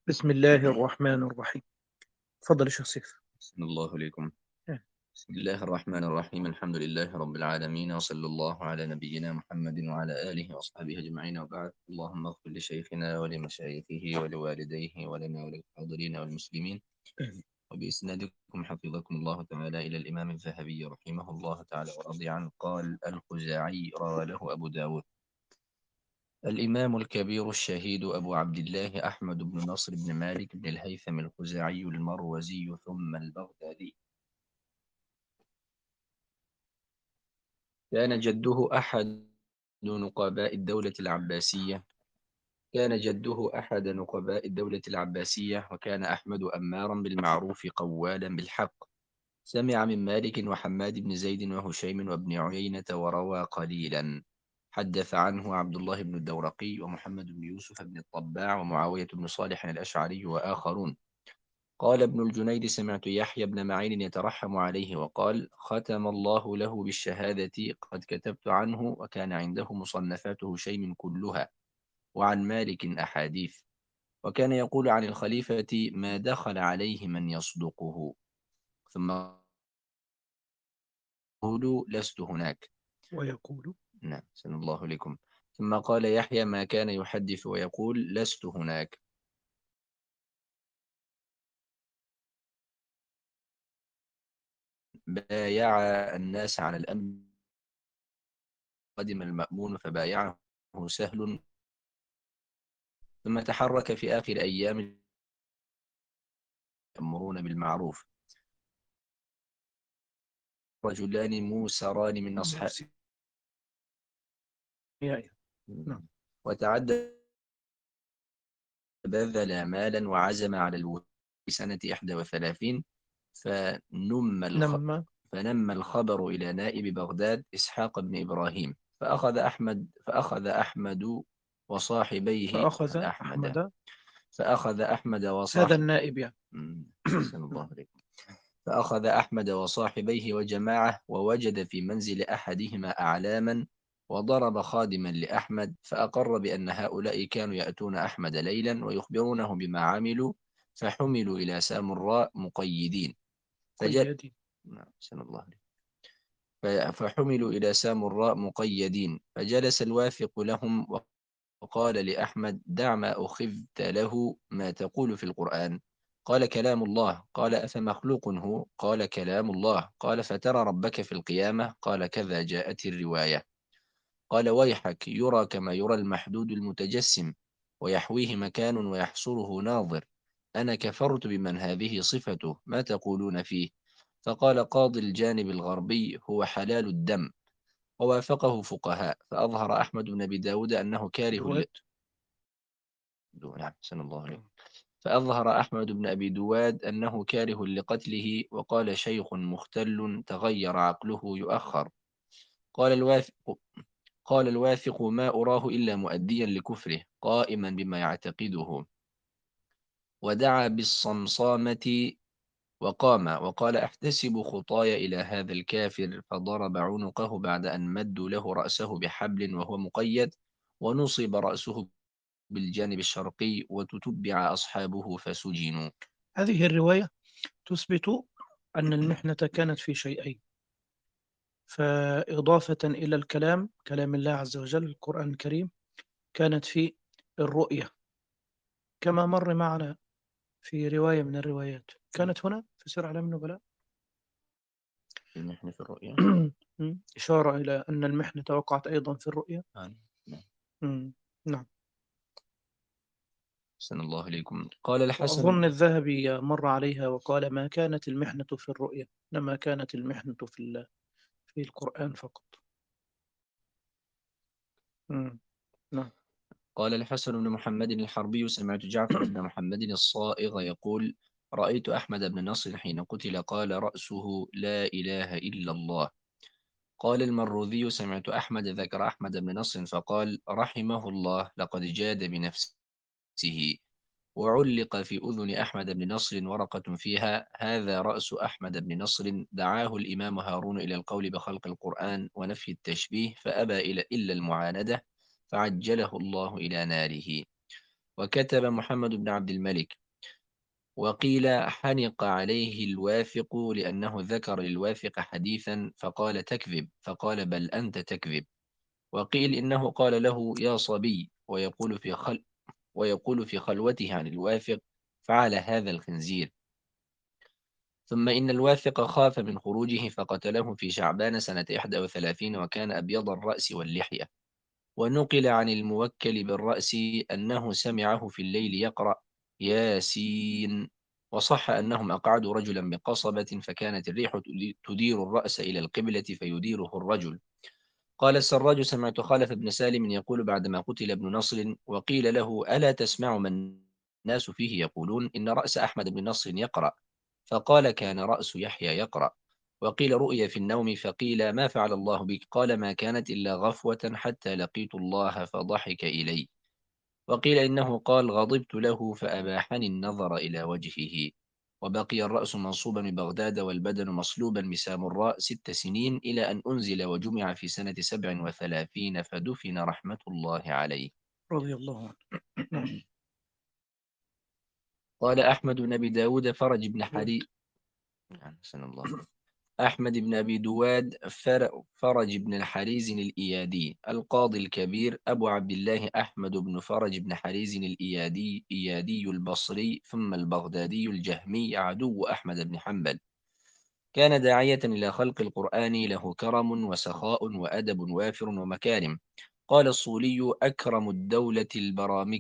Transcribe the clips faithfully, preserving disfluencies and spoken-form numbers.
بسم الله الرحمن الرحيم. تفضل يا شيخ سيف. بسم الله عليكم. إيه. بسم الله الرحمن الرحيم. الحمد لله رب العالمين، وصلى الله على نبينا محمد وعلى آله وأصحابه أجمعين، وبعد. اللهم اغفر لشيخنا ولمشايخه ولوالديه ولنا وللحاضرين والمسلمين. إيه. وبإسنادكم حفظكم الله تعالى إلى الإمام الذهبي رحمه الله تعالى ورضي عنه. قال الخزاعي، روى له أبو داود: الإمام الكبير الشهيد أبو عبد الله أحمد بن نصر بن مالك بن الهيثم الخزاعي المروزي ثم البغدادي. كان جده أحد نقباء الدولة العباسية كان جده أحد نقباء الدولة العباسية وكان أحمد أمارا بالمعروف قوالا بالحق. سمع من مالك وحماد بن زيد وهشيم وابن عيينة وروى قليلا. حدث عنه عبد الله بن الدورقي ومحمد بن يوسف بن الطباع ومعاوية بن صالح الأشعري وآخرون. قال ابن الجنيد: سمعت يحيى بن معين يترحم عليه وقال: ختم الله له بالشهادة، قد كتبت عنه. وكان عنده مصنفات هشيم كلها، وعن مالك أحاديث. وكان يقول عن الخليفة: ما دخل عليه من يصدقه. ثم يقول: لست هناك. ويقول. نعم، سن الله لكم. ثم قال يحيى: ما كان يحدث ويقول: لست هناك. بايع الناس على الأمر. قدم المأمون فبايعه سهل. ثم تحرك في آخر أيام يأمرون بالمعروف. رجلان موسران من أصحاب موسى. يا إيه. نعم. وتعدى، بذل مالا وعزم على الوفاء في سنة إحدى وثلاثين. فنم الخ... نما. فنم الخبر إلى نائب بغداد إسحاق بن إبراهيم، فأخذ أحمد فأخذ أحمد وصاحبيه فأخذ الأحمد أحمد فأخذ أحمد هذا وصاحب النائب يعني. مم. أحسن الله نعم. عليكم. فأخذ أحمد وصاحبيه وجماعة، ووجد في منزل أحدهما أعلاما، وضرب خادما لأحمد، فأقر بأن هؤلاء كانوا يأتون أحمد ليلا ويخبرونه بما عملوا. فحملوا إلى سامراء مقيدين. فجل قيادي. نعم، أحسن الله عليكم. ف- فحملوا إلى سامراء مقيدين، فجلس الواثق لهم وقال لأحمد: دع ما أخذت له، ما تقول في القرآن؟ قال: كلام الله. قال: أفمخلوق هو؟ قال: كلام الله. قال: فترى ربك في القيامة؟ قال: كذا جاءت الرواية. قال: ويحك، يرى كما يرى المحدود المتجسم، ويحويه مكان ويحصره ناظر. أنا كفرت بمن هذه صفته، ما تقولون فيه؟ فقال قاضي الجانب الغربي: هو حلال الدم. ووافقه فقهاء، فأظهر أحمد بن أبي داود أنه كاره ل... دواد. نعم، أحسن الله عليه. نعم. فأظهر أحمد بن أبي دواد أنه كاره لقتله، وقال: شيخ مختل تغير عقله يؤخر. قال الواثق قال الواثق: ما أراه إلا مؤديا لكفره، قائما بما يعتقده. ودعا بالصمصامة وقام وقال: أحتسب خطاي إلى هذا الكافر. فضرب عنقه بعد أن مدوا له رأسه بحبل وهو مقيد، ونصب رأسه بالجانب الشرقي، وتتبع أصحابه فسجنوا. هذه الرواية تثبت أن المحنة كانت في شيئين، فإضافة إلى الكلام كلام الله عز وجل القرآن الكريم، كانت في الرؤية كما مر معنا في رواية من الروايات كانت هنا في سير أعلام النبلاء. المحن في الرؤيا. إشارة إلى أن المحنة وقعت أيضا في الرؤية. آه، نعم. مم. نعم. أحسن الله إليكم. قال الحسن. وأظن الذهبي مر عليها وقال ما كانت المحنة في الرؤية، إنما كانت المحنة في ال- في القرآن فقط. مم. نعم. قال الحسن بن محمد الحربي: سمعت جعفر بن محمد الصائغ يقول: رأيت أحمد بن نصر حين قتل قال رأسه: لا إله إلا الله. قال المروذي: سمعت أحمد ذكر أحمد بن نصر فقال: رحمه الله، لقد جاد بنفسه. وعلق في أذن أحمد بن نصر ورقة فيها: هذا رأس أحمد بن نصر. دعاه الإمام هارون إلى القول بخلق القرآن ونفي التشبيه، فأبى إلا إلا المعاندة، فعجله الله إلى ناره. وكتب محمد بن عبد الملك. وقيل حنق عليه الواثق لأنه ذكر للواثق حديثا فقال تكذب، فقال بل أنت تكذب. وقيل إنه قال له يا صبي، ويقول في خل ويقول في خلوته عن الواثق فعل هذا الخنزير. ثم إن الواثق خاف من خروجه فقتله في شعبان سنة إحدى وثلاثين، وكان أبيض الرأس واللحية. ونقل عن الموكل بالرأس أنه سمعه في الليل يقرأ ياسين. وصح أنهم أقعدوا رجلا بقصبة فكانت الريح تدير الرأس إلى القبلة فيديره الرجل. قال السراج سمعت خالف بن سالم يقول بعدما قتل ابن نصر وقيل له ألا تسمع من الناس فيه يقولون إن رأس أحمد بن نصر يقرأ، فقال كان رأس يحيى يقرأ. وقيل رؤيا في النوم فقيل ما فعل الله بك، قال ما كانت إلا غفوة حتى لقيت الله فضحك إلي. وقيل إنه قال غضبت له فأباحني النظر إلى وجهه. وبقي الرأس منصوبا ببغداد والبدن مصلوبا بسامراء ست سنين إلى أن أنزل وجمع في سنة سبع وثلاثين فدفن رحمة الله عليه. رضي الله عنه. نعم. قال أحمد بن أبي داود فرج بن حري يعني سن الله أحمد بن أبي دواد فر- فرج بن الحريز الإيادي القاضي الكبير أبو عبد الله أحمد بن فرج بن حريز الإيادي إيادي البصري ثم البغدادي الجهمي عدو أحمد بن حنبل. كان داعية إلى خلق القرآن، له كرم وسخاء وأدب وافر ومكارم. قال الصولي أكرم الدولة البرامك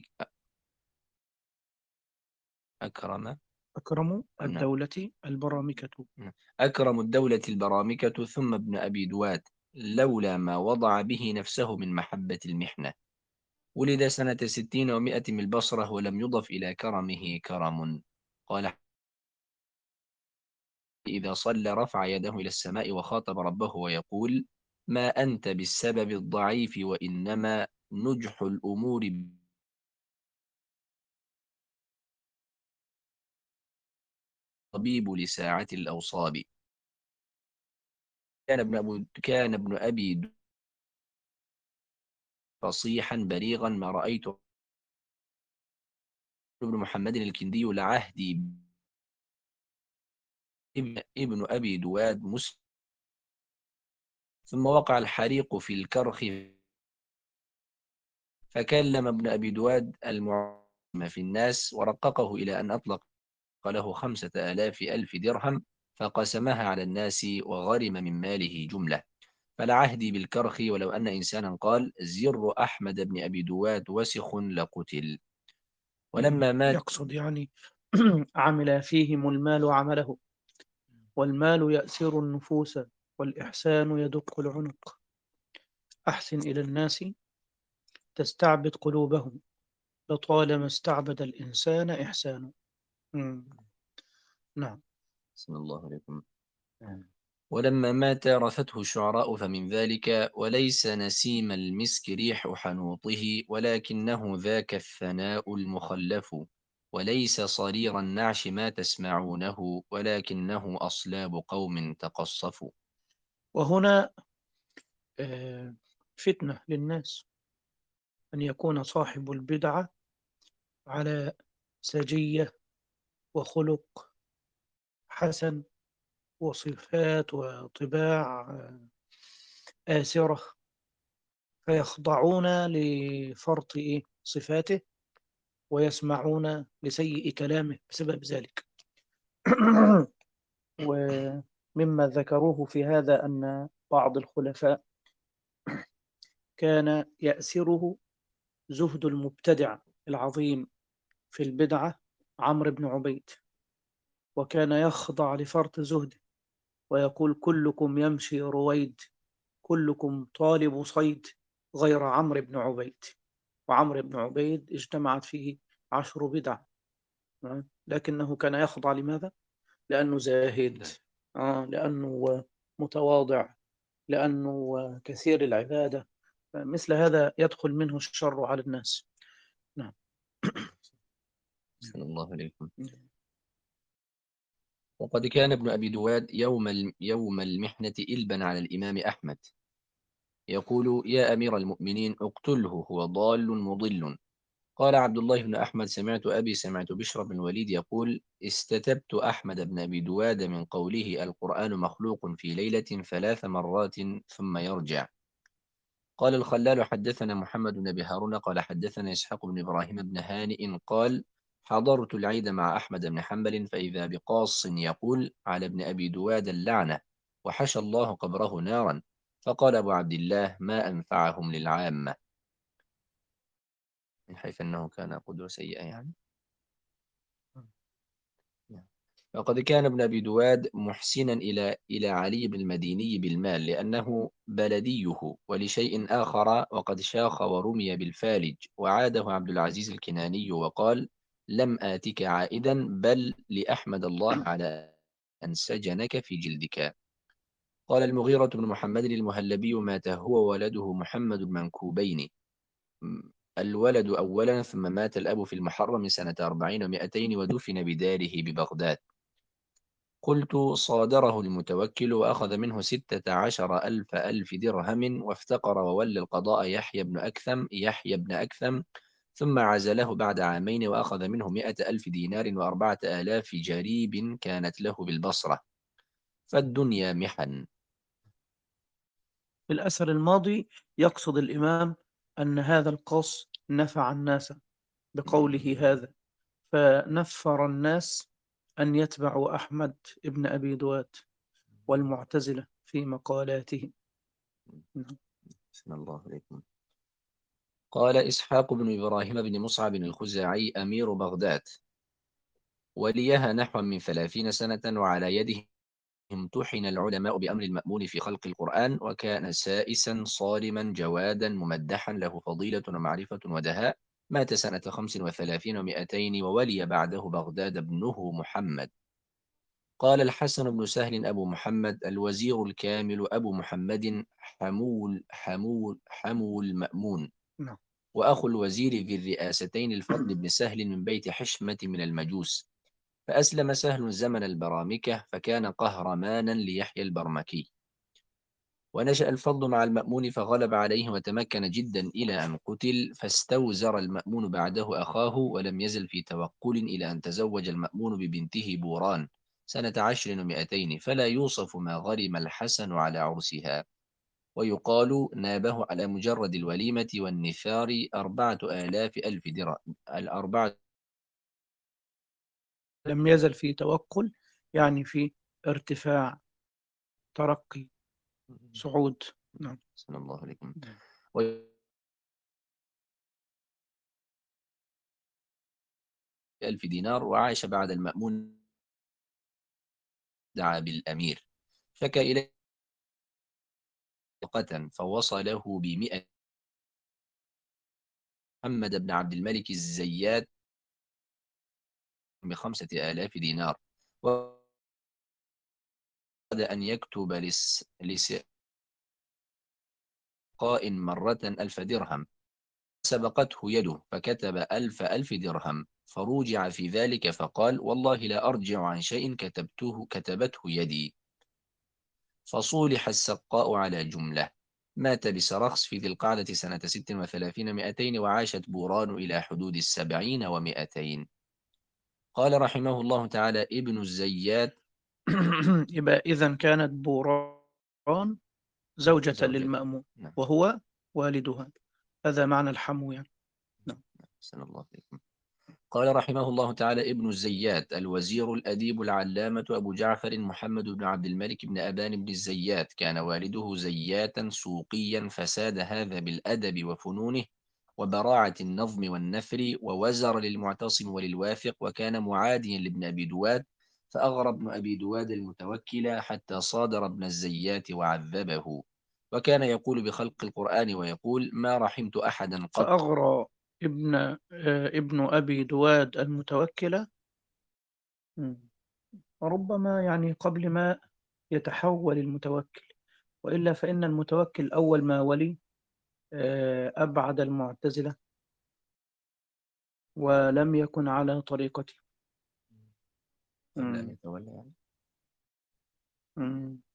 أكرم أكرم أم نعم الدولة البرامكة. أكرم الدولة البرامكة ثم ابن أبي دواد لولا ما وضع به نفسه من محبة المحنة. ولد سنة ستين ومائة من البصرة ولم يضف إلى كرمه كرم. قال إذا صلى رفع يده إلى السماء وخاطب ربه ويقول ما أنت بالسبب الضعيف وإنما نجح الأمور طبيب لساعة الأوصاب. كان ابن أبو كان ابن أبي فصيحا بليغا ما رأيت ابن محمد الكندي لعهدي ابن, ابن أبي دواد مسلم. ثم وقع الحريق في الكرخ فكلم ابن أبي دواد المعلم في الناس ورققه إلى أن أطلق له خمسة آلاف ألف درهم فقسمها على الناس وغرم من ماله جملة. فلعهدي بالكرخ ولو أن إنسانا قال زر أحمد بن أبي دواد وسخ لقتل. ولما مات يقصد يعني عمل فيهم المال عمله، والمال يأسر النفوس، والإحسان يدق العنق. أحسن إلى الناس تستعبد قلوبهم، لطالما استعبد الإنسان إحسانه. مم. نعم. بسم الله عليكم. ولما مات رثته الشعراء فمن ذلك وليس نسيم المسك ريح حنوطه ولكنه ذاك الثناء المخلف، وليس صرير النعش ما تسمعونه ولكنه أصلاب قوم تقصفوا. وهنا آه، فتنة للناس أن يكون صاحب البدعة على سجية وخلق حسن وصفات وطباع آه، آسرة، فيخضعون لفرط إيه؟ صفاته، ويسمعون لسيء كلامه بسبب ذلك. ومما ذكروه في هذا أن بعض الخلفاء كان يأسره زهد المبتدع العظيم في البدعة عمرو بن عبيد، وكان يخضع لفرط زهده ويقول كلكم يمشي رويد، كلكم طالب صيد غير عمرو بن عبيد. وعمرو بن عبيد اجتمعت فيه عشر بدع، لكنه كان يخضع. لماذا؟ لأنه زاهد، آه لأنه متواضع، لأنه كثير العبادة. مثل هذا يدخل منه الشر على الناس. نعم. صلى الله عليكم. وقد كان ابن أبي دواد يوم يوم المحنة إلبا على الإمام أحمد يقول يا أمير المؤمنين اقتله هو ضال مضل. قال عبد الله بن أحمد سمعت أبي سمعت بشر بن الوليد يقول استتبت أحمد بن أبي دواد من قوله القرآن مخلوق في ليلة ثلاث مرات ثم يرجع. قال الخلال حدثنا محمد بن أبي هارون قال حدثنا إسحاق بن إبراهيم بن هانئ قال حضرت العيد مع أحمد بن حنبل فإذا بقاص يقول على ابن أبي دواد اللعنة وحشى الله قبره نارا. فقال أبو عبد الله ما أنفعهم للعامة، من حيث أنه كان قدوة سيئة يعني. وقد كان ابن أبي دواد محسنا إلى إلى علي بن المديني بالمال لأنه بلديه ولشيء آخر وقد شاخ ورمي بالفالج وعاده عبد العزيز الكناني وقال لم آتك عائدا بل لأحمد الله على أن سجنك في جلدك. قال المغيرة بن محمد المهلبي مات هو وولده محمد المنكوبين، الولد أولا ثم مات الأب في المحرم سنة أربعين ومائتين ودفن بداره ببغداد. قلت صادره المتوكل وأخذ منه ستة عشر ألف ألف درهم وافتقر وولى القضاء يحيى بن أكثم يحيى بن أكثم ثم عزله بعد عامين وأخذ منه مئة ألف دينار وأربعة آلاف جريب كانت له بالبصرة. فالدنيا محن. في الأثر الماضي يقصد الإمام أن هذا القص نفع الناس بقوله هذا، فنفر الناس أن يتبعوا أحمد ابن أبي دواد والمعتزلة في مقالاتهم. بسم الله عليكم. قال إسحاق بن إبراهيم بن مصعب الخزاعي أمير بغداد وليها نحو من ثلاثين سنة وعلى يده امتحن العلماء بأمر المأمون في خلق القرآن وكان سائسا صارما جوادا ممدحا له فضيلة ومعرفة ودهاء. مات سنة خمس وثلاثين ومائتين وولي بعده بغداد ابنه محمد. قال الحسن بن سهل أبو محمد الوزير الكامل أبو محمد حمول حمول حمول مأمون نعم. وأخو الوزير ذي الرئاستين الفضل بن سهل من بيت حشمة من المجوس. فأسلم سهل زمن البرامكة فكان قهرمانا ليحيى البرمكي. ونشأ الفضل مع المأمون فغلب عليه وتمكن جدا إلى أن قتل فاستوزر المأمون بعده أخاه ولم يزل في توقل إلى أن تزوج المأمون ببنته بوران سنة عشر ومائتين فلا يوصف ما غرم الحسن على عرسها. ويقال نابه على مجرد الوليمة والنثار أربعة آلاف ألف درهم الأربعة. لم يزل في توقل، يعني في ارتفاع، ترقي، صعود. نعم. صلى الله عليكم. ألف دينار وعاش بعد المأمون دعا بالأمير شكى إليه قتل فوصله بمئة محمد بن عبد الملك الزيات بخمسة آلاف دينار وأراد أن يكتب لس لسقاء مرة ألف درهم سبقته يده فكتب ألف ألف درهم فروجع في ذلك فقال والله لا أرجع عن شيء كتبته كتبته يدي. فصولح السقاء على جملة. مات بسرخس في ذي القعدة سنة ست وثلاثين مائتين وعاشت بوران إلى حدود السبعين ومائتين. قال رحمه الله تعالى ابن الزيات يبقى إذن كانت بوران زوجة زوجة. للمأمون نعم. وهو والدها، هذا معنى الحمو يعني. نعم. أحسن الله عليكم. قال رحمه الله تعالى ابن الزيات الوزير الأديب العلامة أبو جعفر محمد بن عبد الملك بن أبان بن الزيات كان والده زياتا سوقيا فساد هذا بالأدب وفنونه وبراعة النظم والنثر ووزر للمعتصم وللواثق وكان معاديا لابن أبي دواد فأغرى ابن أبي دواد المتوكل حتى صادر ابن الزيات وعذبه وكان يقول بخلق القرآن ويقول ما رحمت أحدا قط. فأغرى ابن آه، ابن أبي دواد المتوكلة. مم. ربما يعني قبل ما يتحول المتوكل، وإلا فإن المتوكل أول ما ولي آه، أبعد المعتزلة ولم يكن على طريقته. قبل أن مم. يتولى يعني. مم.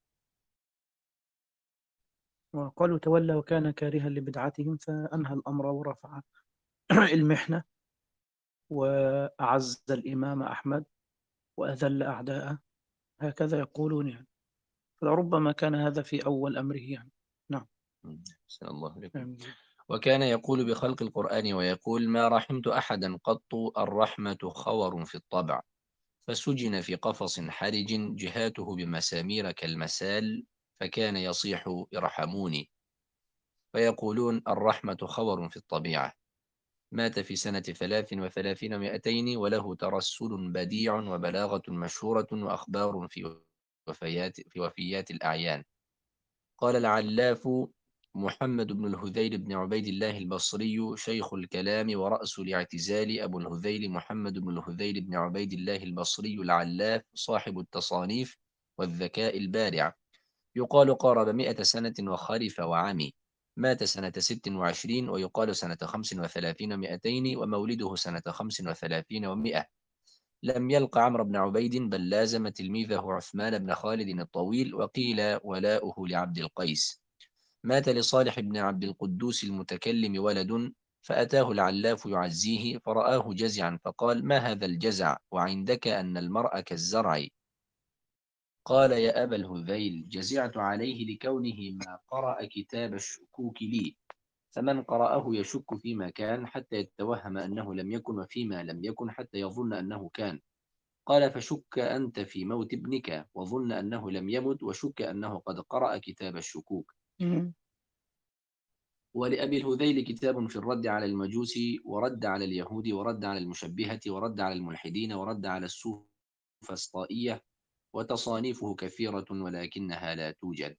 وقالوا تولى وكان كارها لبدعتهم فأنهى الأمر ورفعه. المحنة، وأعز الإمام أحمد وأذل أعداءه، هكذا يقولون يعني. فلربما كان هذا في أول أمره يعني. نعم. أحسن الله بكم. نعم. وكان يقول بخلق القرآن ويقول: ما رحمت أحدا قط، الرحمة خور في الطبع، فسجن في قفص حرج جهاته بمسامير كالمسال، فكان يصيح: ارحموني. فيقولون: الرحمة خور في الطبيعة. مات في سنة ثلاث وثلاثين ومائتين، وله ترسل بديع وبلاغة مشهورة وأخبار في وفيات, في وفيات الأعيان. قال العلاف محمد بن الهذيل بن عبيد الله البصري: شيخ الكلام ورأس الاعتزال أبو الهذيل محمد بن الهذيل بن عبيد الله البصري العلاف، صاحب التصانيف والذكاء البارع، يقال قارب مئة سنة وخرف وعمي. مات سنة ست وعشرين، ويقال سنة خمس وثلاثين ومائتين، ومولده سنة خمس وثلاثين ومائة. لم يلق عمرو بن عبيد، بل لازم تلميذه عثمان بن خالد الطويل، وقيل ولاؤه لعبد القيس. مات لصالح بن عبد القدوس المتكلم ولد، فأتاه العلاف يعزيه، فرآه جزعا، فقال: ما هذا الجزع، وعندك أن المرء كالزرع؟ قال: يا أبا الهذيل، جزعت عليه لكونه ما قرأ كتاب الشكوك لي، فمن قرأه يشك فيما كان حتى يتوهم أنه لم يكن، وفيما لم يكن حتى يظن أنه كان. قال: فشك أنت في موت ابنك، وظن أنه لم يمت، وشك أنه قد قرأ كتاب الشكوك. مم. ولأبي الهذيل كتاب في الرد على المجوس، ورد على اليهود، ورد على المشبهة، ورد على الملحدين، ورد على السوفسطائية، وتصانيفه كثيرة ولكنها لا توجد.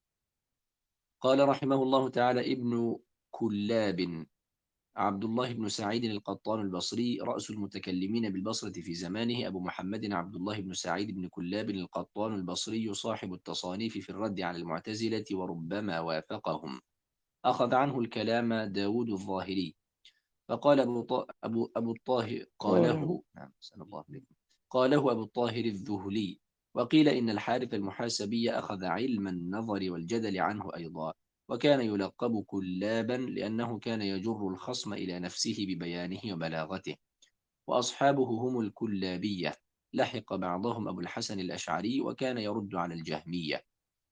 قال رحمه الله تعالى ابن كلاب: عبد الله بن سعيد القطان البصري، رأس المتكلمين بالبصرة في زمانه، أبو محمد عبد الله بن سعيد بن كلاب القطان البصري، صاحب التصانيف في الرد على المعتزلة، وربما وافقهم. أخذ عنه الكلام داود الظاهري. فقال أبو, ط... أبو... أبو الطاهر قال قاله نعم سأل الله عليكم. قاله أبو الطاهر الذهلي. وقيل إن الحارث المحاسبي أخذ علم النظر والجدل عنه أيضا، وكان يلقب كلابا لأنه كان يجر الخصم إلى نفسه ببيانه وبلاغته. وأصحابه هم الكلابية. لحق بعضهم أبو الحسن الأشعري، وكان يرد على الجهمية.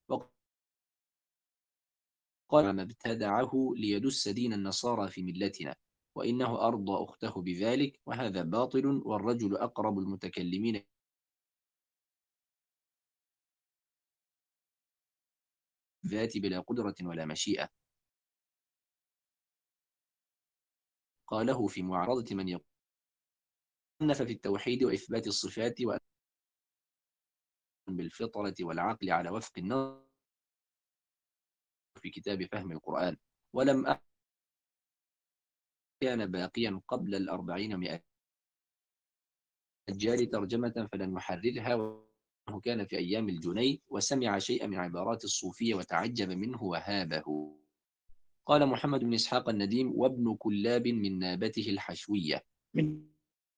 قال: ما ابتدعه ليدس دين النصارى في ملتنا، وإنه أرضى أخته بذلك، وهذا باطل، والرجل أقرب المتكلمين ذات بلا قدرة ولا مشيئة. قاله في معارضة من يقول في التوحيد وإثبات الصفات، وأن بالفطرة والعقل على وفق النظر في كتاب فهم القرآن. ولم أ... كان باقيا قبل الأربعين مئة الجاري ترجمة فلن نحررها، وأنه كان في أيام الجنيد وسمع شيئا من عبارات الصوفية وتعجب منه وهابه. قال محمد بن إسحاق النديم: وابن كلاب من نابته الحشوية. من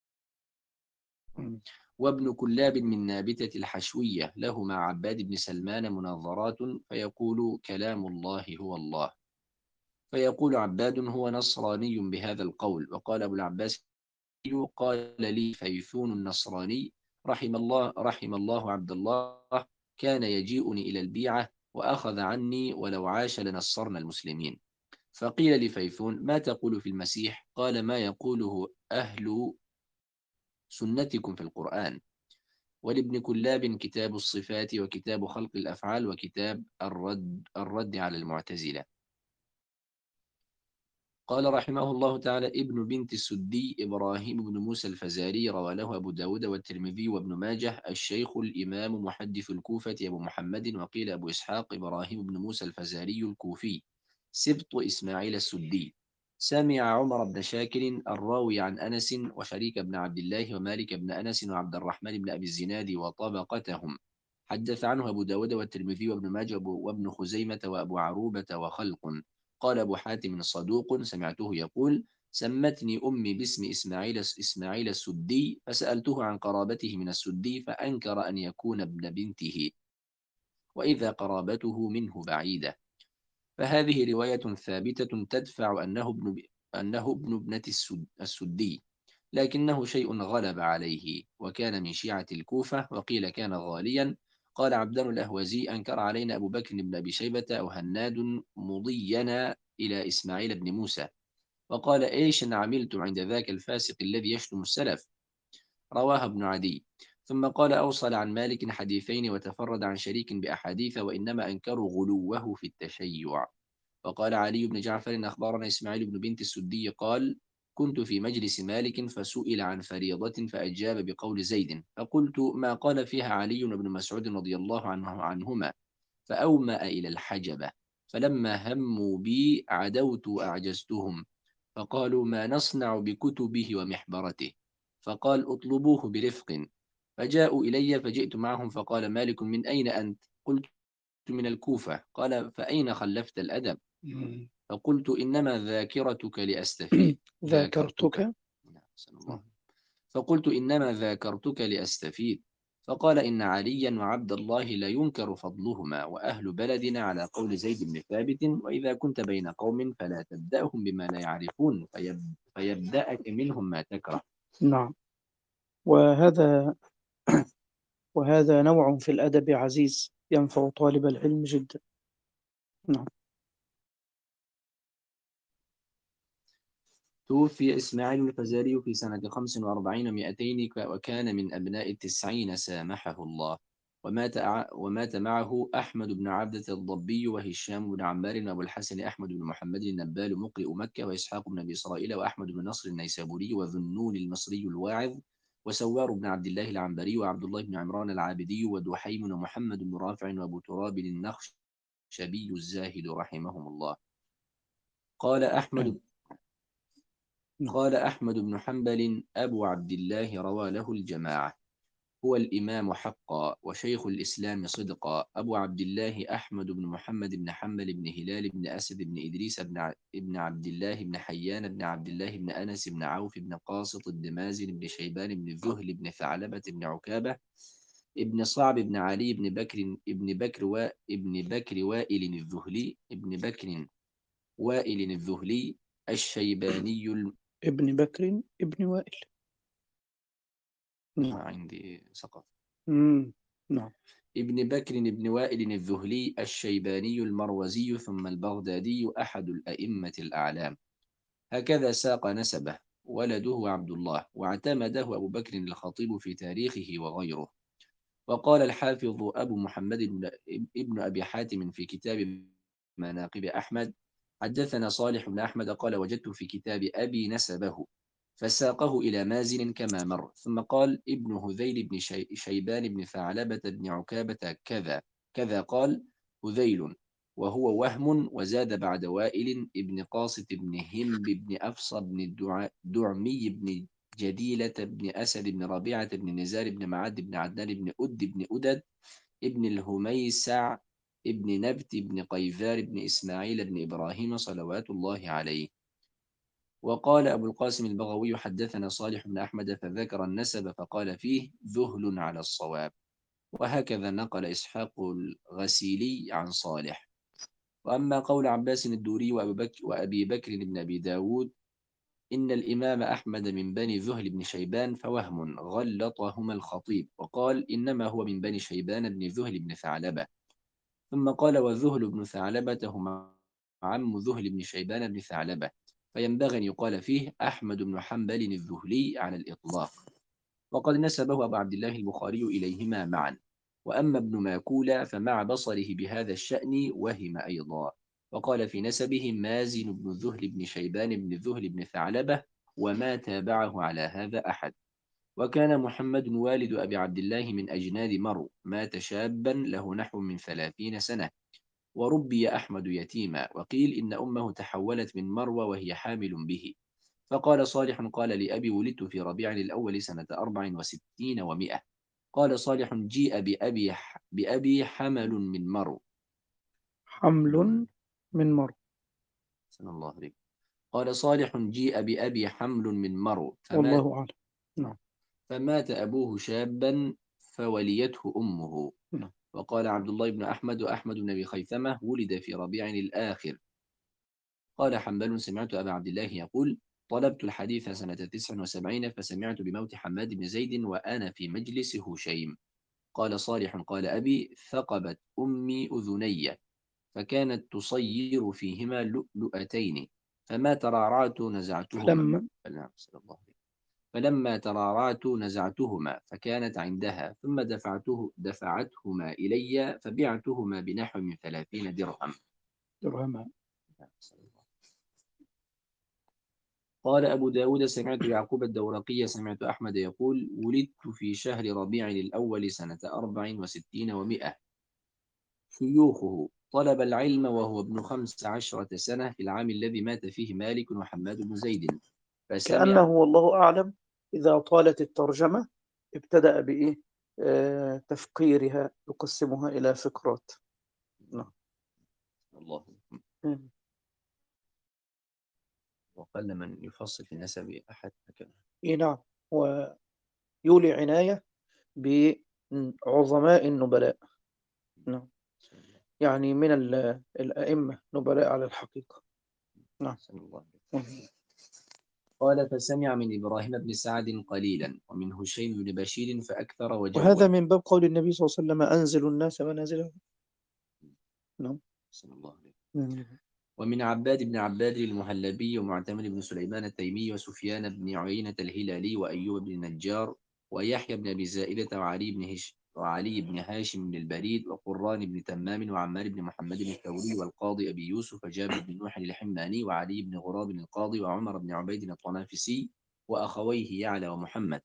مم. وابن كلاب من نابتة الحشوية له مع عباد بن سلمان مناظرات، فيقول: كلام الله هو الله، فيقول عباد: هو نصراني بهذا القول. وقال أبو العباس: قال لي فيثون النصراني: رحم الله رحم الله عبد الله، كان يجيئني إلى البيعة وأخذ عني، ولو عاش لنصرنا المسلمين. فقيل لفيثون: ما تقول في المسيح؟ قال: ما يقوله أهل سنتكم في القرآن. ولابن كلاب كتاب الصفات، وكتاب خلق الأفعال، وكتاب الرد, الرد على المعتزلة. قال رحمه الله تعالى ابن بنت السدي إبراهيم بن موسى الفزاري، روى له أبو داود والترمذي وابن ماجه. الشيخ الإمام محدث الكوفة أبو محمد. وقيل أبو إسحاق إبراهيم بن موسى الفزاري الكوفي، سبط إسماعيل السدي. سمع عمر بن شاكر الراوي عن أنس، وشريك بن عبد الله، ومالك بن أنس، وعبد الرحمن بن أبي الزناد وطبقتهم. حدث عنه أبو داود والترمذي وابن ماجه وابن خزيمة وأبو عروبة وخلق. قال أبو حاتم صدوق، سمعته يقول: سمتني أمي باسم إسماعيل إسماعيل السدي، فسألته عن قرابته من السدي، فأنكر أن يكون ابن بنته، وإذا قرابته منه بعيدة. فهذه رواية ثابتة تدفع أنه ابن أنه ابن ابنة السد السدي، لكنه شيء غلب عليه، وكان من شيعة الكوفة، وقيل كان غاليا. قال عبدان الأهوزي: أنكر علينا أبو بكر بن أبي شيبة أو هناد مضينا إلى إسماعيل بن موسى، وقال: إيش إن عملتم عند ذاك الفاسق الذي يشتم السلف؟ رواه ابن عدي. ثم قال: أوصل عن مالك حديثين وتفرد عن شريك بأحاديث، وإنما أنكروا غلوه في التشيع. وقال علي بن جعفر: أخبرنا إسماعيل بن بنت السدي قال: كنت في مجلس مالك فسئل عن فريضة فأجاب بقول زيد، فقلت: ما قال فيها علي بن مسعود رضي الله عنه عنهما؟ فأومأ إلى الحجبة، فلما هموا بي عدوت وأعجزتهم، فقالوا: ما نصنع بكتبه ومحبرته؟ فقال: اطلبوه برفق. فجاءوا إلي فجئت معهم، فقال مالك: من أين أنت؟ قلت: من الكوفة. قال: فأين خلفت الأدب؟ مم. فقلت: إنما ذاكرتك لأستفيد. ذاكرتك. ذاكرتك. نعم، أحسن الله. فقلت: إنما ذاكرتك لأستفيد. فقال: إن عليا وعبد الله لا ينكر فضلهما، وأهل بلدنا على قول زيد بن ثابت: وإذا كنت بين قوم فلا تبدأهم بما لا يعرفون فيب... فيبدأك منهم ما تكره. نعم. وهذا وهذا نوع في الأدب عزيز ينفع طالب العلم جدا. نعم. توفي إسماعيل الفزاري في سنة خمس وأربعين ومائتين، وكان من أبناء التسعين سامحه الله. ومات, ع- ومات معه أحمد بن عبدة الضبي، وهشام بن عمار، وأبو الحسن أحمد بن محمد النبال مقرئ مكة، وإسحاق بن أبي إسرائيل، وأحمد بن نصر النيسابوري، وذنون المصري الواعظ، وسوار بن عبد الله العنبري، وعبد الله بن عمران العابدي، ودحيم، ومحمد بن رافع، وأبو تراب النخشبي الزاهد رحمهم الله. قال أحمد نعم. قال أحمد بن حنبل: أبو عبد الله روى له الجماعة، هو الإمام حقا وشيخ الإسلام صدقا، أبو عبد الله أحمد بن محمد بن حنبل بن هلال بن أسد بن إدريس بن ع- ابن عبد الله بن حيان بن عبد الله بن أنس بن عوف بن قاسط الدمازن بن شيبان بن الذهل بن ثعلبة بن عكابة ابن صعب بن علي بن بكر ابن بكر و ابن بكر وائل الذهلي ابن بكر وائل الذهلي الشيباني الم... ابن بكر ابن وائل. نعم. عندي سقط. مم. نعم. ابن بكر بن وائل الذهلي الشيباني المروزي ثم البغدادي، أحد الأئمة الأعلام. هكذا ساق نسبه. ولده عبد الله، واعتمده أبو بكر الخطيب في تاريخه وغيره. وقال الحافظ أبو محمد بن ابن أبي حاتم في كتاب مناقب أحمد: حدثنا صالح بن أحمد قال: وجدت في كتاب أبي نسبه، فساقه إلى مازن كما مر، ثم قال: ابن هذيل بن شي شيبان بن ثعلبة بن عكابة كذا كذا قال هذيل، وهو وهم. وزاد بعد وائل ابن قاسط بن همب بن أفصى بن الدع- دعمي بن جديلة بن أسد بن ربيعة بن نزار بن معد بن عدنان بن أد بن أدد ابن الهميسع ابن نبت بن قيفار بن إسماعيل بن إبراهيم صلوات الله عليه. وقال أبو القاسم البغوي: حدثنا صالح بن أحمد، فذكر النسب فقال فيه ذهل على الصواب. وهكذا نقل إسحاق الغسيلي عن صالح. وأما قول عباس الدوري وأبي بكر, وأبي بكر بن أبي داود إن الإمام أحمد من بني ذهل بن شيبان، فوهم غلطهما الخطيب، وقال: إنما هو من بني شيبان بن ذهل بن ثعلبة. ثم قال: وذهل بن ثعلبة هما عم ذهل بن شيبان بن ثعلبة، فينبغي أن يقال فيه أحمد بن حنبل الذهلي على الإطلاق. وقد نسبه أبو عبد الله البخاري إليهما معا. وأما ابن ماكولة فمع بصره بهذا الشأن وهم أيضا، وقال في نسبه مازن بن ذهل بن شيبان بن ذهل بن ثعلبة، وما تابعه على هذا أحد. وكان محمد والد أبي عبد الله من أجناد مرو، مات شابا له نحو من ثلاثين سنة، وربي أحمد يتيما، وقيل إن أمه تحولت من مروى وهي حامل به. فقال صالح: قال لأبي: ولدت في ربيع الأول سنة أربع وستين ومائة. قال صالح: جيء بأبي, بأبي حمل من مرو. حمل مم. من مر. سنة الله عليك. قال صالح: جيء بأبي حمل من مرو، فمات, والله أعلم. نعم. فمات أبوه شابا فوليته أمه. نعم. وقال عبد الله بن أحمد وأحمد بن أبي خيثمة: ولد في ربيع الآخر. قال حنبل سمعت أبا عبد الله يقول طلبت الحديث سنة تسع وسبعين فسمعت بموت حماد بن زيد وأنا في مجلس هشيم. قال صالح قال أبي ثقبت أمي أذني فكانت تصير فيهما لؤلؤتين فما ترعرعت نزعتهما فلما نعم، صلى الله عليه وسلم. فلما ترعرعت نزعتهما فكانت عندها ثم دفعته دفعتهما إلي فبعتهما بنحو من ثلاثين درهم. درهما. قال أبو داود سمعت يعقوب الدورقي سمعت أحمد يقول ولدت في شهر ربيع الأول سنة أربع وستين ومئة. شيوخه طلب العلم وهو ابن خمس عشرة سنة في العام الذي مات فيه مالك وحماد بن زيد كأنه فسمع. والله أعلم إذا طالت الترجمة ابتدأ بإيه آه تفقيرها، يقسمها إلى فقرات. نعم. الله. مم. وقل من يفصل في نسب أحد هكذا. إيه نعم. ويولي عناية بعظماء النبلاء. نعم. يعني من ال- الأئمة نبلاء على الحقيقة. نعم. الله. مم. قال فسمع من إبراهيم بن سعد قليلا ومن هشيم بن بشير فأكثر وهذا وجود. من باب قول النبي صلى الله عليه وسلم أنزل الناس منازلهم. نعم. صلى الله عليه. مم. ومن عباد بن عباد المهلبي ومعتمر بن سليمان التيمي وسفيان بن عيينة الهلالي وأيوب بن النجار ويحيى بن أبي زائدة وعلي بن هش وعلي بن هاشم بن البريد وقران بن تمام وعمار بن محمد الثوري والقاضي أبي يوسف وجابر بن نوح الحماني وعلي بن غراب القاضي وعمر بن عبيد الطنافسي وأخويه يعلى ومحمد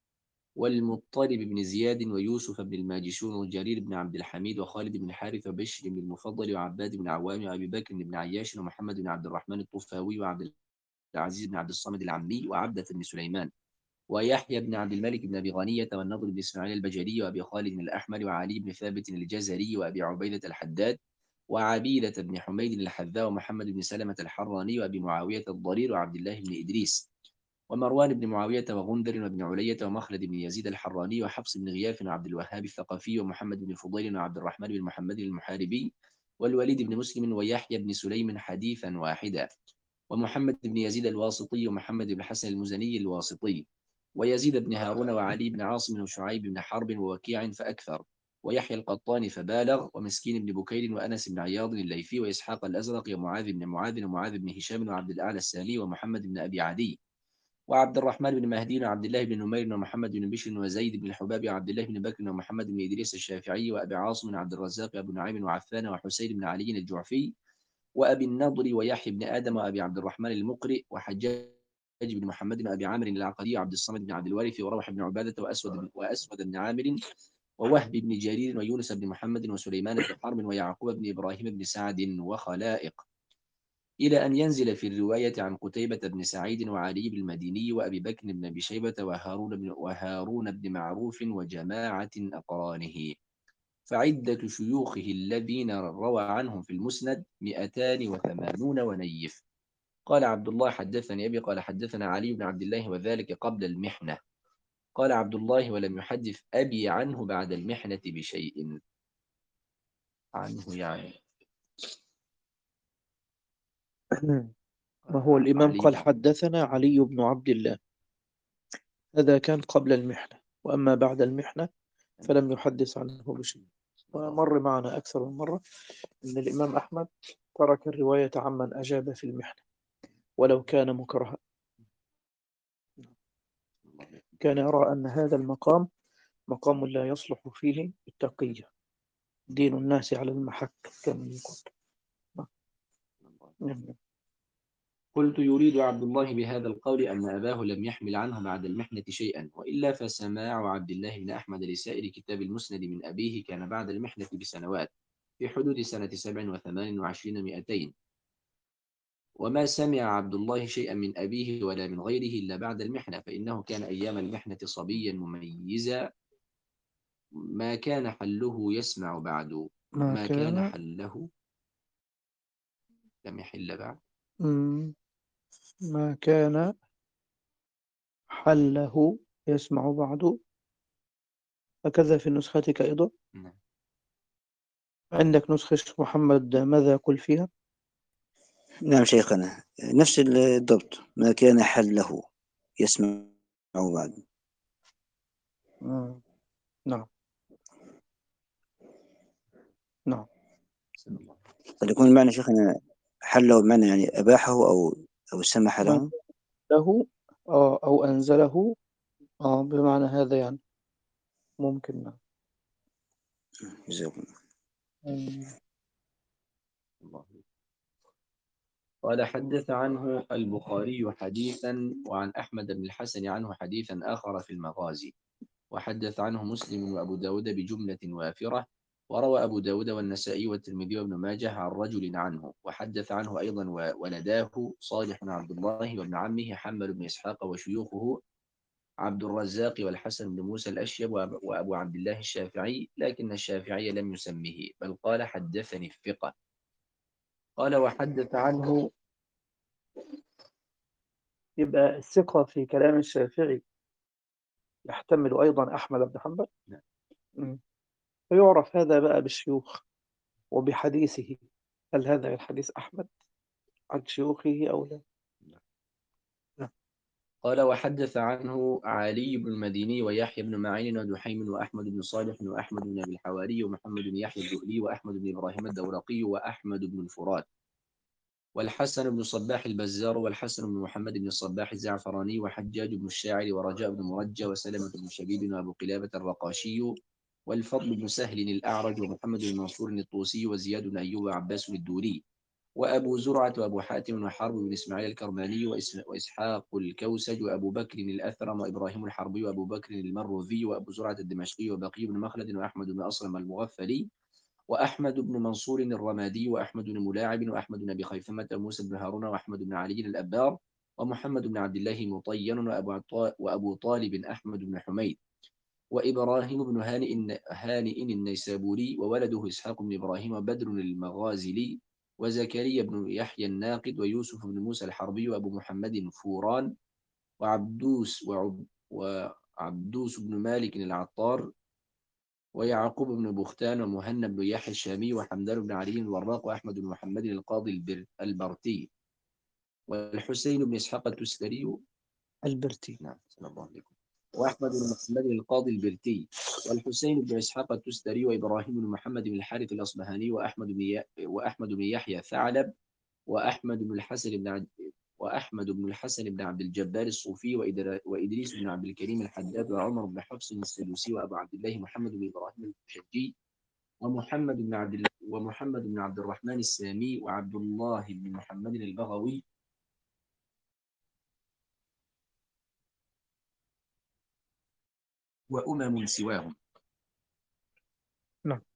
والمطلب بن زياد ويوسف بن الماجشون وجرير بن عبد الحميد وخالد بن الحارث وبشر بن المفضل وعباد بن عوام وأبي بكر بن عياش ومحمد بن عبد الرحمن الطفاوي وعبد العزيز بن عبد الصمد العمي وعبدة بن سليمان ويحيى بن عبد الملك بن أبي غنية والنضر بن إسماعيل البجلي وأبي خالد الأحمر وعلي بن ثابت الجزري وأبي عبيدة الحداد وعبيدة بن حميد الحذاء ومحمد بن سلمة الحراني وأبي معاوية الضرير وعبد الله بن إدريس ومروان بن معاوية وغندر وابن علية ومخلد بن يزيد الحراني وحفص بن غياث وعبد الوهاب الثقفي ومحمد بن فضيل وعبد الرحمن بن محمد المحاربي والوليد بن مسلم ويحيى بن سليم حديثا واحدا ومحمد بن يزيد الواسطي ومحمد بن حسن المزني الواسطي ويزيد بن هارون وعلي بن عاصم وشعيب بن حرب ووكيع فأكثر ويحيى القطان فبالغ ومسكين بن بكير وأنس بن عياض الليثي وإسحاق الأزرق ومعاذ بن معاذ ومعاذ بن هشام وعبد الأعلى السالي ومحمد بن أبي عدي وعبد الرحمن بن مهدي وعبد الله بن نمير ومحمد بن بشر وزيد بن الحباب وعبد الله بن بكر ومحمد بن إدريس الشافعي وأبي عاصم وعبد الرزاق وأبو نعيم وعفان وحسين بن علي الجعفي وأبي النضر ويحيى بن آدم وأبي عبد الرحمن المقرئ وحجاج بن محمد وأبي عامر العقدي وعبد الصمد بن عبد الوارث وروح بن عبادة وأسود وأسود بن عامر ووهب بن جرير ويونس بن محمد وسليمان بن حرب ويعقوب بن إبراهيم بن سعد وخلائق إلى أن ينزل في الرواية عن قتيبة بن سعيد وعلي بن المديني وأبي بكر بن أبي شيبة وهارون بن, وهارون بن معروف وجماعة أقرانه. فعدة شيوخه الذين روى عنهم في المسند مئتان وثمانون ونيف. قال عبد الله حدثني أبي قال حدثنا علي بن عبد الله وذلك قبل المحنة. قال عبد الله ولم يحدث أبي عنه بعد المحنة بشيء عنه يعني. وهو الإمام علي قال بن عبد حدثنا علي بن عبد الله، هذا كان قبل المحنة، وأما بعد المحنة فلم يحدث عنه بشيء. الله. ومر معنا أكثر من مرة أن الإمام أحمد ترك الرواية عمن أجاب في المحنة ولو كان مكرها، كان يرى أن هذا المقام مقام لا يصلح فيه التقية، دين الناس على المحك كما يقول. نعم. قلت يريد عبد الله بهذا القول أن أباه لم يحمل عنه بعد المحنة شيئا، وإلا فسماع عبد الله بن أحمد لسائر كتاب المسند من أبيه كان بعد المحنة بسنوات في حدود سنة سبع وثمان وعشرين مئتين، وما سمع عبد الله شيئا من أبيه ولا من غيره إلا بعد المحنة، فإنه كان أيام المحنة صبيا مميزا ما كان حله يسمع بعد ما ما كان كان حله لم يحل بعد مم، ما كان حله يسمع بعد، هكذا في نسختك أيضا. نعم. عندك نسخة محمد ماذا يقول فيها؟ نعم شيخنا، نفس الضبط، ما كان حله يسمع بعد. مم. نعم. نعم. قد يكون المعنى شيخنا حله بمعنى يعني أباحه أو أو سمح له. له آه أو أنزله، آه بمعنى هذا يعني، ممكن. نعم. جزاكم مم. الله. قال حدث عنه البخاري حديثا، وعن أحمد بن الحسن عنه حديثا آخر في المغازي، وحدث عنه مسلم وأبو داود بجملة وافرة، وروى أبو داود والنسائي والترمذي وابن ماجه عن رجل عنه، وحدث عنه أيضا ولداه صالح بن عبد الله وابن عمه حمل بن إسحاق وشيوخه عبد الرزاق والحسن بن موسى الأشيب وأب- وأبو عبد الله الشافعي، لكن الشافعي لم يسمه، بل قال حدثني الثقة. قال وحدث عنه. يبقى الثقة في كلام الشافعي يحتمل أيضا أحمد بن حنبل. مم. فيعرف هذا بقى بالشيوخ وبحديثه، هل هذا الحديث أحمد عن شيوخه أو لا؟ لا. قال وحدث عنه علي بن المديني ويحيى بن معين ودحيم وأحمد بن صالح وأحمد بن أبي الحواري ومحمد بن يحيى الدؤلي وأحمد بن إبراهيم الدورقي وأحمد بن الفرات والحسن بن صباح البزار والحسن بن محمد بن الصباح الزعفراني وحجاج بن الشاعر ورجاء بن مرجى وسلمة بن شبيب وأبو قلابة الرقاشي والفضل بن سهل الأعرج ومحمد بن منصور الطوسي وزياد بن أيوب وعباس الدوري وأبو زرعة وأبو حاتم وحرب بن إسماعيل الكرماني وإسحاق الكوسج وأبو بكر الأثرم وإبراهيم الحربي وأبو بكر المروذي وأبو زرعة الدمشقي وبقي بن مخلد وأحمد بن أصلم المغفلي وأحمد بن منصور الرمادي وأحمد بن ملاعب وأحمد بن أبي خيثمة وموسى بن هارون وأحمد بن علي الأبار ومحمد بن عبد الله مطين وأبو وأبو طالب أحمد بن حميد وإبراهيم بن هانئ هانئ النيسابوري وولده إسحاق بن إبراهيم وبدر المغازلي وزكريا بن يحيى الناقد ويوسف بن موسى الحربي وأبو محمد فوران وعبدوس وعب وعبدوس بن مالك العطار ويعقوب بن بختان ومهنا بن يحيى الشامي وحمدان بن علي الوراق وأحمد بن محمد القاضي البر البرتي والحسين بن إسحاق التستري. البرتي. نعم صلى الله عليكم. وأحمد بن محمد القاضي البرتي والحسين بن إسحاق التستري وإبراهيم بن محمد بن الحارث الأصبهاني وأحمد بن ي... وأحمد بن يحيى ثعلب وأحمد بن الحسن بن عد... وأحمد بن الحسن بن عبد الجبار الصوفي وإدر... وإدريس بن عبد الكريم الحداد وعمر بن حفص السدوسي وأبو عبد الله محمد بن إبراهيم الشجي ومحمد بن عبد الله ومحمد بن عبد الرحمن السامي وعبد الله بن محمد البغوي وأمم سواهم. نعم.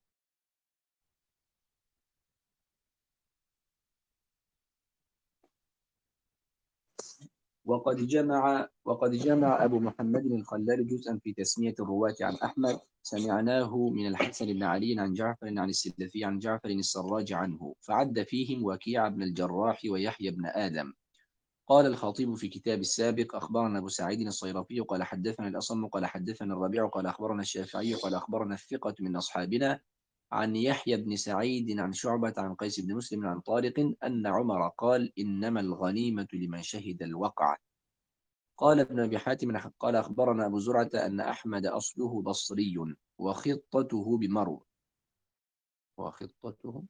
وقد جمع وقد جمع أبو محمد الخلال جزءا في تسمية الرواة عن أحمد، سمعناه من الحسن بن علي عن جعفر عن السلفي عن جعفر السراج عنه، فعد فيهم وكيع بن الجراح ويحيى بن آدم. قال الخطيب في كتاب السابق أخبرنا أبو سعيد الصيرفي قال حدثنا الأصم قال حدثنا الربيع قال أخبرنا الشافعي قال أخبرنا الثقة من أصحابنا عن يحيى بن سعيد عن شعبة عن قيس بن مسلم عن طارق أن عمر قال إنما الغنيمة لمن شهد الوقعة. قال ابن أبي حاتم قال أخبرنا أبو زرعة أن أحمد أصله بصري وخطته بمرو وخطته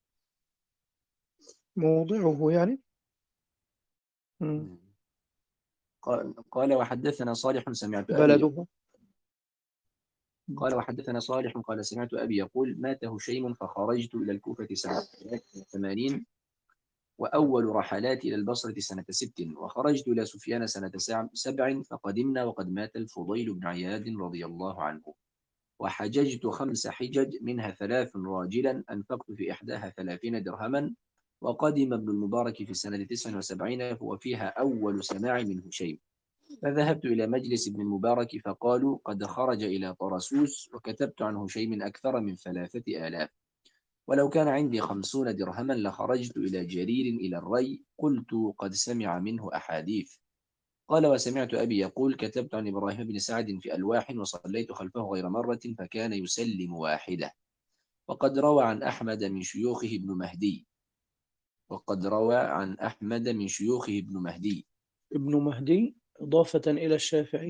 موضعه يعني. مم. قال, قال وحدثنا صالح سمعت أبي بلده. قال وحدثنا صالح قال سمعت أبي يقول مات هشيم فخرجت إلى الكوفة سنة ثمانين وأول رحلاتي إلى البصرة سنة ست وخرجت إلى سفيان سنة سبع فقدمنا وقد مات الفضيل بن عياد رضي الله عنه وحججت خمس حجج منها ثلاث راجلا أنفقت في إحداها ثلاثين درهما وقدم ابن المبارك في سنة تسع وسبعين وفيها أول سماع من هشيم فذهبت إلى مجلس ابن المبارك فقالوا قد خرج إلى طرسوس وكتبت عن هشيم أكثر من ثلاثة آلاف ولو كان عندي خمسون درهما لخرجت إلى جرير إلى الري قلت قد سمع منه أحاديث. قال وسمعت أبي يقول كتبت عن إبراهيم بن سعد في ألواح وصليت خلفه غير مرة فكان يسلم واحدة. وقد روى عن أحمد من شيوخه ابن مهدي وقد روى عن أحمد من شيوخه ابن مهدي. ابن مهدي إضافة إلى الشافعي،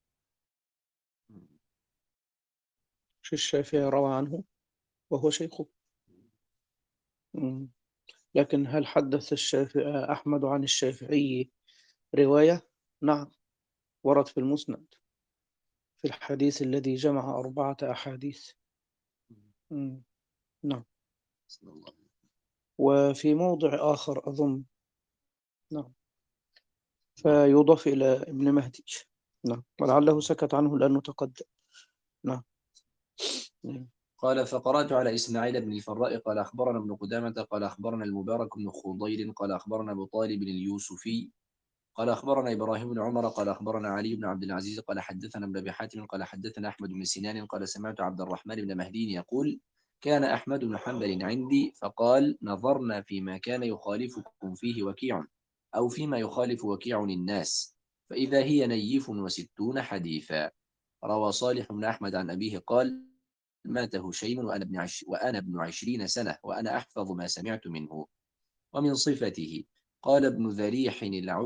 مش الشافعي روى عنه وهو شيخه. مم. لكن هل حدث الشافعي أحمد عن الشافعي رواية؟ نعم، ورد في المسند في الحديث الذي جمع أربعة أحاديث. مم. نعم. وفي موضع آخر أظن، نعم، فيضاف إلى ابن مهدي. نعم، ولعله سكت عنه لأنه تقدم. نعم. مم. قال فقرأت على إسماعيل بن الفراء قال أخبرنا ابن قدامة قال أخبرنا المبارك بن خضير قال أخبرنا أبو طالب اليوسفي قال أخبرنا إبراهيم بن عمر قال أخبرنا علي بن عبد العزيز قال حدثنا ابن أبي حاتم قال حدثنا أحمد بن سنان قال سمعت عبد الرحمن بن مهدي يقول كان أحمد بن حنبل عندي فقال نظرنا فيما كان يخالفكم فيه وكيع أو فيما يخالف وكيع الناس فإذا هي نيف وستون حديثا. روى صالح بن أحمد عن أبيه قال مات هشيم وأنا ابن, عش وأنا ابن عشرين سنة وأنا أحفظ ما سمعت منه. ومن صفته قال ابن ذريح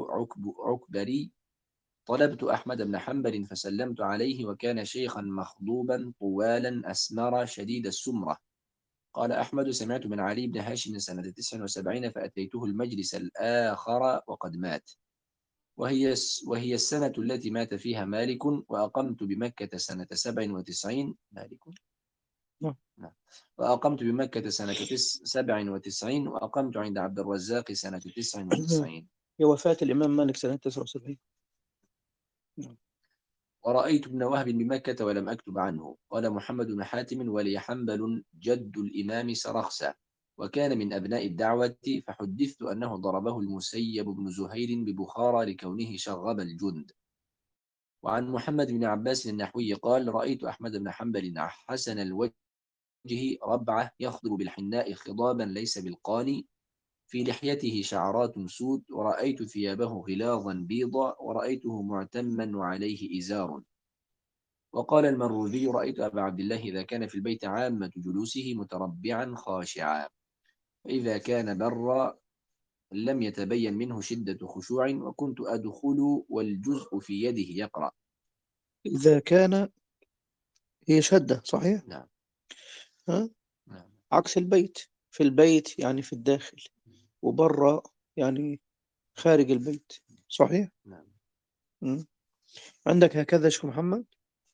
العكبري طلبت أحمد بن حنبل فسلمت عليه وكان شيخا مخضوبا طوالا أسمر شديد السمرة. قال أحمد سمعت من علي بن هاشم سنة تسع وسبعين فأتيته المجلس الآخر وقد مات وهي, وهي السنة التي مات فيها مالك وأقمت بمكة سنة سبع وتسعين مالك نعم. نعم. وأقمت بمكة سنة تس سبع وتسعين وأقمت عند عبد الرزاق سنة تسع وتسعين. هي وفاة الإمام مالك سنة تسعة وسبعين. نعم. ورأيت ابن وهب بمكة ولم أكتب عنه. قال محمد بن حاتم ولي حنبل جد الإمام سرخسة وكان من أبناء الدعوة فحدثت أنه ضربه المسيب بن زهير ببخارى لكونه شغب الجند. وعن محمد بن عباس النحوي قال رأيت أحمد بن حنبل حسن الوجه ربعة يخضب بالحناء خضابا ليس بالقاني في لحيته شعرات سود ورأيت ثيابه غلاظا بيضا ورأيته معتما وعليه إزار. وقال المروذي رأيت أبا عبد الله إذا كان في البيت عامة جلوسه متربعا خاشعا فإذا كان برا لم يتبين منه شدة خشوع وكنت أدخل والجزء في يده يقرأ. إذا كان، هي شدة صحيح. نعم. ها؟ نعم. عكس البيت، في البيت يعني في الداخل، وبرا يعني خارج البيت. صحيح. نعم. مم. عندك هكذا يا شيخ محمد؟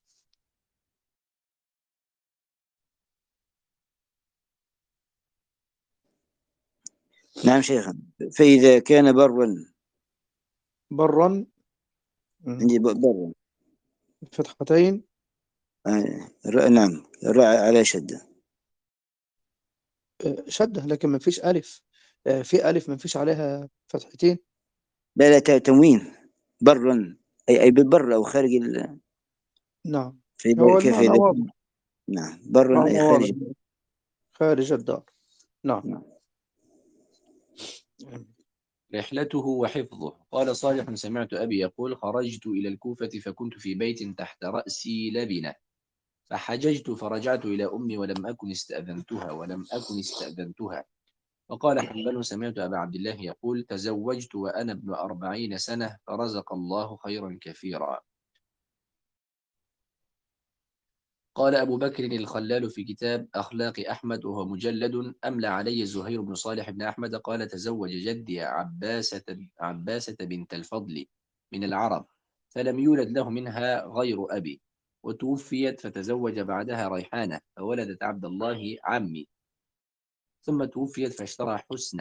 نعم شيخنا. فإذا كان برا، برا. مم. عندي ب- برا. فتحتين. آه، ر- نعم، راء على شدة. آه، شدة لكن ما فيش ألف. آه، في ألف ما فيش عليها فتحتين. لا لا، ت- تنوين. برا أي أي بالبر أو خارج ال... نعم، فإذا هو كيف المعنى إذا واضح. كان. نعم، برا معنى أي واضح، خارج. خارج الدار. نعم. نعم. رحلته وحفظه. قال صالح سمعت أبي يقول خرجت إلى الكوفة فكنت في بيت تحت رأسي لبنة فحججت فرجعت إلى أمي ولم أكن استأذنتها ولم أكن استأذنتها. وقال حنبل سمعت أبا عبد الله يقول تزوجت وأنا ابن أربعين سنة فرزق الله خيرا كثيرا. قال أبو بكر الخلال في كتاب أخلاق أحمد وهو مجلد أملى علي زهير بن صالح بن أحمد قال تزوج جدي عباسة, عباسة بنت الفضل من العرب فلم يولد له منها غير أبي وتوفيت فتزوج بعدها ريحانة فولدت عبد الله عمي ثم توفيت فاشترى حسنة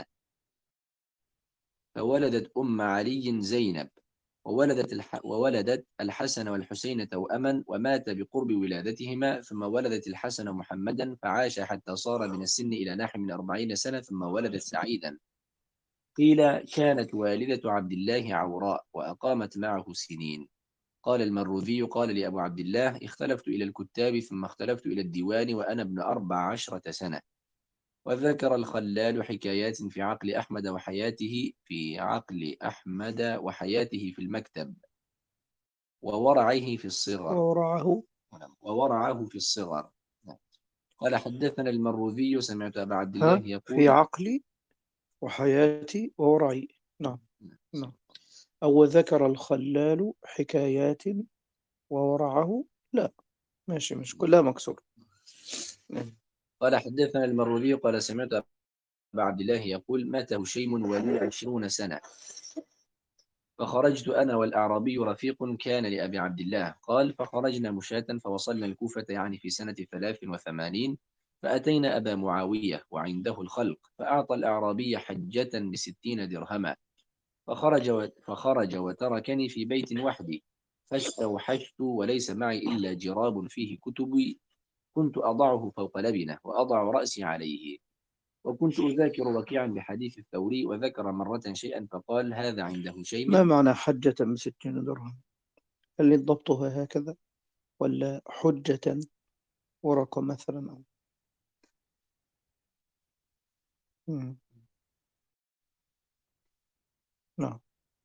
فولدت أم علي زينب وولدت, الح... وولدت الحسن والحسين توأما ومات بقرب ولادتهما ثم ولدت الحسن محمدا فعاش حتى صار من السن إلى نحو من أربعين سنة ثم ولدت سعيدا. قيل كانت والدة عبد الله عوراء وأقامت معه سنين. قال المروذي قال لأبو عبد الله اختلفت إلى الكتاب ثم اختلفت إلى الديوان وأنا ابن أربع عشرة سنة. وذكر الخلال حكايات في عقل أحمد وحياته في عقل أحمد وحياته في المكتب وورعه في الصغر ورعه. وورعه في الصغر. قال حدثنا المروذي سمعت أبا عبد الله ها، في يقول عقلي وحياتي وورعي. نعم نعم. أو ذكر الخلال حكايات وورعه، لا ماشي، مش كلها مكسور. نعم. قال حدثنا المروزي قال سمعت أبا عبد الله يقول مات هشيم ولي عشرون سنة، فخرجت أنا والأعرابي رفيق كان لأبي عبد الله. قال فخرجنا مشاة فوصلنا الكوفة يعني في سنة ثلاث وثمانين، فأتينا أبا معاوية وعنده الخلق، فأعطى الأعرابي حجة بستين درهما، فخرج, و... فخرج وتركني في بيت وحدي، فاستوحشت وليس معي إلا جراب فيه كتبي، كنت أضعه فوق لبنة وأضع رأسي عليه، وكنت أذاكر وكيعا بحديث الثوري، وذكر مرة شيئا فقال هذا عند ما هشيم. معنى حجة بستين درهم؟ هل ضبطها هكذا ولا حجة ورقة مثلا أو مم. نعم.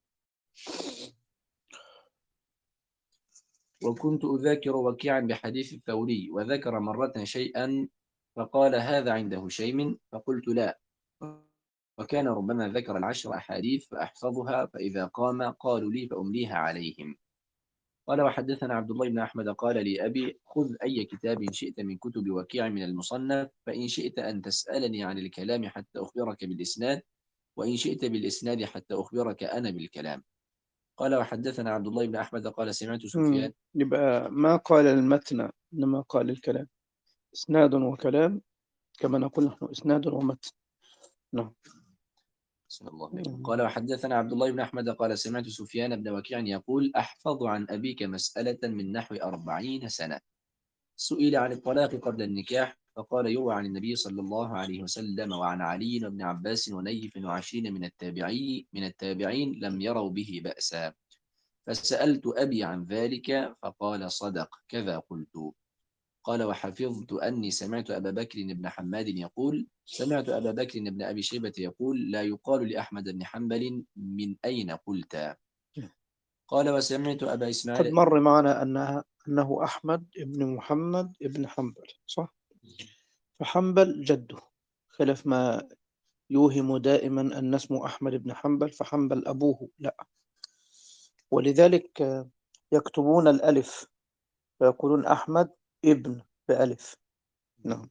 وكنت أذاكر وكيعا بحديث الثوري، وذكر مرة شيئا فقال هذا عند هشيم، فقلت لا، وكان ربما ذكر العشر أحاديث فأحفظها، فإذا قام قالوا لي فأمليها عليهم. قال وحدثنا عبد الله بن أحمد قال لي أبي خذ أي كتاب شئت من كتب وكيع من المصنف، فإن شئت أن تسألني عن الكلام حتى أخبرك بالإسناد، وإن شئت بالإسناد حتى أخبرك أنا بالكلام. قال وحدثنا عبد الله بن أحمد قال سمعت سفيان. مم. يبقى ما قال المتن إنما قال الكلام، إسناد وكلام، كما نقول نحن إسناد ومتن. نعم. بسم الله عليكم. قال وحدثنا عبد الله بن أحمد قال سمعت سفيان بن وكيع يقول أحفظ عن أبيك مسألة من نحو أربعين سنة. سئل عن الطلاق قبل النكاح فقال يروى عن النبي صلى الله عليه وسلم وعن علي وابن عباس ونيف وعشرين من التابعين من التابعين لم يروا به بأسا، فسألت أبي عن ذلك فقال صدق كذا قلت. قال وحفظت أني سمعت أبا بكر بن حماد يقول سمعت أبا بكر بن أبي شيبة يقول لا يقال لأحمد بن حنبل من أين قلت. قال وسمعت أبا قد إسماعيل. مر معنا أنها أنه أحمد بن محمد بن حنبل، صح؟ فحنبل جده، خلاف ما يوهم دائما أن اسمه أحمد بن حنبل فحنبل أبوه، لا. ولذلك آه، يكتبون الألف فيقولون أحمد ابن بألف. نعم.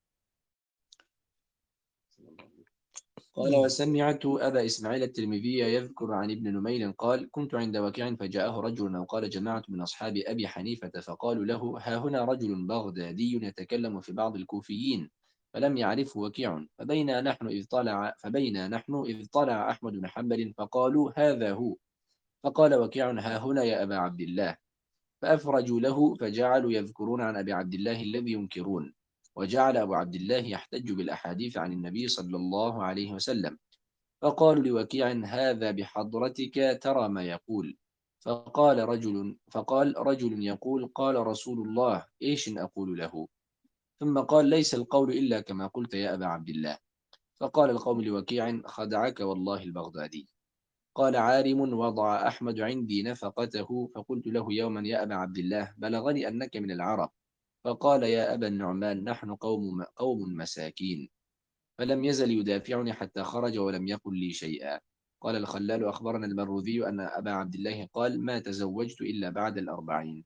قال وسمعت أبا إسماعيل الترمذي يذكر عن ابن نمير قال كنت عند وكيع فجاءه رجل أو قال جماعة من أصحاب أبي حنيفة فقالوا له ها هنا رجل بغدادي يتكلم في بعض الكوفيين، فلم يعرفه وكيع، فبينا نحن إذ طلع فبينا نحن إذ طلع أحمد بن حنبل فقالوا هذا هو، فقال وكيع ها هنا يا أبا عبد الله، فأفرجوا له فجعلوا يذكرون عن أبي عبد الله الذي ينكرون، وجعل أبو عبد الله يحتج بالأحاديث عن النبي صلى الله عليه وسلم، فقالوا لوكيع هذا بحضرتك ترى ما يقول، فقال رجل فقال رجل يقول قال رسول الله إيش أقول له، ثم قال ليس القول إلا كما قلت يا أبا عبد الله، فقال القوم لوكيع خدعك والله البغدادي. قال عالم وضع أحمد عندي نفقته، فقلت له يوما يا أبا عبد الله بلغني أنك من العرب، فقال يا أبا النعمان نحن قوم, قوم مساكين، فلم يزل يدافعني حتى خرج ولم يقل لي شيئا. قال الخلال أخبرنا المروذي أن أبا عبد الله قال ما تزوجت إلا بعد الأربعين.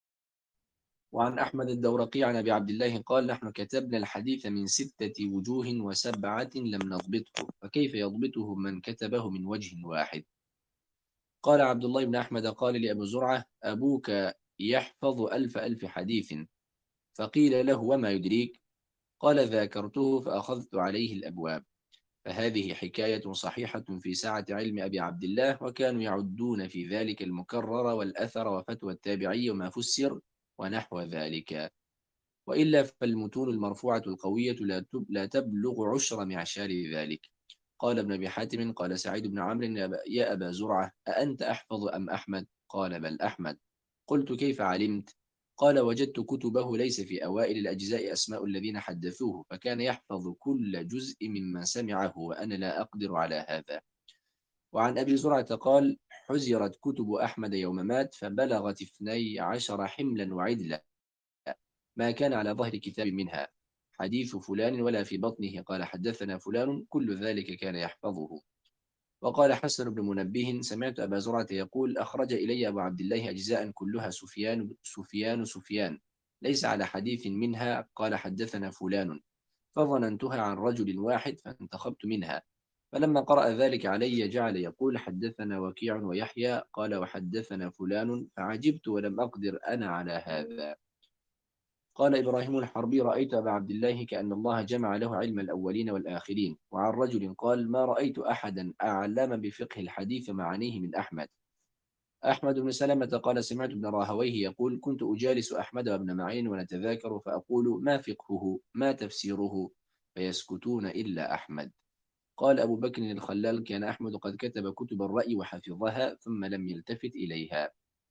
وعن أحمد الدورقي عن أبي عبد الله قال نحن كتبنا الحديث من ستة وجوه وسبعة لم نضبطه، فكيف يضبطه من كتبه من وجه واحد. قال عبد الله بن أحمد قال لأبو زرعة أبوك يحفظ ألف ألف حديث، فقيل له وما يدريك، قال ذاكرته فأخذت عليه الأبواب. فهذه حكاية صحيحة في سعة علم أبي عبد الله، وكانوا يعدون في ذلك المكرر والأثر وفتوى التابعي وما فسر ونحو ذلك، وإلا فالمتون المرفوعة القوية لا تبلغ عشر معشار ذلك. قال ابن أبي حاتم قال سعيد بن عمرو يا أبا زرعة أأنت أحفظ أم أحمد؟ قال بل أحمد. قلت كيف علمت؟ قال وجدت كتبه ليس في أوائل الأجزاء أسماء الذين حدثوه، فكان يحفظ كل جزء ممن سمعه وأنا لا أقدر على هذا. وعن أبي زرعة قال حزرت كتب أحمد يوم مات فبلغت اثني عشر حملا وعدلا، ما كان على ظهر كتاب منها، حديث فلان ولا في بطنه قال حدثنا فلان، كل ذلك كان يحفظه. وقال حسن بن منبه سمعت أبا زرعة يقول أخرج إلي أبو عبد الله أجزاء كلها سفيان سفيان سفيان ليس على حديث منها قال حدثنا فلان، فظننتها عن رجل واحد فانتخبت منها، فلما قرأ ذلك علي جعل يقول حدثنا وكيع ويحيى قال وحدثنا فلان، فعجبت ولم أقدر أنا على هذا. قال إبراهيم الحربي رأيت أبا عبد الله كأن الله جمع له علم الأولين والآخرين. وعن رجل قال ما رأيت أحدا أعلم بفقه الحديث معانيه من أحمد. أحمد بن سلمة قال سمعت ابن راهويه يقول كنت أجالس أحمد وابن معين ونتذاكر فأقول ما فقهه ما تفسيره، فيسكتون إلا أحمد. قال أبو بكر الخلال كان أحمد قد كتب كتب الرأي وحفظها ثم لم يلتفت إليها.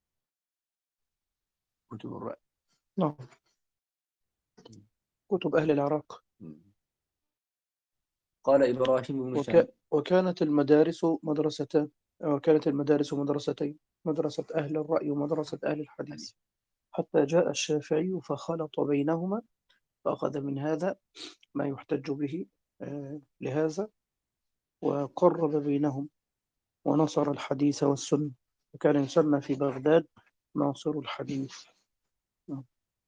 كتب الرأي نعم، كتب أهل العراق. قال إبراهيم بن وك... شام وكانت المدارس مدرستان، وكانت المدارس مدرستين، مدرسة أهل الرأي ومدرسة أهل الحديث، حتى جاء الشافعي فخلط بينهما، فأخذ من هذا ما يحتج به آه، لهذا، وقرب بينهم ونصر الحديث والسنة، وكان يسمى في بغداد ناصر الحديث. نعم.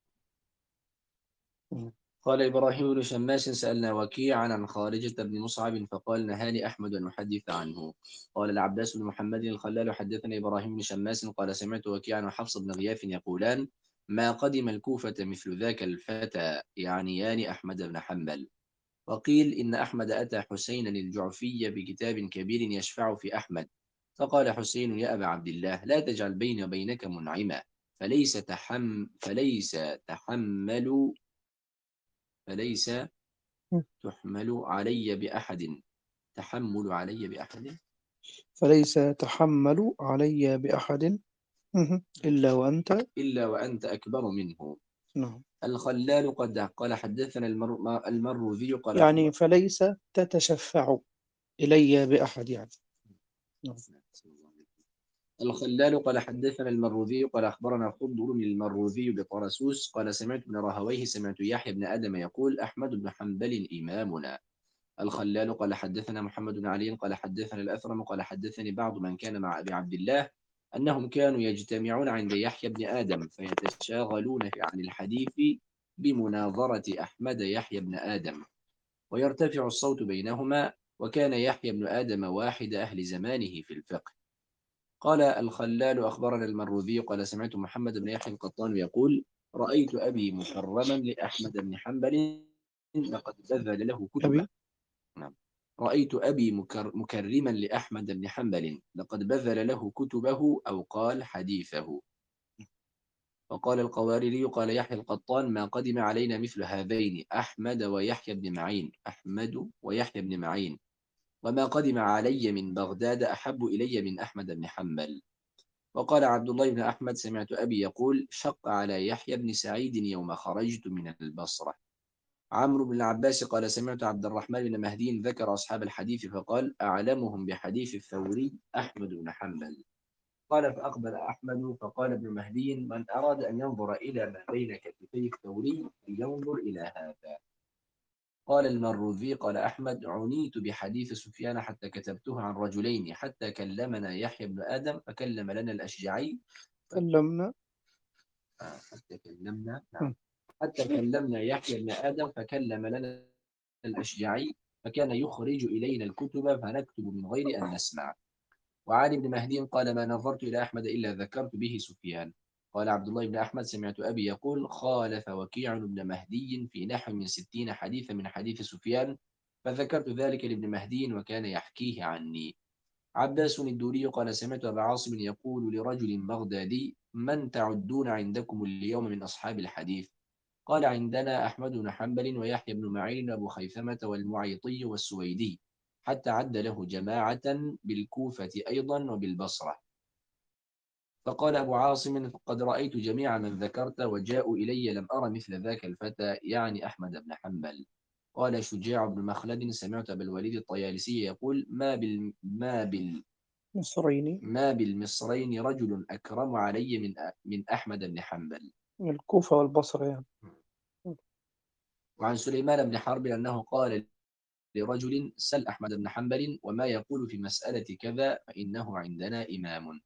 قال إبراهيم بن شماس سألنا وكيعا عن خارجة بن مصعب فقال نهاني أحمد أن أحدث عنه. قال العباس بن محمد الخلال حدثنا إبراهيم بن شماس قال سمعت وكيعا وحفص بن غياث يقولان ما قدم الكوفة مثل ذاك الفتى يعنيان أحمد بن حنبل. وقيل إن أحمد أتى حسين الجعفي بكتاب كبير يشفع في أحمد، فقال حسين يا أبا عبد الله لا تجعل بيني وبينك منعما، فليس تحم فليس تحمل فليس تحمل علي بأحد تحمل علي بأحد فليس تحمل علي بأحد إلا وأنت إلا وأنت أكبر منه. نعم. الخلال قد قال حدثنا المر... المروذي قال يعني أخبر فليس تتشفع إلي بأحد يعني. نعم. الخلال قال حدثنا المروذي قال أخبرنا خضر من المروذي بطرسوس قال سمعت ابن راهويه سمعت يحيى بن آدم يقول أحمد بن حنبل إمامنا. الخلال قال حدثنا محمد بن علي قال حدثنا الأثرم قال حدثني بعض من كان مع أبي عبد الله أنهم كانوا يجتمعون عند يحيى بن آدم فيتشاغلون عن الحديث بمناظرة أحمد يحيى بن آدم ويرتفع الصوت بينهما، وكان يحيى بن آدم واحد أهل زمانه في الفقه. قال الخلال أخبرنا المروذي قال سمعت محمد بن يحيى القطان يقول رأيت أبي مكرما لأحمد بن حنبل لقد بذل له كتبه. أبي نعم. رأيت أبي مكر مكرما لأحمد بن حنبل لقد بذل له كتبه أو قال حديثه. وقال القواريري قال يحيى القطان ما قدم علينا مثل هذين أحمد ويحيى بن معين أحمد ويحيى بن معين، وما قدم علي من بغداد أحب إلي من أحمد بن حنبل. وقال عبد الله بن أحمد سمعت أبي يقول شق على يحيى بن سعيد يوم خرجت من البصرة. عمرو بن العباس قال سمعت عبد الرحمن بن مهدي ذكر أصحاب الحديث فقال أعلمهم بحديث الثوري أحمد بن حنبل. قال فأقبل أحمد فقال ابن مهدي من أراد أن ينظر إلى ما بين كتفي الثوري لينظر إلى هذا. قال المروذي قال أحمد عنيت بحديث سفيان حتى كتبته عن رجلين حتى كلمنا يحيى بن آدم فكلم لنا الأشجعي كلمنا حتى كلمنا نعم حتى كلمنا يحيى بن آدم فكلم لنا الأشجعي فكان يخرج إلينا الكتب فنكتب من غير أن نسمع. وعلي بن مهدي قال ما نظرت إلى أحمد إلا ذكرت به سفيان. قال عبد الله بن أحمد سمعت أبي يقول خالف وكيع بن مهدي في نحو من ستين حديثا من حديث سفيان، فذكرت ذلك لابن مهدي وكان يحكيه عني. عباس الدوري قال سمعت أبا عاصم يقول لرجل بغدادي من تعدون عندكم اليوم من أصحاب الحديث؟ قال عندنا أحمد بن حنبل ويحيى بن معين وأبو خيثمة والمعيطي والسويدي، حتى عد له جماعة بالكوفة أيضا وبالبصرة. فقال أبو عاصم قد رأيت جميع من ذكرت وجاءوا إلي لم أرى مثل ذاك الفتى يعني أحمد بن حنبل. قال شجاع بن مخلد سمعت أبا الوليد الطيالسي يقول ما بال ما بال مصريني ما بالمصرين رجل أكرم علي من من أحمد بن حنبل. من الكوفة والبصرة يعني. وعن سليمان بن حرب أنه قال لرجل سل أحمد بن حنبل وما يقول في مسألة كذا فإنه عندنا إمام.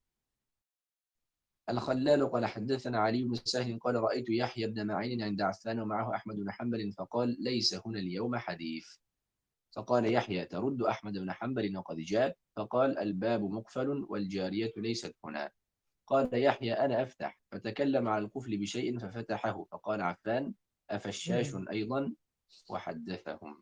الخلال قال حدثنا علي بن سهل قال رأيت يحيى بن معين عند عفان ومعه أحمد بن حنبل فقال ليس هنا اليوم حديث. فقال يحيى ترد أحمد بن حنبل وقد جاء. فقال الباب مقفل والجارية ليست هنا. قال يحيى أنا أفتح. فتكلم على القفل بشيء ففتحه. فقال عفان أفشاش أيضا وحدثهم.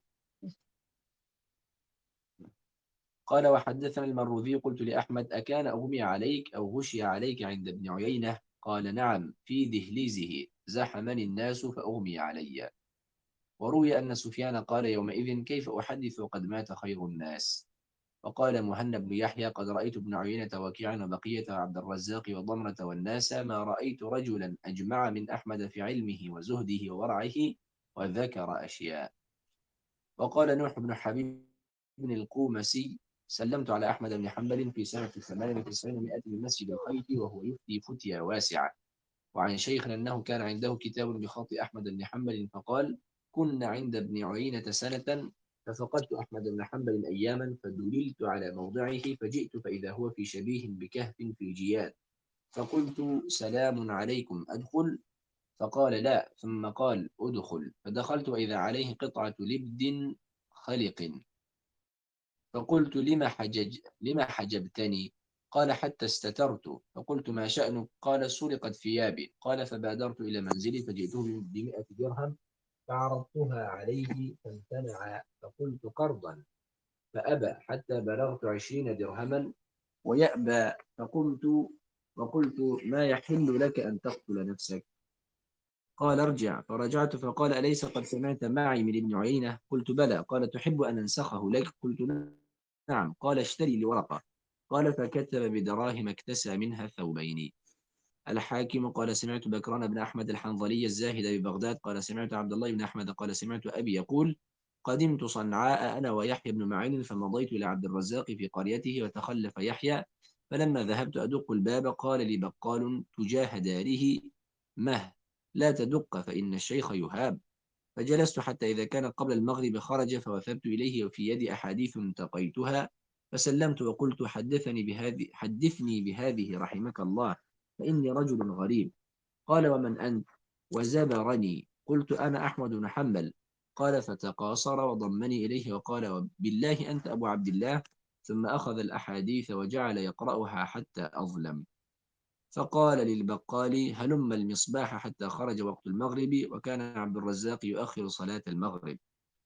قال وحدثنا المروذي قلت لأحمد أكان أغمي عليك أو غشي عليك عند ابن عيينة؟ قال نعم في دهليزه زحمني الناس فأغمي علي. وروي أن سفيان قال يومئذ كيف أحدث وقد مات خير الناس. وقال مهنا بن يحيى قد رأيت ابن عيينة وكيعا وبقية وعبد الرزاق وضمرة والناس ما رأيت رجلا أجمع من أحمد في علمه وزهده وورعه وذكر أشياء. وقال نوح بن حبيب بن القومسي سلمت على أحمد بن حنبل في سنة ثمان وتسعين ومائة بمسجد الخيف وهو يفتي فتيا واسعة. وعن شيخنا أنه كان عنده كتاب بخط أحمد بن حنبل فقال كنا عند ابن عيينة سنة ففقدت أحمد بن حنبل أياما فدللت على موضعه فجئت فإذا هو في شبيه بكهف في جياد. فقلت سلام عليكم أدخل؟ فقال لا. ثم قال أدخل. فدخلت وإذا عليه قطعة لبد خلق. فقلت لما حجج لما حجبتني؟ قال حتى استترت. فقلت ما شأنك؟ قال سرقت ثيابي. قال فبادرت إلى منزلي فجئته بمئة درهم فعرضتها عليه فامتنع. فقلت قرضا فأبى حتى بلغت عشرين درهما ويأبى. فقمت وقلت ما يحل لك أن تقتل نفسك؟ قال ارجع. فرجعت فقال أليس قد سمعت معي من ابن عيينة؟ قلت بلى. قال تحب أن أنسخه لك؟ قلت نعم. قال اشتري لي ورقة. قال فكتب بدراهم اكتسى منها ثوبين. الحاكم قال سمعت بكران بن أحمد الحنظلي الزاهد ببغداد قال سمعت عبد الله بن أحمد قال سمعت أبي يقول قدمت صنعاء أنا ويحيى بن معين فمضيت إلى عبد الرزاق في قريته وتخلف يحيى. فلما ذهبت أدق الباب قال لي بقال تجاه داره مه لا تدق فإن الشيخ يهاب. فجلست حتى إذا كان قبل المغرب خرج فوثبت إليه وفي يدي أحاديث انتقيتها فسلمت وقلت حدثني بهذه حدثني بهذه رحمك الله فإني رجل غريب. قال ومن أنت؟ وزبرني. قلت أنا أحمد بن حنبل. قال فتقاصر وضمني إليه وقال بالله أنت أبو عبد الله؟ ثم أخذ الأحاديث وجعل يقرأها حتى أظلم. فقال للبقال هلم المصباح حتى خرج وقت المغرب وكان عبد الرزاق يؤخر صلاة المغرب.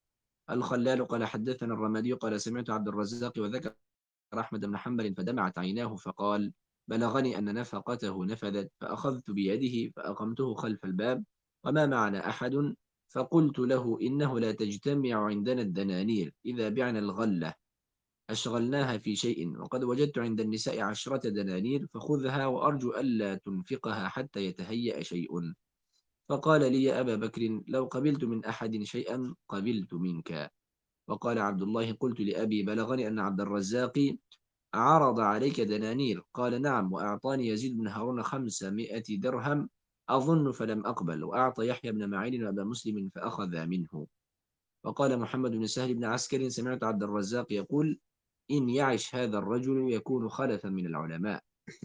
الخلال قال حدثنا الرمادي قال سمعت عبد الرزاق وذكر أحمد بن حنبل فدمعت عيناه فقال بلغني أن نفقته نفذت. فأخذت بيده فأقمته خلف الباب وما معنا أحد. فقلت له إنه لا تجتمع عندنا الدنانير إذا بعنا الغلة أشغلناها في شيء وقد وجدت عند النساء عشرة دنانير فخذها وأرجو ألا تنفقها حتى يتهيأ شيء. فقال لي يا أبا بكر لو قبلت من أحد شيئا قبلت منك. وقال عبد الله قلت لأبي بلغني أن عبد الرزاق عرض عليك دنانير. قال نعم وأعطاني يزيد بن هارون خمسمائة درهم أظن فلم أقبل وأعطى يحيى بن معين وأبا مسلم فأخذ منه. وقال محمد بن سهل بن عسكر سمعت عبد الرزاق يقول إن يعش هذا الرجل يكون خلفا من العلماء.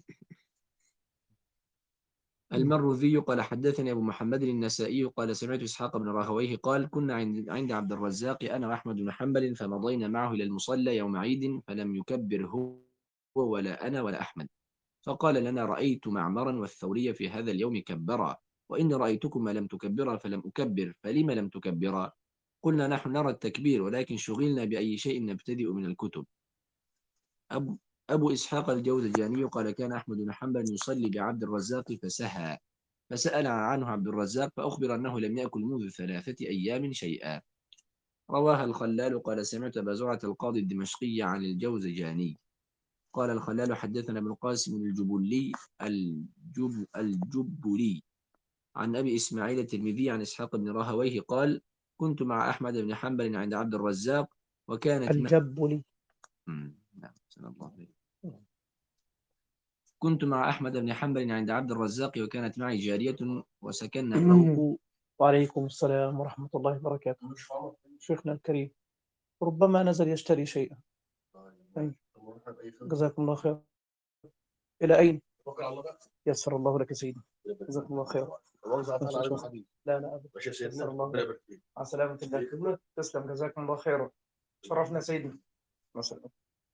المروذي قال حدثني أبو محمد النسائي قال سمعت إسحاق بن راهويه قال كنا عند عند عبد الرزاق أنا وأحمد بن حنبل فمضينا معه إلى المصلى يوم عيد فلم يكبر هو ولا أنا ولا أحمد. فقال لنا رأيت معمرا والثوري في هذا اليوم كبرا وإن رأيتكما لم تكبرا فلم أكبر فلما لم تكبرا؟ قلنا نحن نرى التكبير ولكن شغلنا بأي شيء نبتدئ من الكتب. أبو, أبو إسحاق الجوزجاني قال كان أحمد بن حنبل يصلي بعبد الرزاق فسهى فسأل عنه عبد الرزاق فأخبر أنه لم يأكل منذ ثلاثة أيام شيئا. رواها الخلال قال سمعت أبا زرعة القاضي الدمشقي عن الجوزجاني قال الخلال حدثنا ابن قاسم الجبلي الجب الجبلي عن أبي إسماعيل الترمذي عن إسحاق بن راهويه قال كنت مع أحمد بن حنبل عند عبد الرزاق وكانت الجبلي. نعم صلى الله عليه. كنت مع أحمد بن حنبل عند عبد الرزاق وكانت معي جارية وسكننا فوق وعليكم السلام ورحمة الله وبركاته. شيخنا الكريم ربما نزل يشتري شيئا. أي. جزاكم الله خير. إلى أين؟ يسر الله لك سيدي. جزاكم الله خير. لا لا أبدا. يسر الله لك. على سلامة الله. تسلم. جزاكم الله خيرا. شرفنا سيدي. مثلا.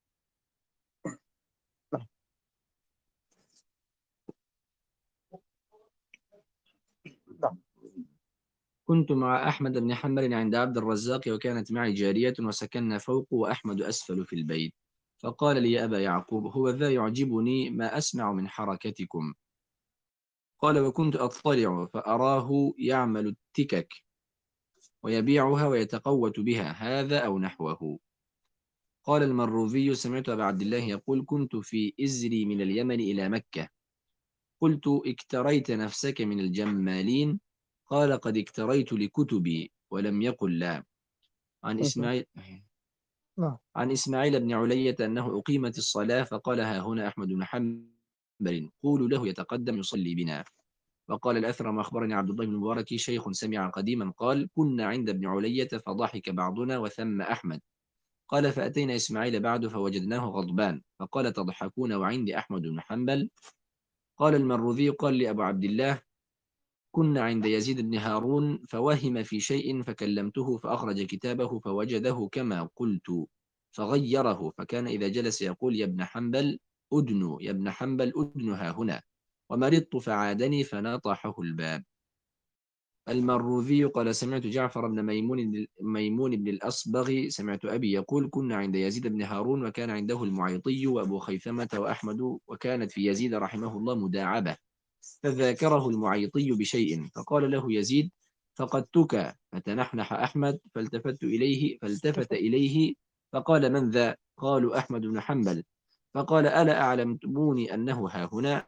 نعم. كنت مع أحمد بن حنبل عند عبد الرزاق وكانت معي جارية وسكننا فوق وأحمد أسفل في البيت، فقال لي يا أبا يعقوب هو ذا يعجبني ما أسمع من حركتكم. قال وكنت أطلع فأراه يعمل التكك ويبيعها ويتقوت بها هذا أو نحوه. قال المروذي سمعت أبا عبد الله يقول كنت في إزري من اليمن إلى مكة، قلت اكتريت نفسك من الجمالين؟ قال قد اكتريت لكتبي، ولم يقل لا. عن إسماعيل نعم. عن إسماعيل بن علية أنه أقيمت الصلاة فقال ها هنا أحمد بن حنبل قولوا له يتقدم يصلي بنا. وقال الأثرم أخبرني عبد الله بن مبارك شيخ سمع قديما قال كنا عند ابن علية فضحك بعضنا وثم أحمد. قال فأتينا إسماعيل بعد فوجدناه غضبان فقال تضحكون وعندي أحمد بن حنبل؟ قال المروذي قال لأبو عبد الله كنا عند يزيد بن هارون فوهم في شيء فكلمته فأخرج كتابه فوجده كما قلت فغيره، فكان إذا جلس يقول يا ابن حنبل أدن يا ابن حنبل أدن ها هنا، ومرضت فعادني فنطحه الباب. المروذي قال سمعت جعفر بن ميمون ميمون بن الأصبغ سمعت أبي يقول كنا عند يزيد بن هارون وكان عنده المعيطي وأبو خيثمة وأحمد، وكانت في يزيد رحمه الله مداعبة، فذاكره المعيطي بشيء فقال له يزيد فقدتك، فتنحنح أحمد فالتفت إليه فالتفت إليه فقال من ذا؟ قالوا أحمد بن حنبل. فقال ألا أعلمتموني أنه ها هنا؟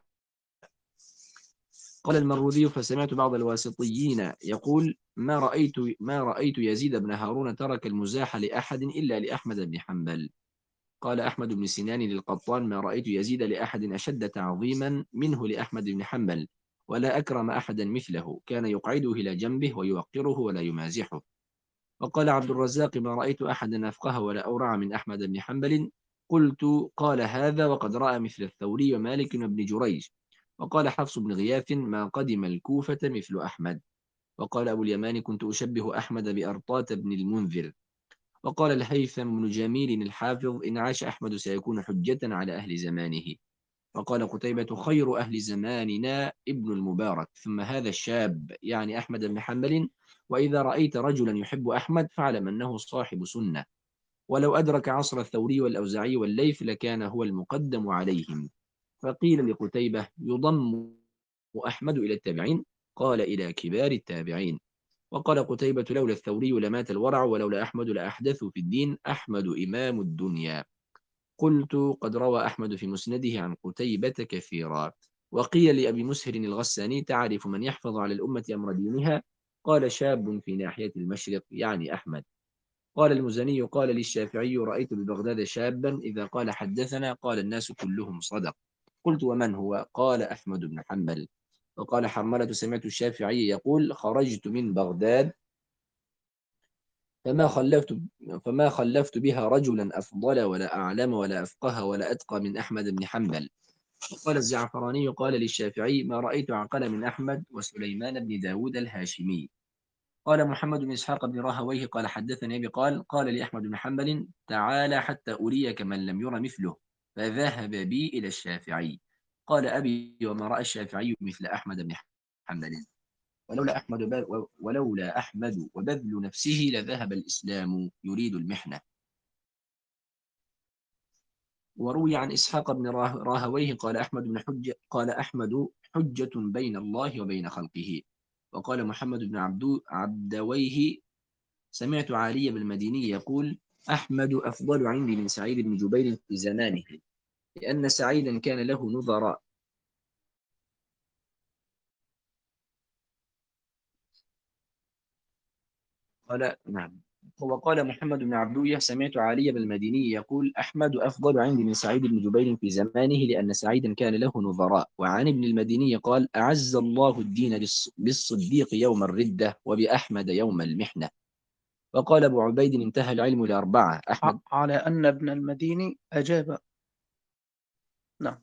قال المروذي فسمعت بعض الواسطيين يقول ما رأيت ما رأيت يزيد بن هارون ترك المزاح لأحد إلا لأحمد بن حنبل. قال أحمد بن سنان للقطان ما رأيت يزيد لأحد أشد تعظيما منه لأحمد بن حنبل، ولا أكرم أحدا مثله، كان يقعده إلى جنبه ويوقره ولا يمازحه. وقال عبد الرزاق ما رأيت أحدا أفقه ولا أورع من أحمد بن حنبل. قلت قال هذا وقد رأى مثل الثوري ومالك وابن جريج. وقال حفص بن غياث ما قدم الكوفة مثل أحمد. وقال أبو اليمان كنت أشبه أحمد بأرطاة بن المنذر. وقال الهيثم بن جميل الحافظ إن عاش أحمد سيكون حجة على أهل زمانه. وقال قتيبة خير أهل زماننا ابن المبارك ثم هذا الشاب يعني أحمد بن حنبل، وإذا رأيت رجلا يحب أحمد فاعلم أنه صاحب سنة، ولو أدرك عصر الثوري والأوزاعي والليث لكان هو المقدم عليهم. فقيل لقتيبة يضم أحمد إلى التابعين؟ قال إلى كبار التابعين. وقال قتيبة لولا الثوري لمات الورع ولولا أحمد لأحدث في الدين، أحمد إمام الدنيا. قلت قد روى أحمد في مسنده عن قتيبة كثيرا. وقيل لأبي مسهر الغساني تعرف من يحفظ على الأمة أمر دينها؟ قال شاب في ناحية المشرق يعني أحمد. قال المزني قال للشافعي رأيت ببغداد شابا إذا قال حدثنا قال الناس كلهم صدق. قلت ومن هو؟ قال أحمد بن حنبل. وقال حرملة سمعت الشافعي يقول خرجت من بغداد فما خلفت فما خلفت بها رجلا أفضل ولا أعلم ولا أفقه ولا أتقى من أحمد بن حنبل. قال الزعفراني قال للشافعي ما رأيت عقل من أحمد وسليمان بن داود الهاشمي. قال محمد بن إسحاق بن راهويه قال حدثني أبي قال قال لي أحمد بن حنبل تعالى حتى أريك من لم ير مثله، فذهب بي إلى الشافعي. قال أبي وما رأى الشافعي مثل أحمد بن حنبل، ولولا أحمد ولولا أحمد وبذل نفسه لذهب الإسلام يريد المحنة. وروي عن إسحاق بن راهويه قال أحمد بن حجة قال أحمد حجة بين الله وبين خلقه. وقال محمد بن عبدو عبدويه سمعت علي بن المديني يقول أحمد أفضل عندي من سعيد بن جبير في زمانه، لأن سعيدا كان له نظراء. قال نعم وقال محمد بن عبدوية سمعت علي بن المديني يقول أحمد أفضل عندي من سعيد بن جبير في زمانه لأن سعيدا كان له نظراء. وعن ابن المديني قال أعز الله الدين بالص- بالصديق يوم الردة وبأحمد يوم المحنة. وقال أبو عبيد انتهى العلم لأربعة ع- أحمد على أن ابن المديني أجاب. نعم.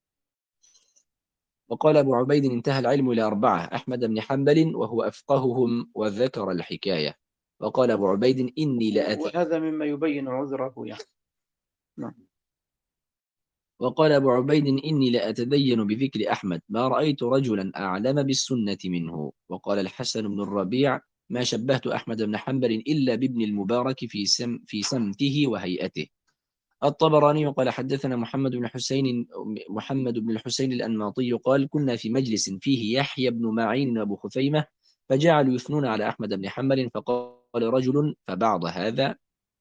وقال أبو عبيد انتهى العلم لأربعة أحمد بن حنبل وهو أفقههم وذكر الحكاية. وقال أبو عبيد إني لأت وهذا مما يبين عذره يعني. نعم. وقال أبو عبيد إني لأتدين بذكر أحمد ما رأيت رجلا أعلم بالسنة منه. وقال الحسن بن الربيع ما شبهت أحمد بن حنبل إلا بابن المبارك في سم في سمته وهيئته. الطبراني قال حدثنا محمد بن حسين محمد بن الحسين الأنماطي قال كنا في مجلس فيه يحيى بن معين وأبو خثيمة فجعلوا يثنون على أحمد بن حنبل فقال رجل فبعض هذا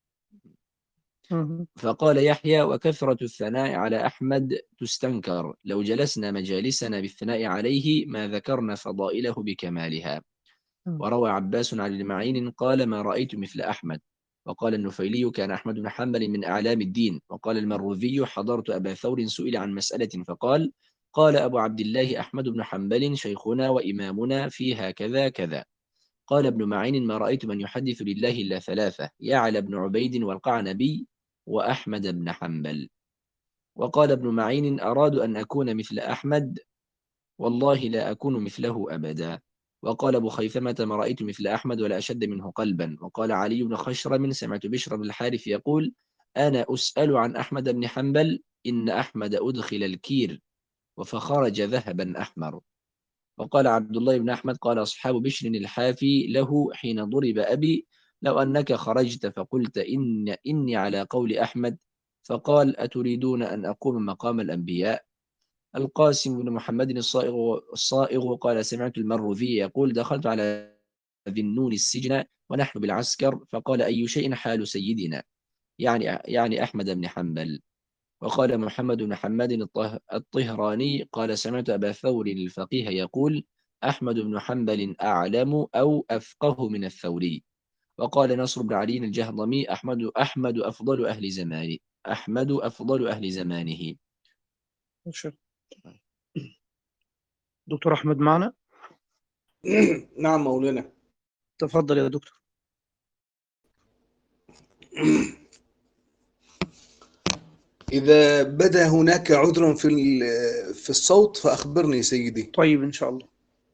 مهم. فقال يحيى وكثرة الثناء على أحمد تستنكر لو جلسنا مجالسنا بالثناء عليه ما ذكرنا فضائله بكمالها. مم. وروى عباس عن المعين قال ما رأيت مثل أحمد. وقال النفيلي كان أحمد بن حنبل من أعلام الدين. وقال المروذي حضرت أبا ثور سئل عن مسألة فقال قال أبو عبد الله أحمد بن حنبل شيخنا وإمامنا في هكذا كذا. قال ابن معين ما رأيت من يحدث لله إلا ثلاثة يعلى بن عبيد والقعنبي وأحمد بن حنبل. وقال ابن معين أراد أن أكون مثل أحمد والله لا أكون مثله أبدا. وقال أبو خيثمة ما رأيت مثل أحمد ولا أشد منه قلبا. وقال علي بن خشرم سمعت بشر بن الحارث يقول أنا أسأل عن أحمد بن حنبل إن أحمد أدخل الكير وفخرج ذهبا أحمر. وقال عبد الله بن أحمد قال أصحاب بشر الحافي له حين ضرب أبي لو أنك خرجت فقلت إن إني على قول أحمد فقال أتريدون أن أقوم مقام الأنبياء. القاسم بن محمد الصائغ, الصائغ قال سمعت المروذي يقول دخلت على ذي النون السجن ونحن بالعسكر فقال أي شيء حال سيدنا يعني يعني أحمد بن حنبل. وقال محمد بن حماد الطه- الطهراني قال سمعت أبا ثور الفقيه يقول أحمد بن حنبل أعلم أو أفقه من الثوري. وقال نصر بن علي الجهضمي أحمد أحمد أفضل أهل زمانه أحمد أفضل أهل زمانه. شكرا. دكتور أحمد معنا. نعم مولانا. تفضل يا دكتور. إذا بدا هناك عذر في في الصوت فأخبرني سيدي. طيب إن شاء الله.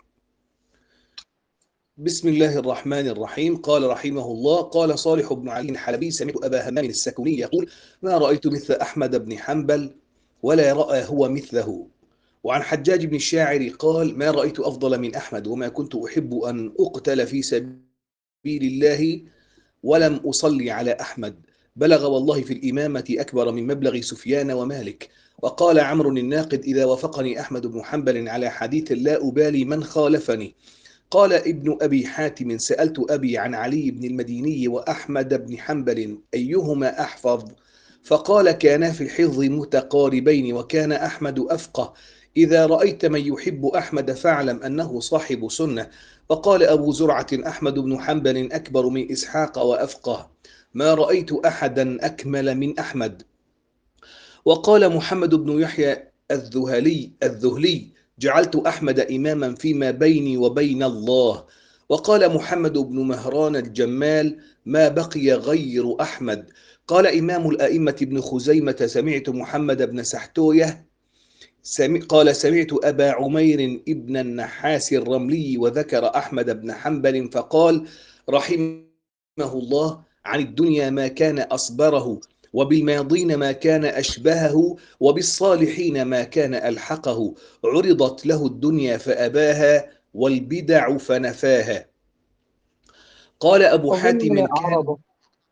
بسم الله الرحمن الرحيم. قال رحمه الله قال صالح بن علي الحلبي سمعت أبا همام السكوني يقول ما رأيت مثل أحمد بن حنبل ولا رأى هو مثله. وعن حجاج بن الشاعر قال ما رأيت أفضل من أحمد وما كنت أحب أن أقتل في سبيل الله ولم أصلي على أحمد بلغ والله في الإمامة أكبر من مبلغ سفيان ومالك. وقال عمرو الناقد إذا وافقني أحمد بن حنبل على حديث لا أبالي من خالفني. قال ابن أبي حاتم سألت أبي عن علي بن المديني وأحمد بن حنبل أيهما أحفظ فقال كانا في الحفظ متقاربين وكان أحمد أفقه. إذا رأيت من يحب أحمد فاعلم أنه صاحب سنة. وقال أبو زرعة أحمد بن حنبل أكبر من إسحاق وأفقه ما رأيت أحدا أكمل من أحمد. وقال محمد بن يحيى الذهلي الذهلي جعلت أحمد إماما فيما بيني وبين الله. وقال محمد بن مهران الجمال ما بقي غير أحمد. قال إمام الأئمة ابن خزيمة سمعت محمد بن سحتوية سمع قال سمعت أبا عمير ابن النحاس الرملي وذكر أحمد بن حنبل فقال رحمه الله عن الدنيا ما كان أصبره وبالماضين ما كان أشبهه وبالصالحين ما كان ألحقه عرضت له الدنيا فأباها والبدع فنفاها. قال أبو حاتم أظن كان عرضت.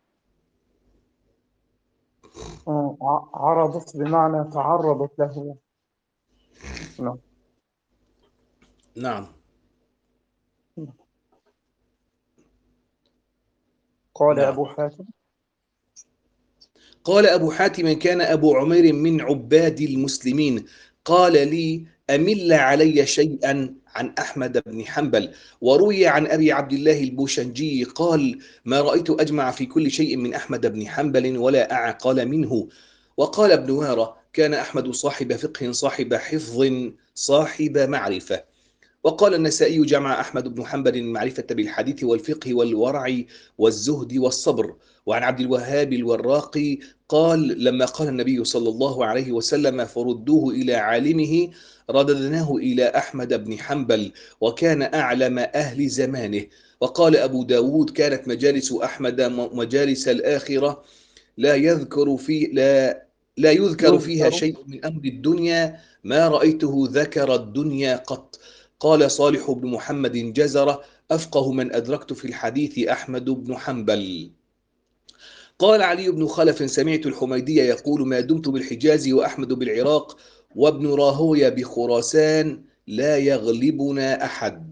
آه، ع- عرضت بمعنى تعرضت له. نعم. نعم. قال نعم. أبو حاتم. قال أبو حاتم كان أبو عمير من عباد المسلمين قال لي أمل علي شيئا عن أحمد بن حنبل. وروي عن أبي عبد الله البوشنجي قال: ما رأيت أجمع في كل شيء من أحمد بن حنبل ولا أعقل منه. وقال ابن وارة: كان أحمد صاحب فقه صاحب حفظ صاحب معرفة. وقال النسائي: جمع أحمد بن حنبل المعرفة بالحديث والفقه والورع والزهد والصبر. وعن عبد الوهاب الوراقي قال: لما قال النبي صلى الله عليه وسلم: فردوه إلى عالمه، رددناه إلى أحمد بن حنبل، وكان أعلم أهل زمانه. وقال أبو داود: كانت مجالس أحمد مجالس الآخرة لا يذكر في لا لا يذكر فيها يذكر شيء من أمر الدنيا ما رأيته ذكر الدنيا قط. قال صالح بن محمد جزرة: أفقه من أدركت في الحديث أحمد بن حنبل. قال علي بن خلف: سمعت الحميدي يقول: ما دمت بالحجاز وأحمد بالعراق وابن راهويه بخراسان لا يغلبنا أحد.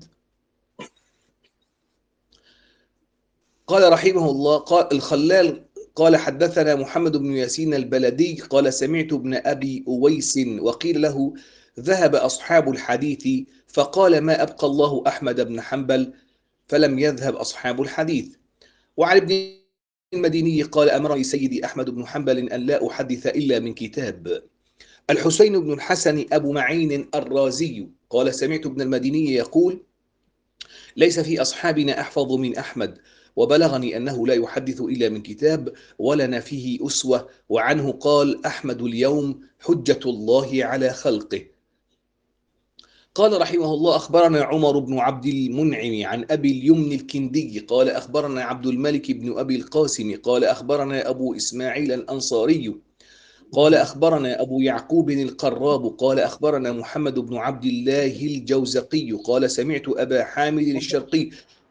قال رحمه الله: قال الخلال قال حدثنا محمد بن ياسين البلدي قال: سمعت ابن أبي أويس وقيل له: ذهب أصحاب الحديث، فقال: ما أبقى الله أحمد بن حنبل، فلم يذهب أصحاب الحديث. وعن ابن المديني قال: أمرني سيدي أحمد بن حنبل أن لا أحدث إلا من كتاب. الحسين بن الحسن أبو معين الرازي قال: سمعت ابن المديني يقول: ليس في أصحابنا أحفظ من أحمد، وبلغني أنه لا يحدث إلا من كتاب، ولنا فيه أسوة. وعنه قال: أحمد اليوم حجة الله على خلقه. قال رحمه الله: أخبرنا عمر بن عبد المنعم عن أبي اليمن الكندي قال: أخبرنا عبد الملك بن أبي القاسم قال: أخبرنا أبو إسماعيل الأنصاري قال: أخبرنا أبو يعقوب القراب قال: أخبرنا محمد بن عبد الله الجوزقي قال: سمعت أبا حامد الشرقي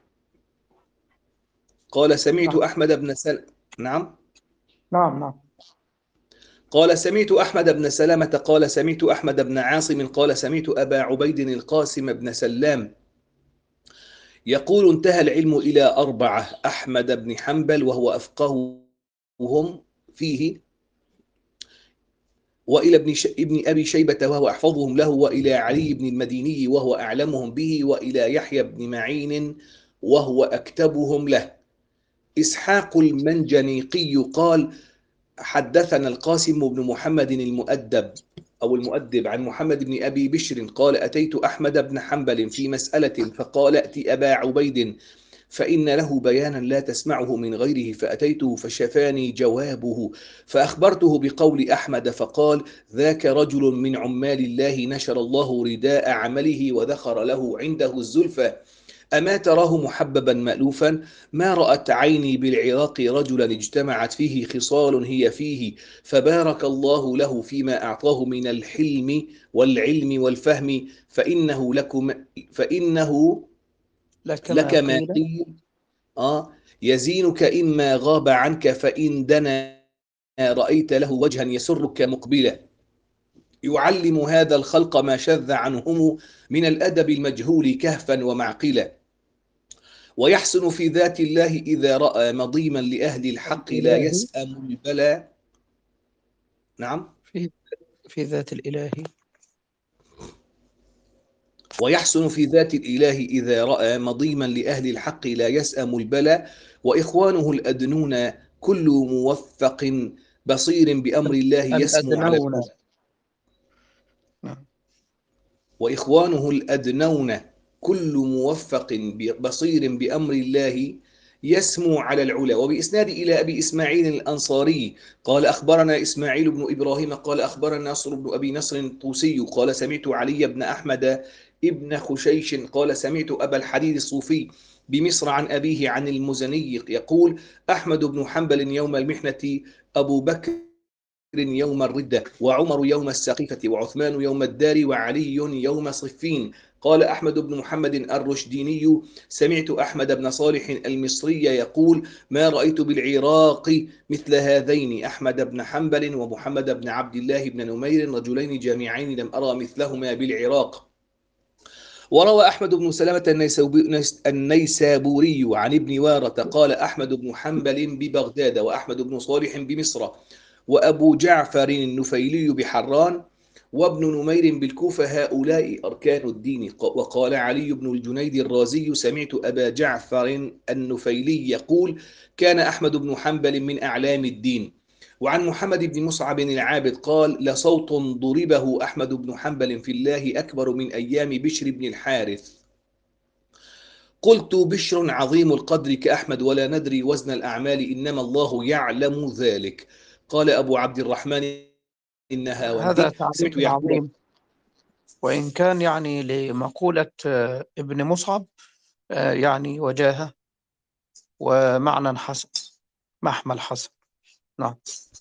قال: سمعت نعم أحمد بن سل... نعم نعم نعم قال: سمعت أحمد بن سلمة قال: سمعت أحمد بن عاصم قال: سمعت أبا عبيد القاسم بن سلام يقول: انتهى العلم إلى أربعة: أحمد بن حنبل وهو أفقههم فيه، وإلى ابن, ش... ابن أبي شيبة وهو أحفظهم له، وإلى علي بن المديني وهو أعلمهم به، وإلى يحيى بن معين وهو أكتبهم له. إسحاق المنجنيقي قال: حدثنا القاسم بن محمد المؤدب أو المؤدب عن محمد بن أبي بشر قال: أتيت أحمد بن حنبل في مسألة، فقال: ائت أبا عبيد فإن له بيانا لا تسمعه من غيره، فأتيته فشفاني جوابه، فأخبرته بقول أحمد، فقال: ذاك رجل من عمال الله نشر الله رداء عمله وذخر له عنده الزلفى، أما تراه محببا مألوفا؟ ما رأت عيني بالعراق رجلا اجتمعت فيه خصال هي فيه، فبارك الله له فيما أعطاه من الحلم والعلم والفهم، فإنه لكم فإنه لك لك ما ما قيل. قيل آه يزينك إما غاب عنك، فإن دنا رأيت له وجها يسرك مقبلا، يعلم هذا الخلق ما شذ عنهم من الأدب المجهول كهفا ومعقلا، ويحسن في ذات الله إذا رأى مضيما لأهل الحق لا الإلهي يسأم البلاء. نعم في في ذات الإلهي. ويحسن في ذات الإله إذا رأى مضيما لأهل الحق لا يسأم البلاء، وإخوانه الأدنون كل موفق بصير بأمر الله يسمو على الأدنون. العلا. نعم. وإخوانه الأدنون كل موفق بصير بأمر الله يسمو على العلا. وبإسناد إلى أبي إسماعيل الأنصاري قال: أخبرنا إسماعيل بن إبراهيم قال: أخبرنا نصر بن أبي نصر الطوسي قال: سمعت علي بن أحمد ابن خشيش قال: سمعت أبا الحديد الصوفي بمصر عن أبيه عن المزني يقول: أحمد بن حنبل يوم المحنة، أبو بكر يوم الردة، وعمر يوم السقيفة، وعثمان يوم الدار، وعلي يوم صفين. قال أحمد بن محمد الرشديني: سمعت أحمد بن صالح المصري يقول: ما رأيت بالعراق مثل هذين، أحمد بن حنبل ومحمد بن عبد الله بن نمير، رجلين جامعين لم أرى مثلهما بالعراق. وروى أحمد بن سلمة النيسابوري عن ابن وارة قال: أحمد بن حنبل ببغداد، وأحمد بن صالح بمصر، وأبو جعفر النفيلي بحران، وابن نمير بالكوفة هؤلاء أركان الدين. وقال علي بن الجنيد الرازي سمعت أبا جعفر النفيلي يقول كان أحمد بن حنبل من أعلام الدين. وعن محمد بن مصعب العابد قال لصوت ضربه أحمد بن حنبل في الله أكبر من أيام بشر بن الحارث. قلت بشر عظيم القدر كأحمد ولا ندري وزن الأعمال إنما الله يعلم ذلك. قال أبو عبد الرحمن هذا النهاوندي سمعت تعليق يعقوب. عظيم، وإن كان يعني لمقولة آه، ابن مصعب آه، يعني وجاهة ومعنى حسن، محمل حسن. نعم.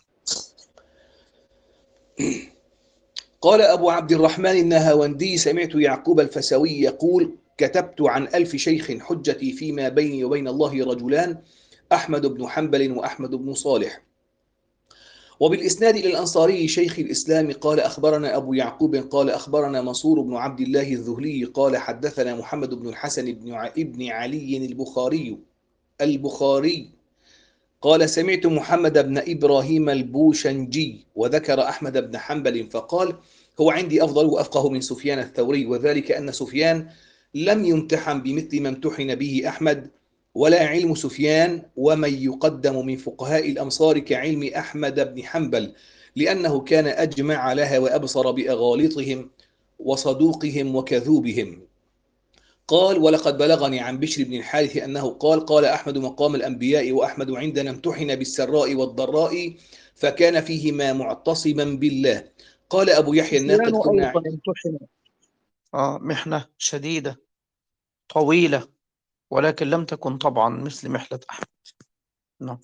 قال أبو عبد الرحمن النهاوندي سمعت يعقوب الفسوي يقول كتبت عن ألف شيخ حجتي فيما بيني وبين الله رجلان أحمد بن حنبل وأحمد بن صالح. وبالإسناد إلى الأنصاري شيخ الإسلام قال أخبرنا أبو يعقوب قال أخبرنا منصور بن عبد الله الذهلي قال حدثنا محمد بن الحسن بن ابن علي البخاري البخاري قال سمعت محمد بن إبراهيم البوشنجي وذكر أحمد بن حنبل فقال هو عندي أفضل وأفقه من سفيان الثوري، وذلك أن سفيان لم يمتحن بمثل ما امتحن به أحمد، ولا علم سفيان ومن يقدم من فقهاء الأمصار كعلم أحمد بن حنبل، لأنه كان أجمع لها وأبصر بأغالطهم وصدوقهم وكذوبهم. قال ولقد بلغني عن بشر بن الحارث أنه قال قال أحمد مقام الأنبياء وأحمد عندنا امتحن بالسراء والضراء فكان فيهما معتصما بالله. قال أبو يحيى الناقد سفيان كنا أيضا امتحن آه محنة شديدة طويلة، ولكن لم تكن طبعا مثل محنة أحمد. نعم.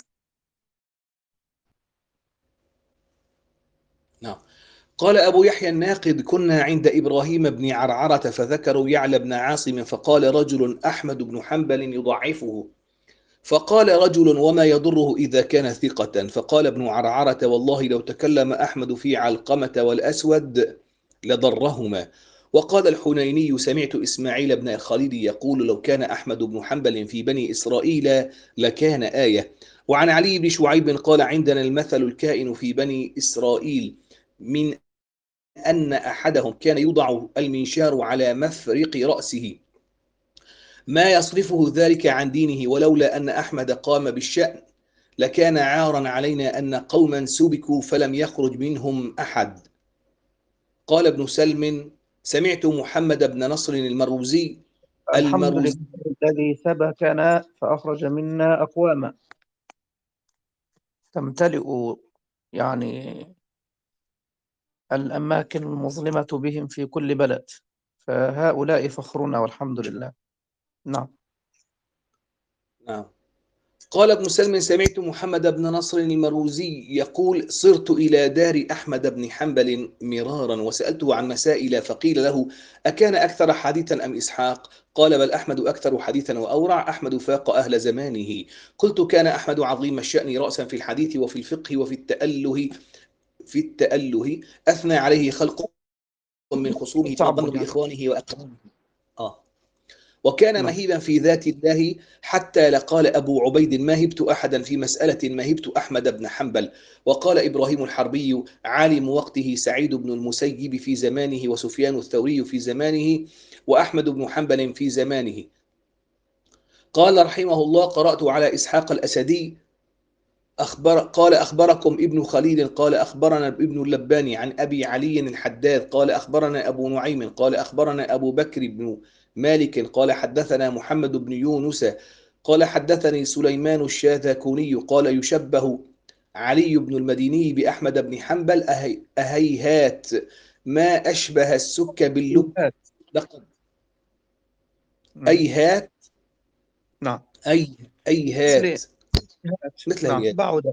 نعم. قال أبو يحيى الناقد كنا عند إبراهيم بن عرعرة فذكروا يعلى بن عاصم فقال رجل أحمد بن حنبل يضعفه، فقال رجل وما يضره إذا كان ثقة، فقال ابن عرعرة والله لو تكلم أحمد في علقمة والأسود لضرهما. وقال الحنيني سمعت إسماعيل بن الخليل يقول لو كان أحمد بن حنبل في بني إسرائيل لكان آية. وعن علي بن شعيب قال عندنا المثل الكائن في بني إسرائيل من أن أحدهم كان يوضع المنشار على مفرق رأسه ما يصرفه ذلك عن دينه، ولولا أن أحمد قام بالشأن لكان عارا علينا أن قوما سبكوا فلم يخرج منهم أحد. قال ابن سلم سمعت محمد بن نصر المروزي الحمد المروزي لله الذي سبكنا فأخرج منا أقواما تمتلئ يعني الأماكن المظلمة بهم في كل بلد، فهؤلاء فخرنا والحمد لله. نعم. نعم. قال ابن سلم سمعت محمد بن نصر المروزي يقول صرت إلى دار أحمد بن حنبل مرارا وسألته عن مسائل فقيل له أكان أكثر حديثا أم إسحاق؟ قال بل أحمد أكثر حديثا وأورع، أحمد فاق أهل زمانه. قلت كان أحمد عظيم الشأن رأسا في الحديث وفي الفقه وفي التأله في التأله أثنى عليه خلق من خصومه فظن تعبد يعني. بإخوانه وأقرانه. آه. وكان نعم. مهيبا في ذات الله حتى لقال أبو عبيد ما هبت أحدا في مسألة ما هبت أحمد بن حنبل. وقال إبراهيم الحربي عالم وقته سعيد بن المسيب في زمانه وسفيان الثوري في زمانه وأحمد بن حنبل في زمانه. قال رحمه الله قرأت على إسحاق الأسدي أخبر قال أخبركم ابن خليل قال أخبرنا ابن اللباني عن أبي علي الحداد قال أخبرنا أبو نعيم قال أخبرنا أبو بكر بن مالك قال حدثنا محمد بن يونس قال حدثني سليمان الشاذكوني قال يشبه علي بن المديني بأحمد بن حنبل أهي أهيهات ما أشبه السك باللب لقد أيهات نعم. أي أيهات مثل نعم. هيات. بعد.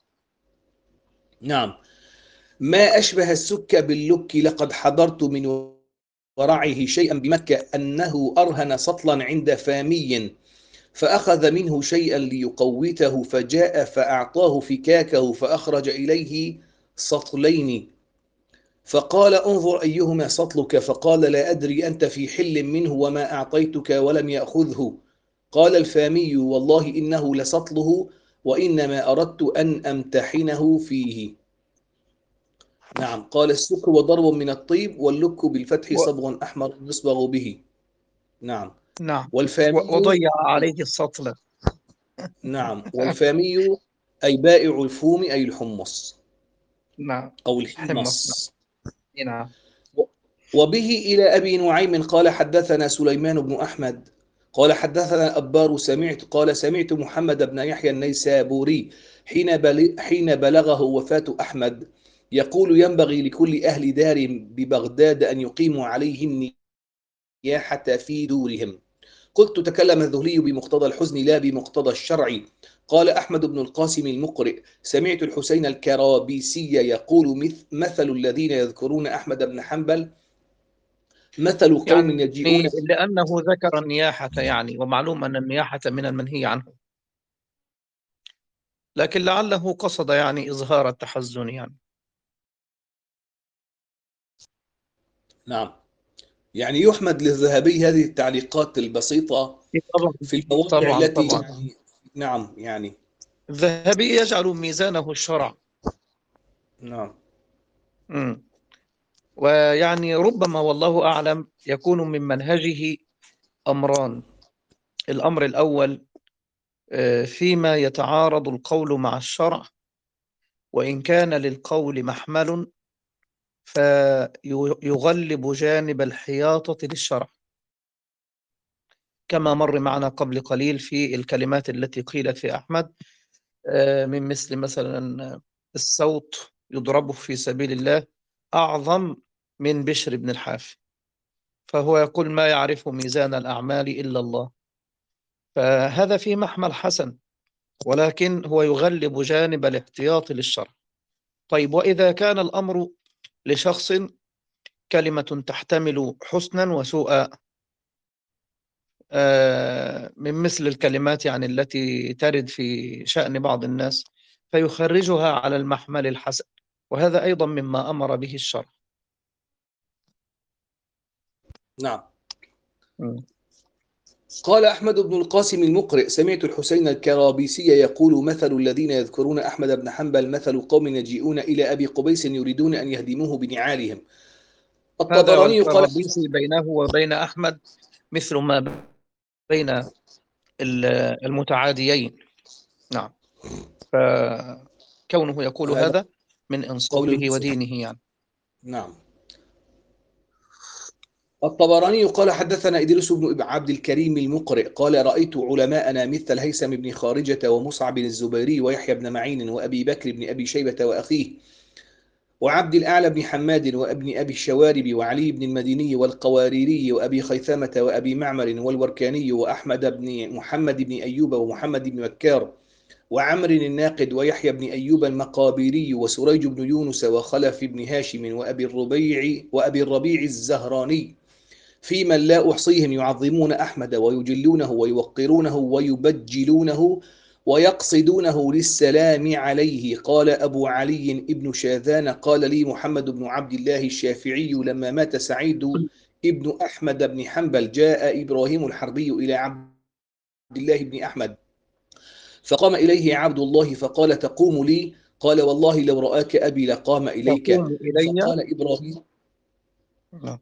نعم. ما أشبه السك باللك لقد حضرت من ورعه شيئا بمكة أنه أرهن سطلا عند فامي فأخذ منه شيئا ليقوته فجاء فأعطاه فكاكه فأخرج إليه سطلين فقال انظر أيهما سطلك فقال لا أدري أنت في حل منه وما أعطيتك ولم يأخذه. قال الفامي والله إنه لسطله وإنما أردت أن أمتحنه فيه. نعم. قال السك وضرب من الطيب، واللك بالفتح و... صبغ أحمر يصبغ به. نعم. نعم. والفامي، و... وضيع عليه السطل. نعم، والفامي أي بائع الفوم أي الحمص نعم. أو حمص. الحمص. نعم. وبه إلى أبي نعيم قال حدثنا سليمان بن أحمد قال حدثنا أبار سمعت قال سمعت محمد بن يحيى النيسابوري حين بل حين بلغه وفاة أحمد يقول ينبغي لكل أهل دار ببغداد أن يقيموا عليهم نياحة في دورهم. قلت تكلم الذهلي بمقتضى الحزن لا بمقتضى الشرع. قال أحمد بن القاسم المقرئ سمعت الحسين الكرابيسي يقول مثل الذين يذكرون أحمد بن حنبل مثل قوم يعني يجيئون. لأنه ذكر النياحة يعني، ومعلوم أن النياحة من المنهي عنه، لكن لعله قصد يعني إظهار التحزن يعني. نعم. يعني يحمد للذهبي هذه التعليقات البسيطة طبعا. في المواضع طبعا التي طبعا. يعني. نعم يعني. الذهبي يجعل ميزانه الشرع. نعم. مم. ويعني ربما والله أعلم يكون من منهجه أمران. الأمر الأول آه، فيما يتعارض القول مع الشرع، وإن كان للقول محمل فيغلب جانب الحياطة للشرع، كما مر معنا قبل قليل في الكلمات التي قيلت في أحمد، آه، من مثل مثلا الصوت يضربه في سبيل الله أعظم من بشر بن الحافي، فهو يقول ما يعرف ميزان الأعمال إلا الله، فهذا فيه محمل حسن، ولكن هو يغلب جانب الاحتياط للشرع. طيب، وإذا كان الأمر لشخص كلمة تحتمل حسنا وسوءا، آه، من مثل الكلمات يعني التي ترد في شأن بعض الناس، فيخرجها على المحمل الحسن، وهذا أيضا مما أمر به الشرع. نعم. م. قال أحمد بن القاسم المقرئ سمعت الحسين الكرابيسي يقول مثل الذين يذكرون أحمد بن حنبل مثل قوم يجيئون إلى أبي قبيس يريدون أن يهدموه بنعالهم. هذا الطبراني قال والكرابيسي بينه وبين أحمد مثل ما بين ال- المتعاديين. نعم. فكونه يقول هذا هذا من قول إنصافه المنصف. ودينه يعني. نعم. الطبراني قال حدثنا إدريس بن عبد الكريم المقرئ قال رأيت علماءنا مثل الهيثم بن خارجة ومصعب الزبيري ويحيى بن معين وأبي بكر بن أبي شيبة وأخيه وعبد الأعلى بن حماد وابن أبي الشوارب وعلي بن المديني والقواريري وأبي خيثمة وأبي معمر والوركاني وأحمد بن محمد بن أيوب ومحمد بن مكار وعمر الناقد ويحيى بن أيوب المقابيري وسريج بن يونس وخلف بن هاشم وأبي الربيع وأبي الربيع الزهراني في من لا أحصيهم يعظمون أحمد ويجلونه ويوقرونه ويبجلونه ويقصدونه للسلام عليه. قال أبو علي ابن شاذان قال لي محمد بن عبد الله الشافعي لما مات سعيد ابن أحمد بن حنبل جاء إبراهيم الحربي إلى عبد الله بن أحمد فقام إليه عبد الله فقال تقوم لي؟ قال والله لو رآك أبي لقام إليك. تقوم إلي. فقال إبراهيم نعم.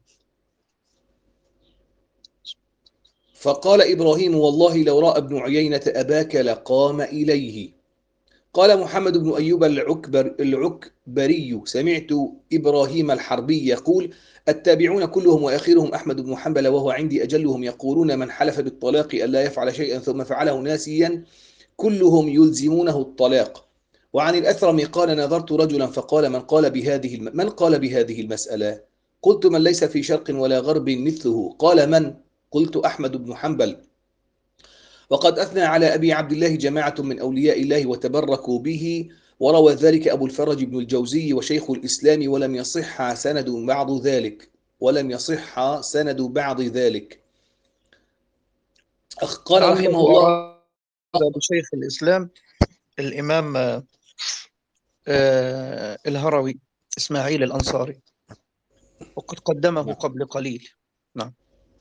فقال إبراهيم والله لو رأى ابن عيينة أباك لقام إليه. قال محمد بن أيوب العكبر العكبري سمعت إبراهيم الحربي يقول التابعون كلهم وآخرهم أحمد بن حنبل وهو عندي أجلهم يقولون من حلف بالطلاق ألا يفعل شيئا ثم فعله ناسيا كلهم يلزمونه الطلاق. وعن الأثرم قال نظرت رجلا فقال من قال بهذه الم... من قال بهذه المسألة؟ قلت من ليس في شرق ولا غرب مثله. قال من؟ قلت أحمد بن حنبل. وقد أثنى على أبي عبد الله جماعة من أولياء الله وتبركوا به وروى ذلك أبو الفرج بن الجوزي وشيخ الإسلام ولم يصح سند بعض ذلك ولم يصح سند بعض ذلك. قال لعله رحمه الله. أراد بشيخ الإسلام الإمام آه، الهروي إسماعيل الأنصاري، وقد قدمه نعم. قبل قليل. نعم.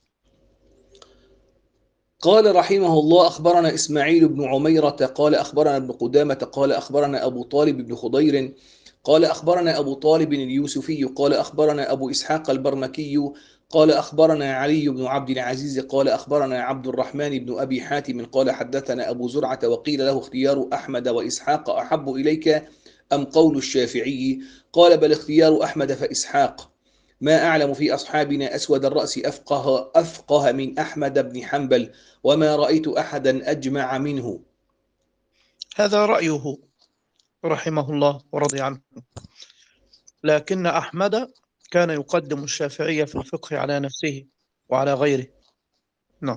قال رحمه الله أخبرنا إسماعيل بن عميرة قال أخبرنا ابن قدامة قال أخبرنا أبو طالب بن خضير قال أخبرنا أبو طالب اليوسفي قال أخبرنا أبو إسحاق البرمكي قال أخبرنا علي بن عبد العزيز قال أخبرنا عبد الرحمن بن أبي حاتم قال حدثنا أبو زرعة وقيل له اختيار أحمد وإسحاق أحب إليك أم قول الشافعي؟ قال بل اختيار أحمد فإسحاق. ما أعلم في أصحابنا أسود الرأس أفقه أفقه من أحمد بن حنبل وما رأيت أحدا أجمع منه. هذا رأيه رحمه الله ورضي عنه، لكن أحمد كان يقدم الشافعية في الفقه على نفسه وعلى غيره. نعم.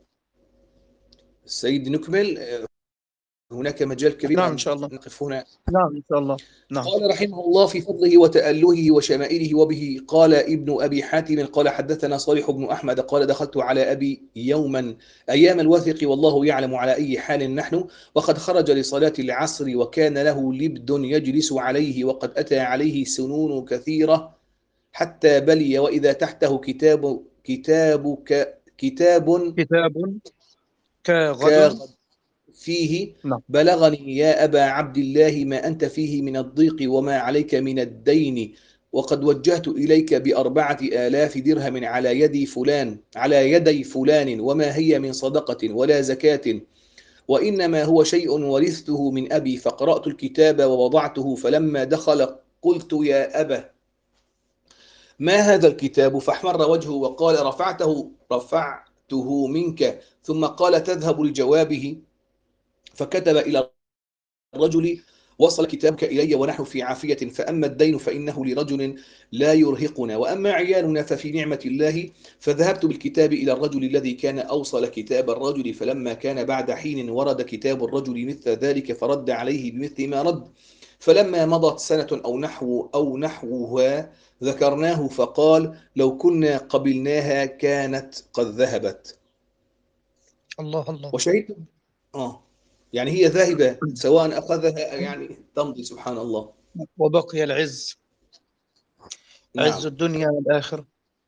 السيد نكمل، هناك مجال كبير نعم أن إن شاء الله. نقف هنا. نعم إن شاء الله. نعم. قال رحمه الله في فضله وتألهه وشمائله وبه قال ابن أبي حاتم قال حدثنا صالح بن أحمد قال دخلت على أبي يوما أيام الوثق والله يعلم على أي حال نحن وقد خرج لصلاة العصر وكان له لبد يجلس عليه وقد أتى عليه سنون كثيرة حتى بلي وإذا تحته كتاب كتابك كتاب كتاب كغد. كغد فيه نعم. بلغني يا أبا عبد الله ما أنت فيه من الضيق وما عليك من الدين وقد وجهت إليك بأربعة آلاف درهم على يدي فلان على يدي فلان وما هي من صدقة ولا زكاة وإنما هو شيء ورثته من أبي فقرأت الكتاب ووضعته فلما دخل قلت يا أبا ما هذا الكتاب فاحمر وجهه وقال رفعته رفعته منك ثم قال تذهب لجوابه فكتب إلى الرجل وصل كتابك إلي ونحن في عافية فأما الدين فإنه لرجل لا يرهقنا وأما عيالنا ففي نعمة الله فذهبت بالكتاب إلى الرجل الذي كان أوصل كتاب الرجل فلما كان بعد حين ورد كتاب الرجل مثل ذلك فرد عليه بمثل ما رد فلما مضت سنة أو نحو أو نحوها ذكرناه فقال لو كنا قبلناها كانت قد ذهبت. الله الله. وشهدت آه يعني هي ذاهبة سواء أخذها يعني تمضي سبحان الله. وبقي العز، نعم. عز الدنيا والآخرة.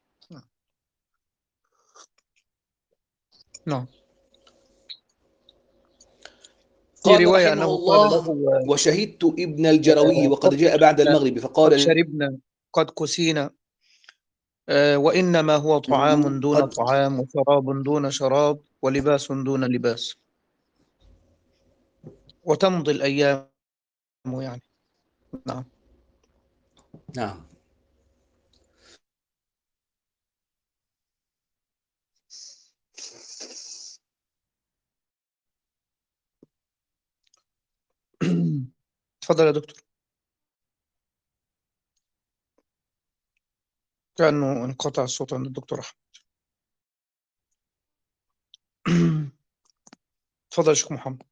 نعم. في قال رواية رحمه أنه قال الله له وشهدت ابن الجروي وقد قد جاء بعد المغرب قد فقال شربنا قد كسينا، آه، وإنما هو طعام دون قد طعام وشراب دون شراب ولباس دون لباس، وتمضي الأيام يعني. نعم. نعم. تفضل يا دكتور. كأنه انقطع الصوت عند الدكتور أحمد. تفضل يا شيخ محمد.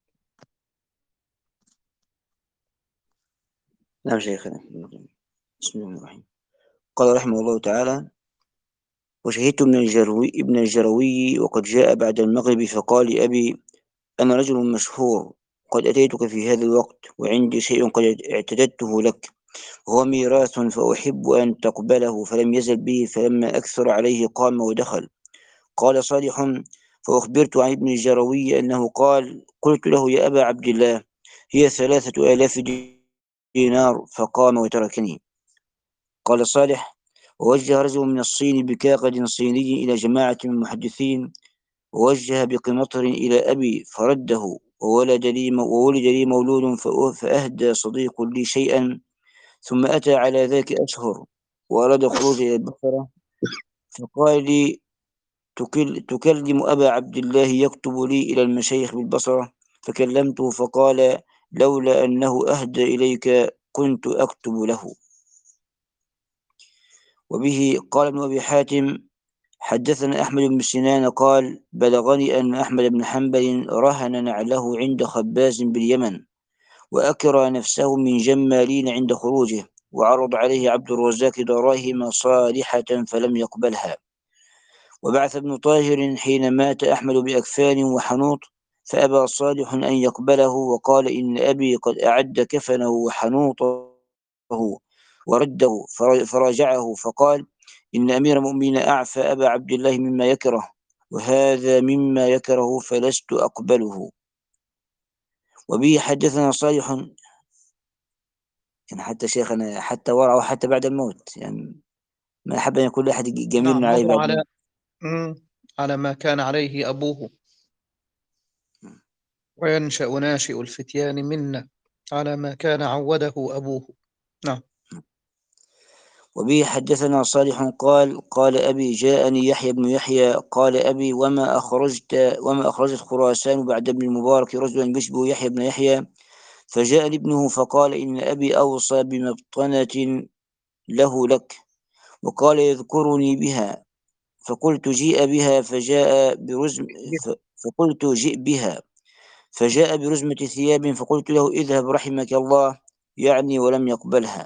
نعم شيخنا. بسم الله الرحمن الرحيم. قال رحمه الله تعالى وشهدت ابن الجروي ابن الجروي وقد جاء بعد المغرب فقال لأبي أنا رجل مشهور قد أتيتك في هذا الوقت وعندي شيء قد اعتددته لك وهو ميراث فأحب أن تقبله فلم يزل به فلما أكثر عليه قام ودخل. قال صالح فأخبرت عن ابن الجروي أنه قال قلت له يا أبا عبد الله هي ثلاثة آلاف دينار فقام وتركني. قال صالح ووجه رجل من الصين بكاغد صيني إلى جماعة من المحدثين ووجه بقمطر إلى أبي فرده وولد لي وولد لي مولود فأهدى صديق لي شيئا ثم أتى على ذاك أشهر وأراد خروج إلى البصرة فقال لي تكل تكلم أبا عبد الله يكتب لي إلى المشايخ بالبصرة فكلمته فقال لولا أنه أهدى إليك كنت أكتب له. وبه قال ابن أبي حاتم حدثنا أحمد بن سنان قال بلغني أن أحمد بن حنبل رهن نعله عند خباز باليمن وأكرى نفسه من جمالين عند خروجه وعرض عليه عبد الرزاق دراهم صالحة فلم يقبلها. وبعث ابن طاهر حين مات أحمد بأكفان وحنوط فأبى صالح أن يقبله وقال إن أبي قد أعد كفنه وحنوطه ورده فراجعه فقال إن أمير المؤمنين أعفى أبا عبد الله مما يكره وهذا مما يكره فلست أقبله. وبه حدثنا صالح يعني حتى شيخنا حتى ورع وحتى بعد الموت، يعني ما أحب أن يكون أحد جميل نعم، عليه مضى بعد على الموت. مم. على ما كان عليه أبوه، وينشأ ناشئ الفتيان منا على ما كان عوده أبوه. نعم. وبه حدثنا صالح قال قال أبي جاءني يحيى بن يحيى قال أبي وما أخرجت وما أخرجت خراسان بعد ابن المبارك رجلا يشبه يحيى بن يحيى، فجاءني ابنه فقال إن أبي أوصى بمبطنة له لك، وقال يذكرني بها، فقلت جيء بها فجاء برزم ف- فقلت جئ بها فجاء برزمة ثياب، فقلت له اذهب رحمك الله، يعني ولم يقبلها.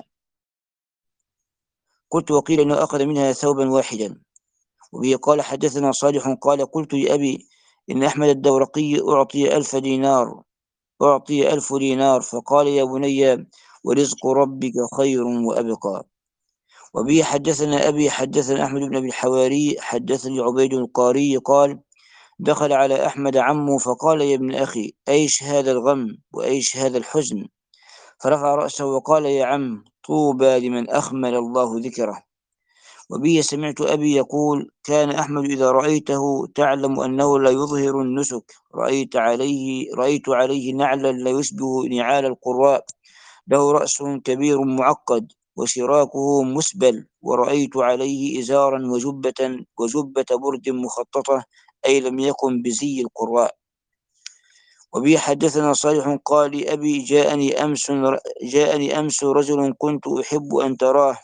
قلت وقيل إنه أخذ منها ثوبا واحدا. وبه قال حدثنا صالح قال قلت لأبي إن أحمد الدورقي أعطي ألف دينار أعطي ألف دينار فقال يا بني ورزق ربك خير وأبقى. وبه حدثنا أبي حدثنا أحمد بن أبي الحواري حدثني عبيد القاري قال دخل على أحمد عمه فقال يا ابن أخي أيش هذا الغم وأيش هذا الحزن؟ فرفع رأسه وقال يا عم طوبى لمن أخمل الله ذكره. وبه سمعت أبي يقول كان أحمد إذا رأيته تعلم أنه لا يظهر النسك، رأيت عليه رأيت عليه نعلا لا يشبه نعال القراء، له رأس كبير معقد وشراكه مسبل، ورأيت عليه إزارا وجبة وجبة برد مخططة، أي لم يكن بزي القراء. وبي حدثنا صالح قال أبي جاءني أمس جاءني أمس رجل كنت أحب أن تراه،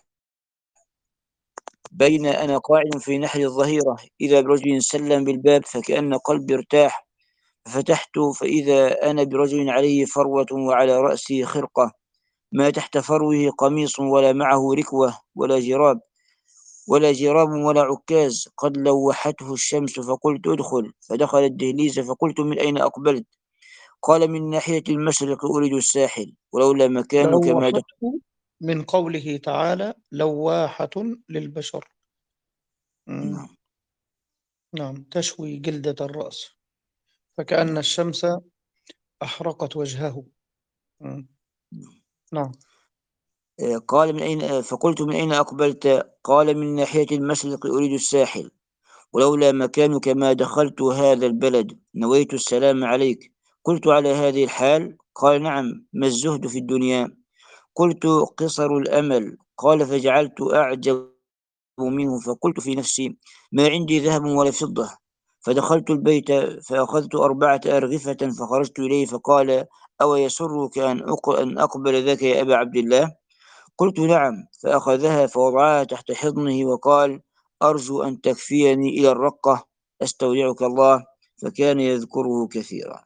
بين أنا قاعد في نحر الظهيرة إذا برجل سلم بالباب فكأن قلبي ارتاح، ففتحت فإذا أنا برجل عليه فروة وعلى رأسه خرقة، ما تحت فروه قميص ولا معه ركوة ولا جراب ولا جراب ولا عكاز، قد لوحته الشمس، فقلت ادخل، فدخل الدهليز فقلت من أين أقبلت؟ قال من ناحية المشرق أريد الساحل، ولولا مكانك ما دخل. لوحته من قوله تعالى لواحة للبشر. مم. نعم. نعم، تشوي جلدة الرأس، فكأن الشمس أحرقت وجهه. مم. نعم. قال من أين فقلت من أين أقبلت؟ قال من ناحية المشرق أريد الساحل، ولولا مكانك ما دخلت هذا البلد، نويت السلام عليك. قلت على هذه الحال؟ قال نعم، ما الزهد في الدنيا؟ قلت قصر الأمل. قال فجعلت أعجب منه، فقلت في نفسي ما عندي ذهب ولا فضة، فدخلت البيت فأخذت أربعة أرغفة فخرجت إليه، فقال أو يسرك أن أن أقبل ذاك يا أبا عبد الله؟ قلت نعم، فأخذها فوضعها تحت حضنه وقال أرجو أن تكفيني إلى الرقة أستودعك الله، فكان يذكره كثيرا.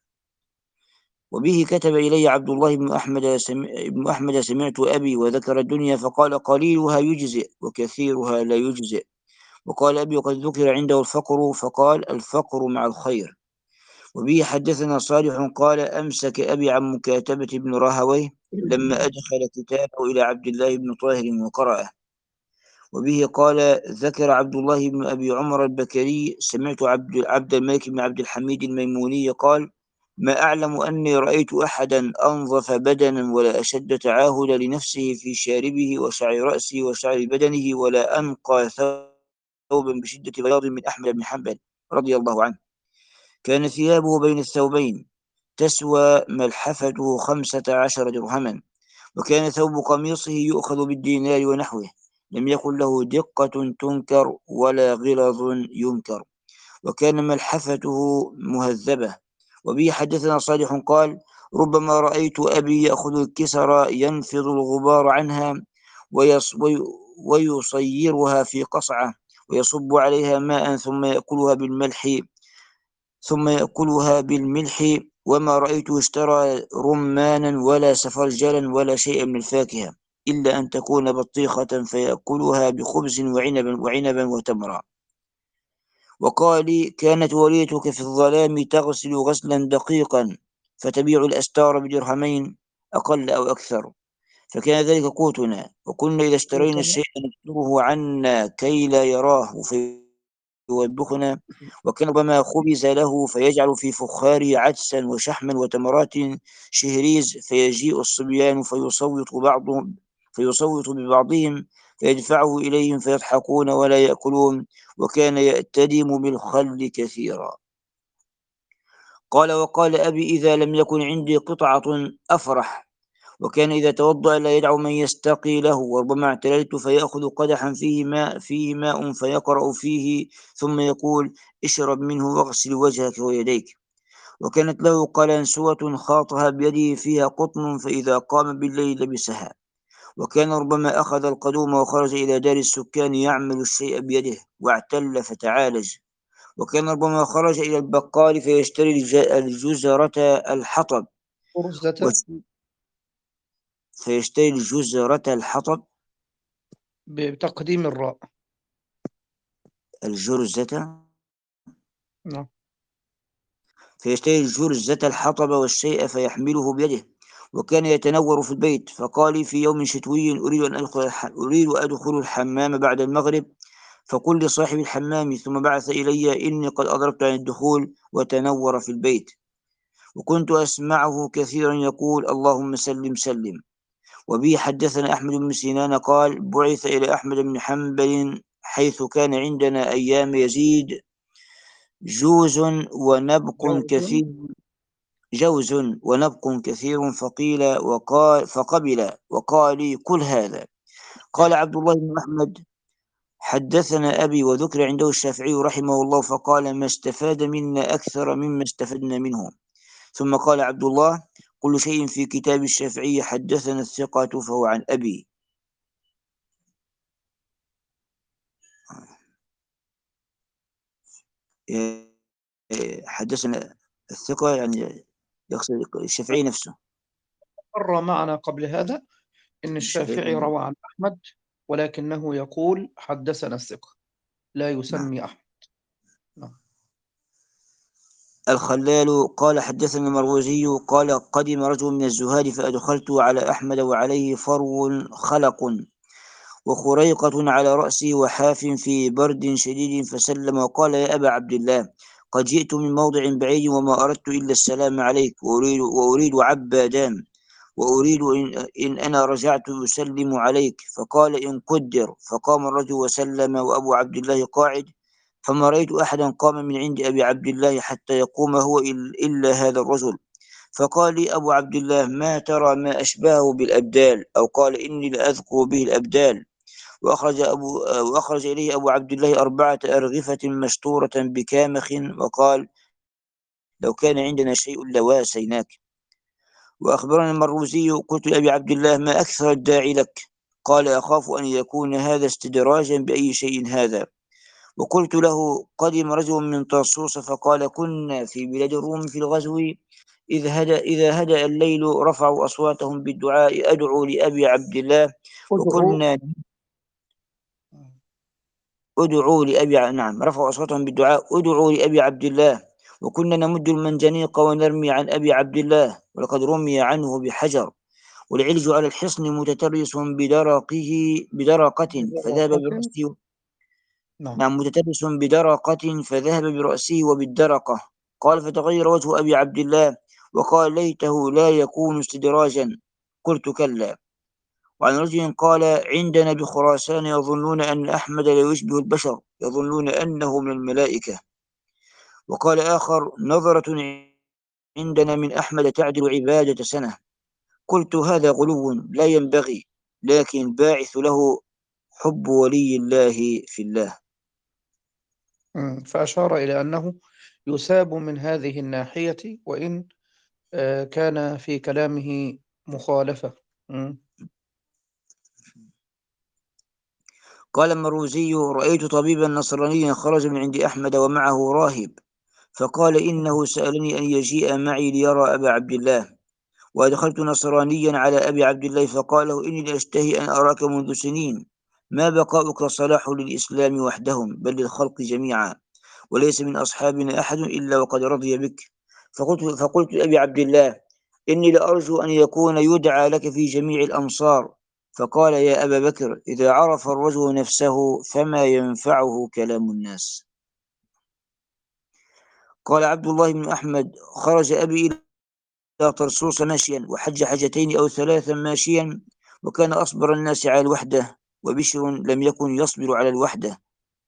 وبه كتب إلي عبد الله بن أحمد سم... بن أحمد سمعت أبي وذكر الدنيا فقال قليلها يجزئ وكثيرها لا يجزئ، وقال أبي وقد ذكر عنده الفقر فقال الفقر مع الخير. وبه حدثنا صالح قال أمسك أبي عن مكاتبة ابن راهويه لما أدخل كتابه إلى عبد الله بن طاهر وقرأه. وبه قال ذكر عبد الله بن أبي عمر البكري سمعت عبد, عبد الملك بن عبد الحميد الميموني قال ما أعلم أني رأيت أحدا أنظف بدنا ولا أشد تعاهدا لنفسه في شاربه وشعر رأسه وشعر بدنه ولا أنقى ثوبا بشدة بياض من أحمد بن حنبل رضي الله عنه، كان ثيابه بين الثوبين تسوى ملحفته خمسة عشر درهما، وكان ثوب قميصه يؤخذ بالدينار ونحوه، لم يكن له دقة تنكر ولا غلظ ينكر، وكان ملحفته مهذبة. وبه حدثنا صالح قال ربما رأيت أبي يأخذ الكسر ينفض الغبار عنها ويص ويصيرها في قصعة ويصب عليها ماء ثم يأكلها بالملح ثم يأكلها بالملح وما رأيته اشترى رمانا ولا سفرجلا ولا شيئا من الفاكهة إلا أن تكون بطيخة فيأكلها بخبز وعنبا وعنبا وتمرا. وقال لي كانت وليتك في الظلام تغسل غسلا دقيقا فتبيع الأستار بدرهمين أقل أو أكثر، فكان ذلك قوتنا، وكنا إذا اشترينا الشيء نكتبه عنا كي لا يراه فيوبخنا، وكان ربما خبز له فيجعل في فخاره عدسا وشحما وتمرات شهريز، فيجيء الصبيان فيصوت بعضهم فيصوت ببعضهم فيدفعه إليهم فيضحكون ولا يأكلون، وكان يأتدم بالخل كثيرا. قال وقال أبي إذا لم يكن عندي قطعة أفرح، وكان إذا توضأ لا يدع من يستقي له، وربما اعتللت فيأخذ قدحا فيه ماء فيه ماء فيقرأ فيه ثم يقول اشرب منه واغسل وجهك ويديك. وكانت له قلنسوة خاطها بيده فيها قطن، فإذا قام بالليل لبسها. وكان ربما أخذ القدوم وخرج إلى دار السكان يعمل الشيء بيده واعتل فتعالج. وكان ربما خرج إلى البقال فيشتري الجزرة الحطب برزة فيشتري الجزرة الحطب بتقديم الراء. الجرزة نعم. فيشتري الجرزة الحطب والشيء فيحمله بيده. وكان يتنور في البيت، فقال في يوم شتوي أريد أن أدخل أريد أدخل الحمام بعد المغرب، فقل لصاحب الحمام، ثم بعث إلي إني قد أدركت عن الدخول، وتنور في البيت. وكنت أسمعه كثيرا يقول اللهم سلم سلم. وبه حدثنا أحمد بن سنان قال بعث إلى أحمد بن حنبل حيث كان عندنا أيام يزيد جوز ونبق جوز. كثير جوز ونبق كثير فقيل وقال فقبل وقال لي كل هذا. قال عبد الله بن أحمد حدثنا أبي، وذكر عنده الشافعي رحمه الله فقال ما استفاد منا أكثر مما استفدنا منه. ثم قال عبد الله كل شيء في كتاب الشافعي حدثنا الثقة فهو عن أبي. حدثنا الثقة يعني يقصد الشافعي نفسه. مر معنا قبل هذا إن الشافعي الشافعي نعم. روى عن أحمد، ولكنه يقول حدثنا الثقة، لا يسمي أحمد. نعم. الخلال قال حدثنا المروزي قال قدم رجل من الزهاد فأدخلت على أحمد وعليه فرو خلق وخريقة على رأسه وحاف في برد شديد، فسلم وقال يا أبا عبد الله قد جئت من موضع بعيد وما أردت إلا السلام عليك، وأريد, وأريد عبادان، وأريد إن, إن أنا رجعت أسلم عليك. فقال إن قدر. فقام الرجل وسلم وأبو عبد الله قاعد، فما رأيت أحدا قام من عند أبي عبد الله حتى يقوم هو إلا هذا الرجل. فقال لي أبو عبد الله ما ترى ما أشبهه بالأبدال، أو قال إني لأذكر به الأبدال. وأخرج, أبو وأخرج إليه أبو عبد الله أربعة أرغفة مشطورة بكامخ، وقال لو كان عندنا شيء لواسيناك. وأخبرنا المروزي قلت لأبي عبد الله ما أكثر الداعي لك؟ قال أخاف أن يكون هذا استدراجا بأي شيء هذا. وقلت له قدم رجل من طرسوس فقال كنا في بلاد الروم في الغزو، إذ هدأ إذا هدأ الليل رفعوا أصواتهم بالدعاء أدعو لأبي عبد الله، ادعوا. وكنا ادعوا لأبي نعم رفعوا أصواتهم بالدعاء ادعوا لأبي عبد الله، وكنا نمد المنجنيق ونرمي عن أبي عبد الله، ولقد رمي عنه بحجر، والعلج على الحصن متترس بدرقه بدرقة فذهب برقة. برأسه نعم. نعم متترس بدرقة فذهب برأسه وبالدرقة. قال فتغير وجه أبي عبد الله وقال ليته لا يكون استدراجا. قلت كلا. وعن رجل قال عندنا بخراسان يظنون أن أحمد لا يشبه البشر، يظنون أنه من الملائكة. وقال آخر نظرة عندنا من أحمد تعدل عبادة سنة. قلت هذا غلو لا ينبغي، لكن باعث له حب ولي الله في الله. مم. فأشار إلى أنه يساب من هذه الناحية، وإن آه، كان في كلامه مخالفة. مم. قال المروزي رأيت طبيبا نصرانيا خرج من عند أحمد ومعه راهب، فقال إنه سألني أن يجيء معي ليرى أبا عبد الله. وأدخلت نصرانيا على أبي عبد الله فقال له إني لأشتهي أن أراك منذ سنين، ما بقاؤك صلاح للإسلام وحدهم بل للخلق جميعا، وليس من أصحابنا أحد إلا وقد رضي بك. فقلت, فقلت لأبي عبد الله إني لأرجو أن يكون يدعى لك في جميع الأمصار. فقال يا أبا بكر إذا عرف الرجل نفسه فما ينفعه كلام الناس. قال عبد الله بن أحمد خرج أبي إلى طرسوس ماشيا، وحج حجتين أو ثلاثا ماشيا، وكان أصبر الناس على الوحدة، وبشر لم يكن يصبر على الوحدة.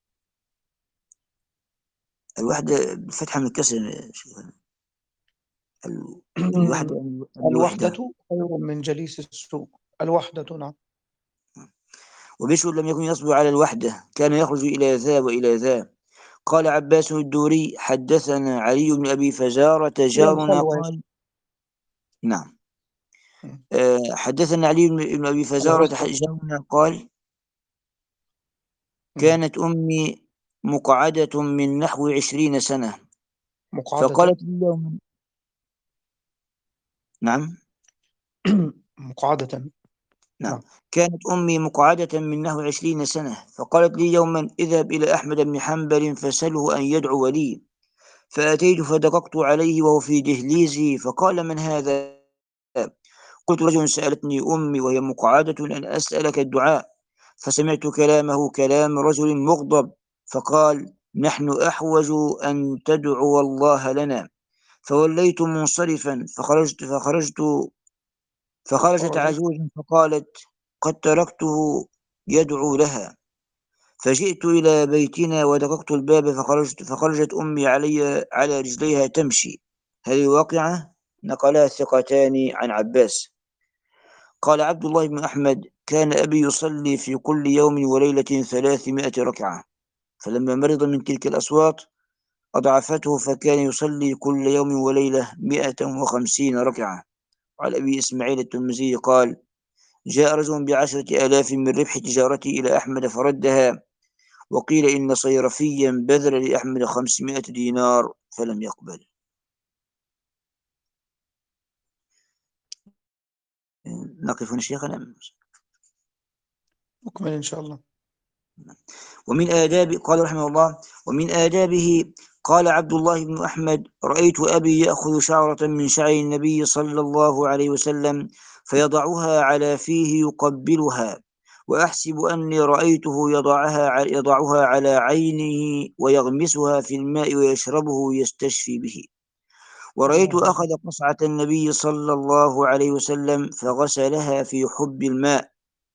الوحدة بفتحة من الكسر يا شيخ. ال- الوحدة يعني الوحدة. الوحدة خير من جليس السوء. الوحدة، نعم. وبشر لم يكن يصبر على الوحدة، كان يخرج إلى ذا وإلى ذا. قال عباس الدوري: حدثنا علي بن أبي فزارة هي جارنا الخلوة يا قال. شيخ. نعم. مم. آه، حدثنا علي بن أبي فزارة العزلة. جارنا قال: مم. كانت أمي مقعدة من نحو عشرين سنة، مقعدة. فقالت لي يوما. نعم. مقعدة. نعم. نعم. كانت أمي مقعدة من نحو عشرين سنة، فقالت لي يوما: اذهب إلى أحمد بن حنبل فسله أن يدعو لي. فأتيت فدققت عليه وهو في دهليزي، فقال: من هذا؟ قلت: رجل سألتني أمي وهي مقعدة أن أسألك الدعاء. فسمعت كلامه كلام رجل مغضب، فقال: نحن أحوج أن تدعو الله لنا. فوليت منصرفا، فخرجت فخرجت فخرجت فخرجت. عجوز فقالت: قد تركته يدعو لها. فجئت إلى بيتنا ودققت الباب، فخرجت فخرجت أمي علي على رجليها تمشي. هذه الواقعة نقلها ثقتان عن عباس. قال عبد الله بن أحمد: كان أبي يصلي في كل يوم وليلة ثلاثمائة ركعة، فلما مرض من تلك الأصوات أضعفته، فكان يصلي كل يوم وليلة مائة وخمسين ركعة. وعن أبي إسماعيل الترمذي قال: جاء رجل بعشرة آلاف من ربح تجارته إلى أحمد فردها، وقيل إن صيرفيا بذل لأحمد خمسمائة دينار فلم يقبل. نقف هنا شيخنا. نكمل إن شاء الله. ومن آداب قال رحمه الله: ومن آدابه قال عبد الله بن أحمد: رأيت أبي يأخذ شعرة من شعر النبي صلى الله عليه وسلم فيضعها على فيه يقبلها، وأحسب أني رأيته يضعها يضعها على عينه ويغمسها في الماء ويشربه يستشفي به. ورأيت الله أخذ أكبر. قصعة النبي صلى الله عليه وسلم فغسلها في حب الماء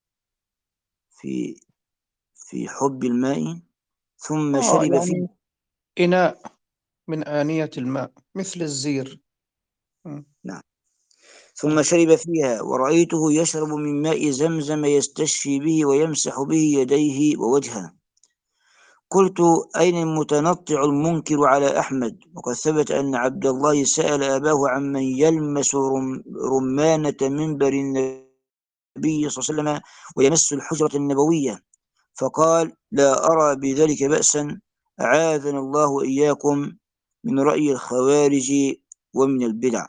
في في حب الماء ثم آه شرب فيه. يعني إناء من آنية الماء مثل الزير. مم. نعم. نعم. ثم شرب فيها. ورأيته يشرب من ماء زمزم يستشفي به ويمسح به يديه ووجهه. قلت: أين المتنطع المنكر على أحمد؟ وقد ثبت أن عبد الله سأل أباه عمن يلمس رم رمانة منبر النبي صلى الله عليه وسلم ويمس الحجرة النبوية، فقال: لا أرى بذلك بأسا، أعاذنا الله وإياكم من رأي الخوارج ومن البدع.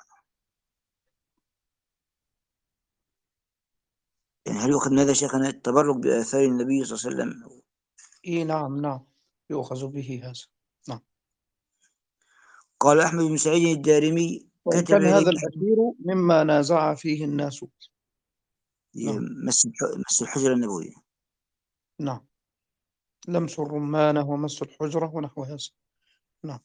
يعني هل يؤخذ من هذا شيخنا التبرك بآثار النبي صلى الله عليه وسلم؟ إيه نعم نعم، يؤخذ به هذا. نعم. قال أحمد بن سعيد الدارمي: وإن كتب كان إلي هذا أحد الأخير مما نازع فيه الناس. نعم. مس مس الحجرة النبوية. نعم. لمس الرمانة ومس الحجرة ونحو هذا. نعم.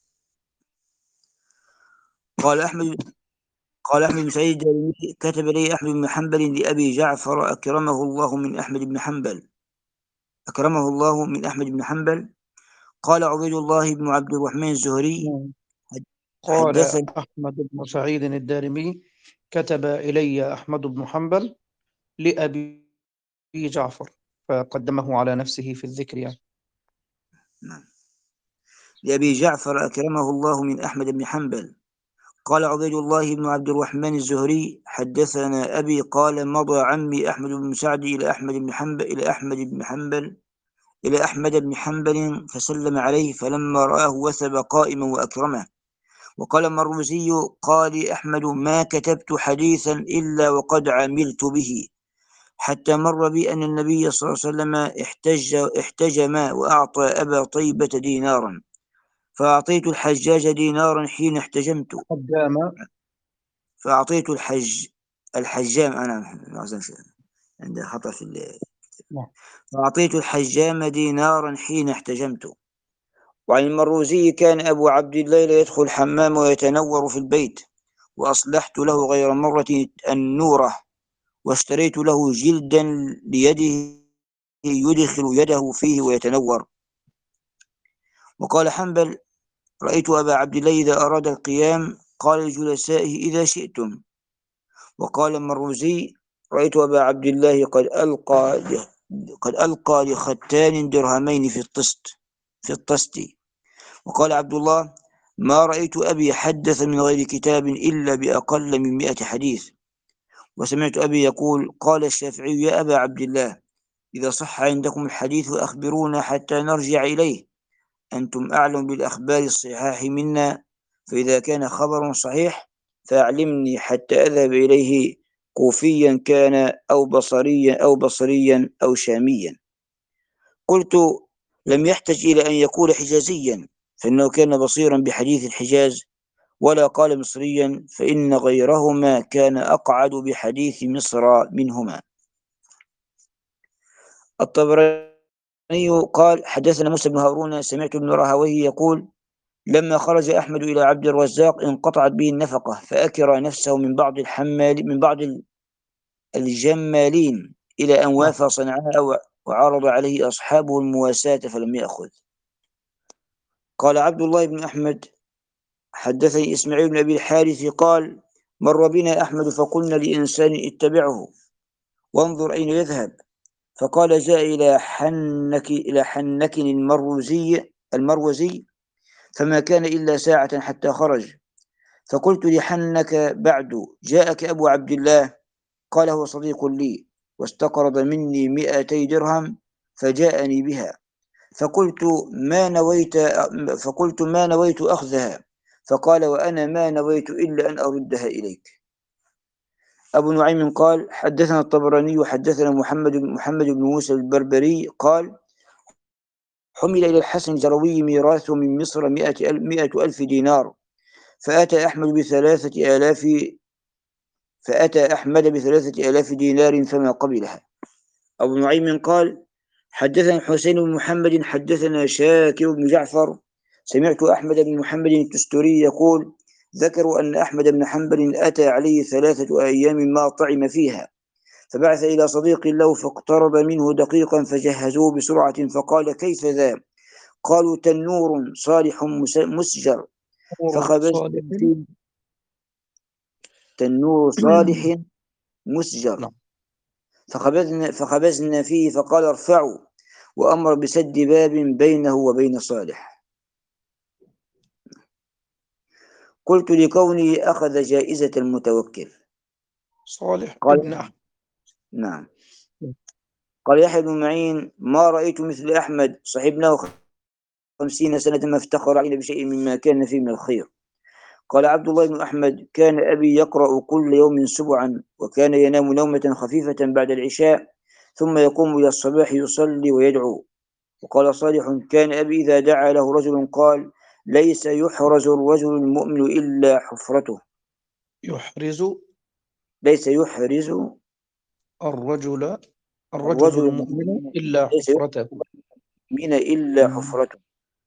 قال أحمد قال أحمد بن سعيد الدارمي: كتب إلي أحمد بن حنبل لأبي جعفر أكرمه الله من أحمد بن حنبل أكرمه الله من أحمد بن حنبل. قال عبيد الله بن عبد الرحمن الزهري: نعم. قال حدثني. أحمد بن سعيد الدارمي: كتب إلي أحمد بن حنبل لأبي جعفر، فقدمه على نفسه في الذكر يعني. نعم. لأبي جعفر أكرمه الله من أحمد بن حنبل. قال عبيد الله بن عبد الرحمن الزهري: حدثنا أبي قال: مضى عمي أحمد بن سعد إلى أحمد بن حنبل إلى أحمد بن حنبل إلى أحمد بن حنبل فسلم عليه، فلما رآه وثب قائما وأكرمه. وقال المروزي: قال أحمد: ما كتبت حديثا إلا وقد عملت به، حتى مر بي أن النبي صلى الله عليه وسلم احتج احتجم وأعطى أبا طيبة دينارا، فأعطيت الحجاج دينارا حين احتجمت. قدام. فأعطيت الحج الحجام أنا عند خطأ في ال- نعم. فأعطيت الحجام دينارا حين احتجمت. وعن المروزي: كان أبو عبد الله لا يدخل الحمام ويتنور في البيت، وأصلحت له غير مرة النورة، واشتريت له جلدا ليده يدخل يده فيه ويتنور. وقال حنبل: رأيت أبا عبد الله إذا أراد القيام قال لجلسائه: إذا شئتم. وقال المروزي: رأيت أبا عبد الله قد ألقى قد ألقى لختان درهمين في الطست في الطست. وقال عبد الله: ما رأيت أبي حدث من غير كتاب إلا بأقل من مئة حديث. وسمعت أبي يقول: قال الشافعي: يا أبا عبد الله، إذا صح عندكم الحديث أخبرونا حتى نرجع إليه، أنتم أعلم بالأخبار الصحاح منا، فإذا كان خبر صحيح فأعلمني حتى أذهب إليه، كوفيا كان أو بصريا أو بصريا أو شاميا. قلت: لم يحتج إلى أن يقول حجازيا، فإنه كان بصيرا بحديث الحجاز، ولا قال مصريا، فإن غيرهما كان أقعد بحديث مصر منهما. الطبراني قال: حدثنا موسى بن هارون سمعت ابن راهويه يقول: لما خرج أحمد إلى عبد الرزاق انقطعت به النفقة، فأكر نفسه من بعض الحمال من بعض الجمالين إلى أن وافى صنعاء، وعرض عليه أصحابه المواساة فلم يأخذ. قال عبد الله بن أحمد: حدثني إسماعيل بن أبي الحارث قال: مر بنا أحمد فقلنا لإنسان: اتبعه وانظر أين يذهب. فقال: جاء إلى حنك إلى حنك المروزي المروزي فما كان إلا ساعة حتى خرج. فقلت لحنك: بعد جاءك أبو عبد الله؟ قال: هو صديق لي، واستقرض مني مئتي درهم فجاءني بها. فقلت: ما نويت فقلت ما نويت أخذها؟ فقال: وأنا ما نويت إلا أن أردها إليك. أبو نعيم قال: حدثنا الطبراني حدثنا محمد محمد بن موسى البربري قال: حمل إلى الحسن الجروي ميراث من مصر مئة ألف, مئة ألف دينار، فأتى أحمد بثلاثة آلاف فأتى أحمد بثلاثة آلاف دينار فما قبلها. أبو نعيم قال: حدثنا حسين بن محمد حدثنا شاكر بن جعفر سمعت أحمد بن محمد التستوري يقول: ذكروا أن أحمد بن حنبل أتى عليه ثلاثة أيام ما طعم فيها، فبعث إلى صديق له فاقترب منه دقيقا فجهزوه بسرعة، فقال: كيف ذا؟ قالوا: تنور صالح مسجر. فخبزنا فيه تنور صالح مسجر فخبزنا, فخبزنا فيه فقال: ارفعوا، وأمر بسد باب بينه وبين صالح. قلت لكونه أخذ جائزة المتوكل. صالح قال: ابن أحمد. نعم. قال يحيى بن معين: ما رأيت مثل أحمد، صحبناه خمسين سنة ما افتخر علينا بشيء مما كان فيه من الخير. قال عبد الله بن أحمد: كان أبي يقرأ كل يوم سبعا، وكان ينام نومة خفيفة بعد العشاء، ثم يقوم إلى الصباح يصلي ويدعو. وقال صالح: كان أبي إذا دعا له رجل قال: ليس يحرز الرجل المؤمن إلا حفرته. يحرز ليس يحرز الرجل الرجل الرجل المؤمن إلا ليس يحرز حفرته. المؤمن إلا حفرته.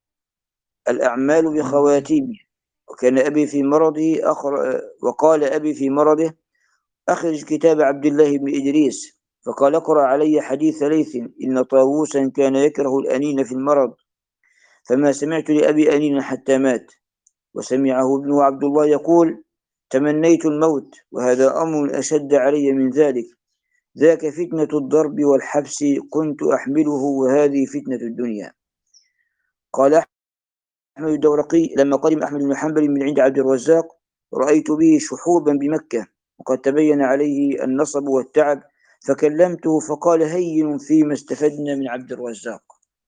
الأعمال بخواتيمه. وكان أبي في مرضه أخر وقال أبي في مرضه: أخرج كتاب عبد الله بن إدريس. فقال: اقرأ علي حديث ليث، إن طاووسا كان يكره الأنين في المرض، فما سمعت لأبي أنين حتى مات. وسمعه ابنه عبد الله يقول: تمنيت الموت، وهذا أمر أشد علي من ذلك، ذاك فتنة الضرب والحبس كنت أحمله، وهذه فتنة الدنيا. قال أحمد الدورقي: لما قدم أحمد بن حنبل من عند عبد الرزاق رأيت به شحوبا بمكة، وقد تبين عليه النصب والتعب، فكلمته فقال: هين فيما استفدنا من عبد الرزاق.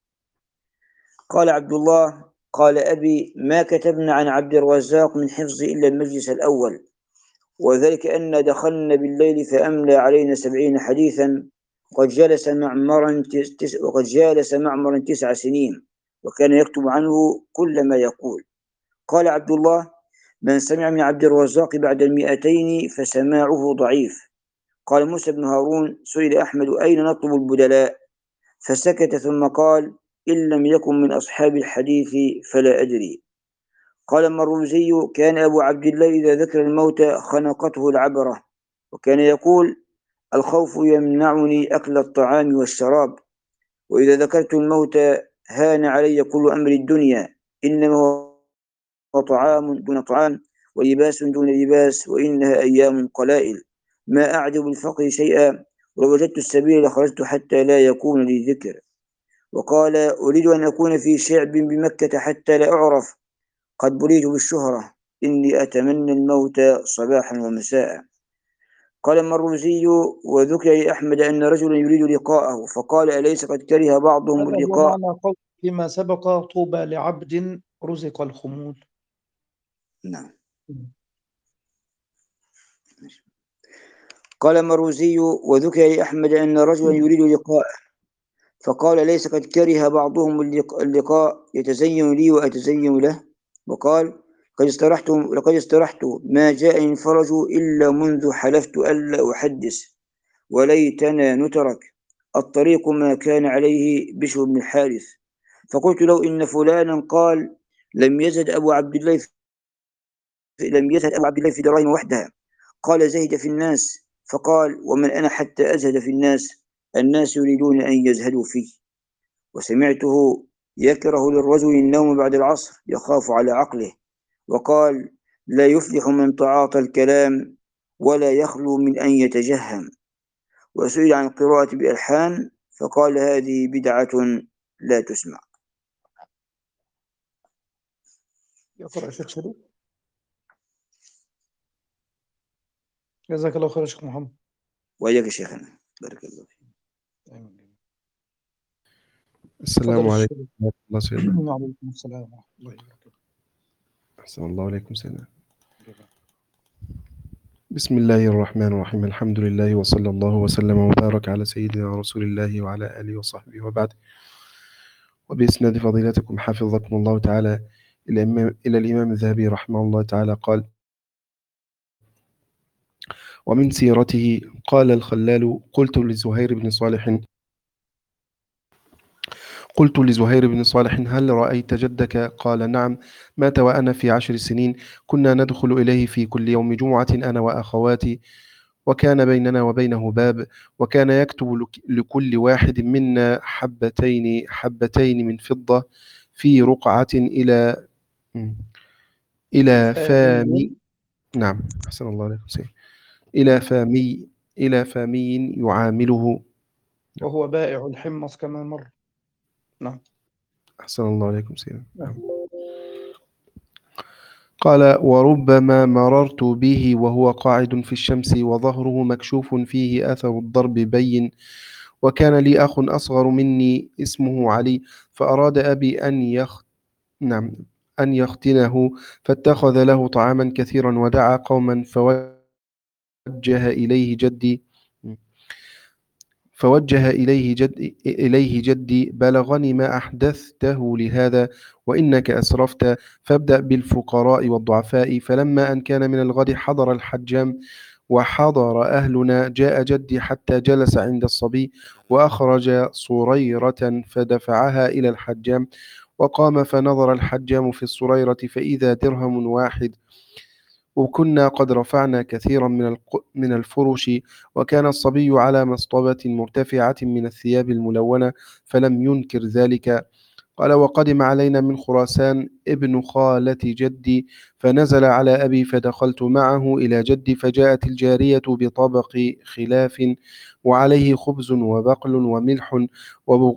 قال عبد الله: قال أبي: ما كتبنا عن عبد الرزاق من حفظ إلا المجلس الأول، وذلك أن دخلنا بالليل فأملى علينا سبعين حديثا، وقد جلس معمرا تس وقد جالس معمرا تسع سنين، وكان يكتب عنه كل ما يقول. قال عبد الله: من سمع من عبد الرزاق بعد المئتين فسماعه ضعيف. قال موسى بن هارون: سئل أحمد: أين نطلب البدلاء؟ فسكت ثم قال: إن لم يكن من أصحاب الحديث فلا أدري. قال المروزي: كان أبو عبد الله إذا ذكر الموت خنقته العبرة، وكان يقول: الخوف يمنعني أكل الطعام والشراب، وإذا ذكرت الموت هان علي كل أمر الدنيا، إنما هو طعام دون طعام ولباس دون لباس، وإنها أيام قلائل. ما أعجب الفقر شيئا، ووجدت السبيل لخرجت حتى لا يكون لي ذكر. وقال أريد أن أكون في شعب بمكة حتى لا أعرف، قد بليت بالشهرة، إني أتمنى الموت صباحا ومساء. قال المروزي وذكر لأحمد أن رجلا يريد لقاءه فقال أليس قد كره بعضهم هذا هو اللقاء. معنى قول فيما سبق: طوبى لعبد رزق الخمول. نعم. قال المروزي وذكر لأحمد أن رجلا يريد لقاءه فقال ليس قد كره بعضهم اللقاء يتزين لي وأتزين له. وقال قد استرحت لقد استرحت ما جاءني الفرج إلا منذ حلفت ألا أحدث، وليتنا نترك الطريق ما كان عليه بشر بن الحارث. فقلت لو إن فلانا قال لم يزد أبو عبد الله في لم يزد أبو عبد الله في دراهم وحدها، قال زهد في الناس. فقال ومن أنا حتى أزهد في الناس، الناس يريدون أن يزهدوا فيه. وسمعته يكره للرجل النوم بعد العصر يخاف على عقله. وقال لا يفلح من تعاطى الكلام ولا يخلو من أن يتجهم. وسئل عن القراءة بألحان فقال هذه بدعة لا تسمع. يقرأ شيخ شريف. جزاك الله خير شيخ محمد. وإياك شيخنا، بارك الله فيك. السلام عليكم ورحمة الله سيدنا. وعليكم السلام ورحمة الله وبركاته. أحسن الله عليكم سيدنا. بسم الله الرحمن الرحيم، الحمد لله وصلى الله وسلم وبارك على سيدنا رسول الله وعلى آله وصحبه وبعد. وبإسناد فضيلتكم حفظكم الله تعالى إلى الإمام الذهبي رحمه الله تعالى قال: ومن سيرته قال الخلال قلت لزهير بن صالح قلت لزهير بن صالح هل رأيت جدك؟ قال نعم، مات وأنا في عشر سنين، كنا ندخل إليه في كل يوم جمعة أنا وأخواتي، وكان بيننا وبينه باب، وكان يكتب لكل واحد منا حبتين حبتين من فضة في رقعة إلى إلى فامي. نعم أحسن الله عليكم سيدي. إلى فامي إلى فامي يعامله، وهو بائع الحمص كما مر. نعم أحسن الله عليكم سيدنا. نعم. قال وربما مررت به وهو قاعد في الشمس وظهره مكشوف فيه أثر الضرب بين، وكان لي أخ أصغر مني اسمه علي، فأراد أبي أن يخ... نعم أن يختنه، فاتخذ له طعاما كثيرا ودعا قوما فوجه إليه جدي فوجه إليه, جد إليه جدي بلغني ما أحدثته لهذا، وإنك أسرفت، فابدأ بالفقراء والضعفاء. فلما أن كان من الغد حضر الحجام وحضر أهلنا، جاء جدي حتى جلس عند الصبي، وأخرج صريرة فدفعها إلى الحجام، وقام فنظر الحجام في الصريرة فإذا درهم واحد، وكنا قد رفعنا كثيرا من من الفرش، وكان الصبي على مصطبة مرتفعة من الثياب الملونة، فلم ينكر ذلك. قال وقدم علينا من خراسان ابن خالة جدي، فنزل على أبي، فدخلت معه إلى جدي، فجاءت الجارية بطبق خلاف وعليه خبز وبقل وملح وبغ...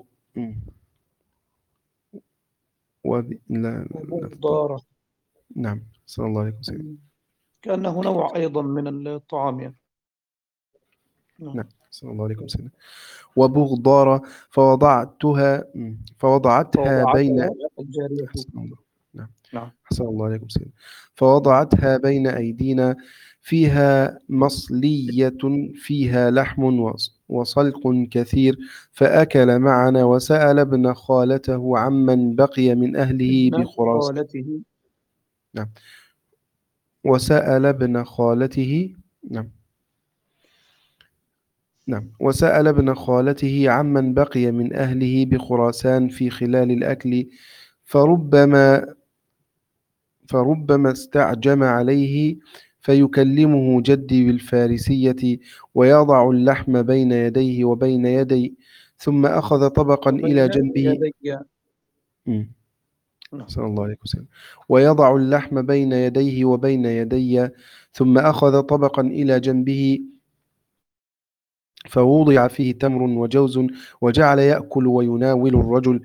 وب... لا... وبغضارة. نعم صلى الله عليه وسلم. كأنه نوع أيضا من الطعام يعني. نعم صلى الله عليه وسلم. وبغضارة فوضعتها فوضعتها بين الجارية. نعم نعم حسن الله عليكم سيدنا. فوضعتها بين أيدينا، فيها مصلية فيها لحم وصلق كثير، فأكل معنا، وسأل ابن خالته عمن بقي من أهله بخراسان. نعم وسأل ابن خالته نعم نعم وسأل ابن خالته عمن بقي من أهله بخراسان في خلال الأكل، فربما فربما استعجم عليه فيكلمه جدي بالفارسية ويضع اللحم بين يديه وبين يدي، ثم أخذ طبقا إلى وبين جنبه. يدي. مم. نعم. صلى الله عليه وسلم. ويضع اللحم بين يديه وبين يدي، ثم أخذ طبقا إلى جنبه فوضع فيه تمر وجوز وجعل يأكل ويناول الرجل.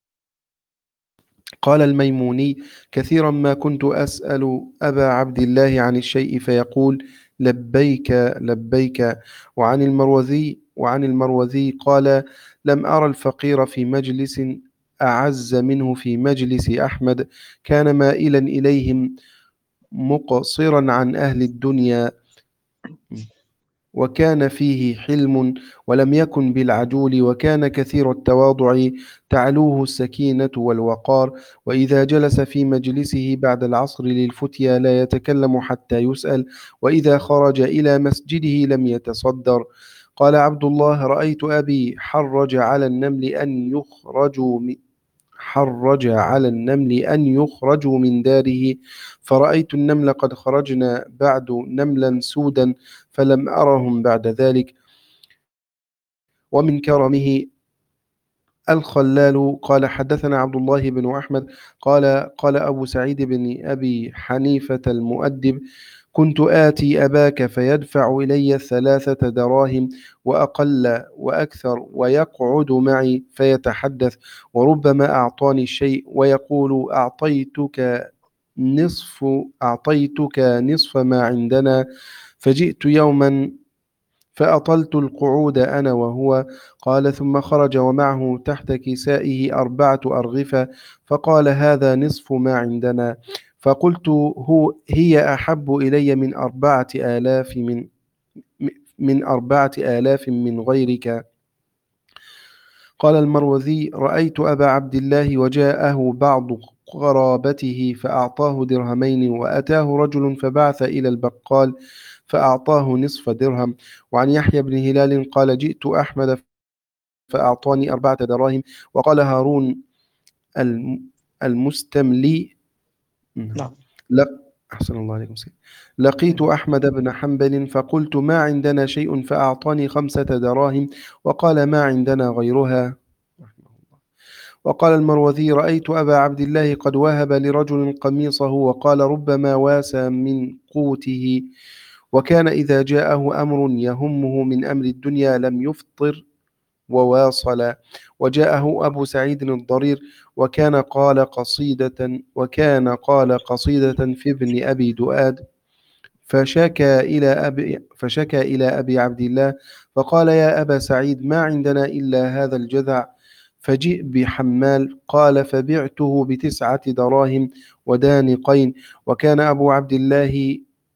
قال الميموني: كثيرا ما كنت أسأل أبا عبد الله عن الشيء فيقول لبيك لبيك. وعن المروذي وعن المروذي قال: لم أرى الفقير في مجلس أعز منه في مجلس أحمد، كان مائلا إليهم مقصرا عن أهل الدنيا، وكان فيه حلم ولم يكن بالعجول، وكان كثير التواضع تعلوه السكينة والوقار، وإذا جلس في مجلسه بعد العصر للفتيا لا يتكلم حتى يسأل، وإذا خرج إلى مسجده لم يتصدر. قال عبد الله: رأيت أبي حرج على النمل أن يخرجوا من حرج على النمل أن يخرجوا من داره، فرأيت النمل قد خرجنا بعد نملا سودا فلم أرهم بعد ذلك. ومن كرمه الخلال قال: حدثنا عبد الله بن أحمد قال قال أبو سعيد بن أبي حنيفة المؤدب: كنت آتي أباك فيدفع إلي ثلاثة دراهم وأقل وأكثر، ويقعد معي فيتحدث، وربما أعطاني الشيء ويقول: أعطيتك نصف أعطيتك نصف ما عندنا. فجئت يوما فأطلت القعود أنا وهو. قال: ثم خرج ومعه تحت كسائه أربعة أرغفة، فقال: هذا نصف ما عندنا. فقلت: هو هي أحب إلي من أربعة آلاف من من أربعة آلاف من غيرك. قال المروذي: رأيت أبا عبد الله وجاءه بعض قرابته فأعطاه درهمين، وأتاه رجل فبعث إلى البقال فأعطاه نصف درهم. وعن يحيى بن هلال قال: جئت أحمد فأعطاني أربعة دراهم. وقال هارون المستملي: نعم. لا أحسن الله عليكم سيد. لقيت أحمد بن حنبل فقلت: ما عندنا شيء، فأعطاني خمسة دراهم وقال: ما عندنا غيرها. وقال المروذي: رأيت أبا عبد الله قد وهب لرجل قميصه وقال: ربما واسى من قوته، وكان إذا جاءه أمر يهمه من أمر الدنيا لم يفطر وواصل. وجاءه أبو سعيد الضرير وكان قال قصيدة وكان قال قصيدة في ابن أبي دؤاد، فشكى إلى أبي فشكى إلى أبي عبد الله فقال: يا أبا سعيد، ما عندنا إلا هذا الجذع، فجئ بحمال. قال: فبعته بتسعة دراهم ودانقين. وكان أبو عبد الله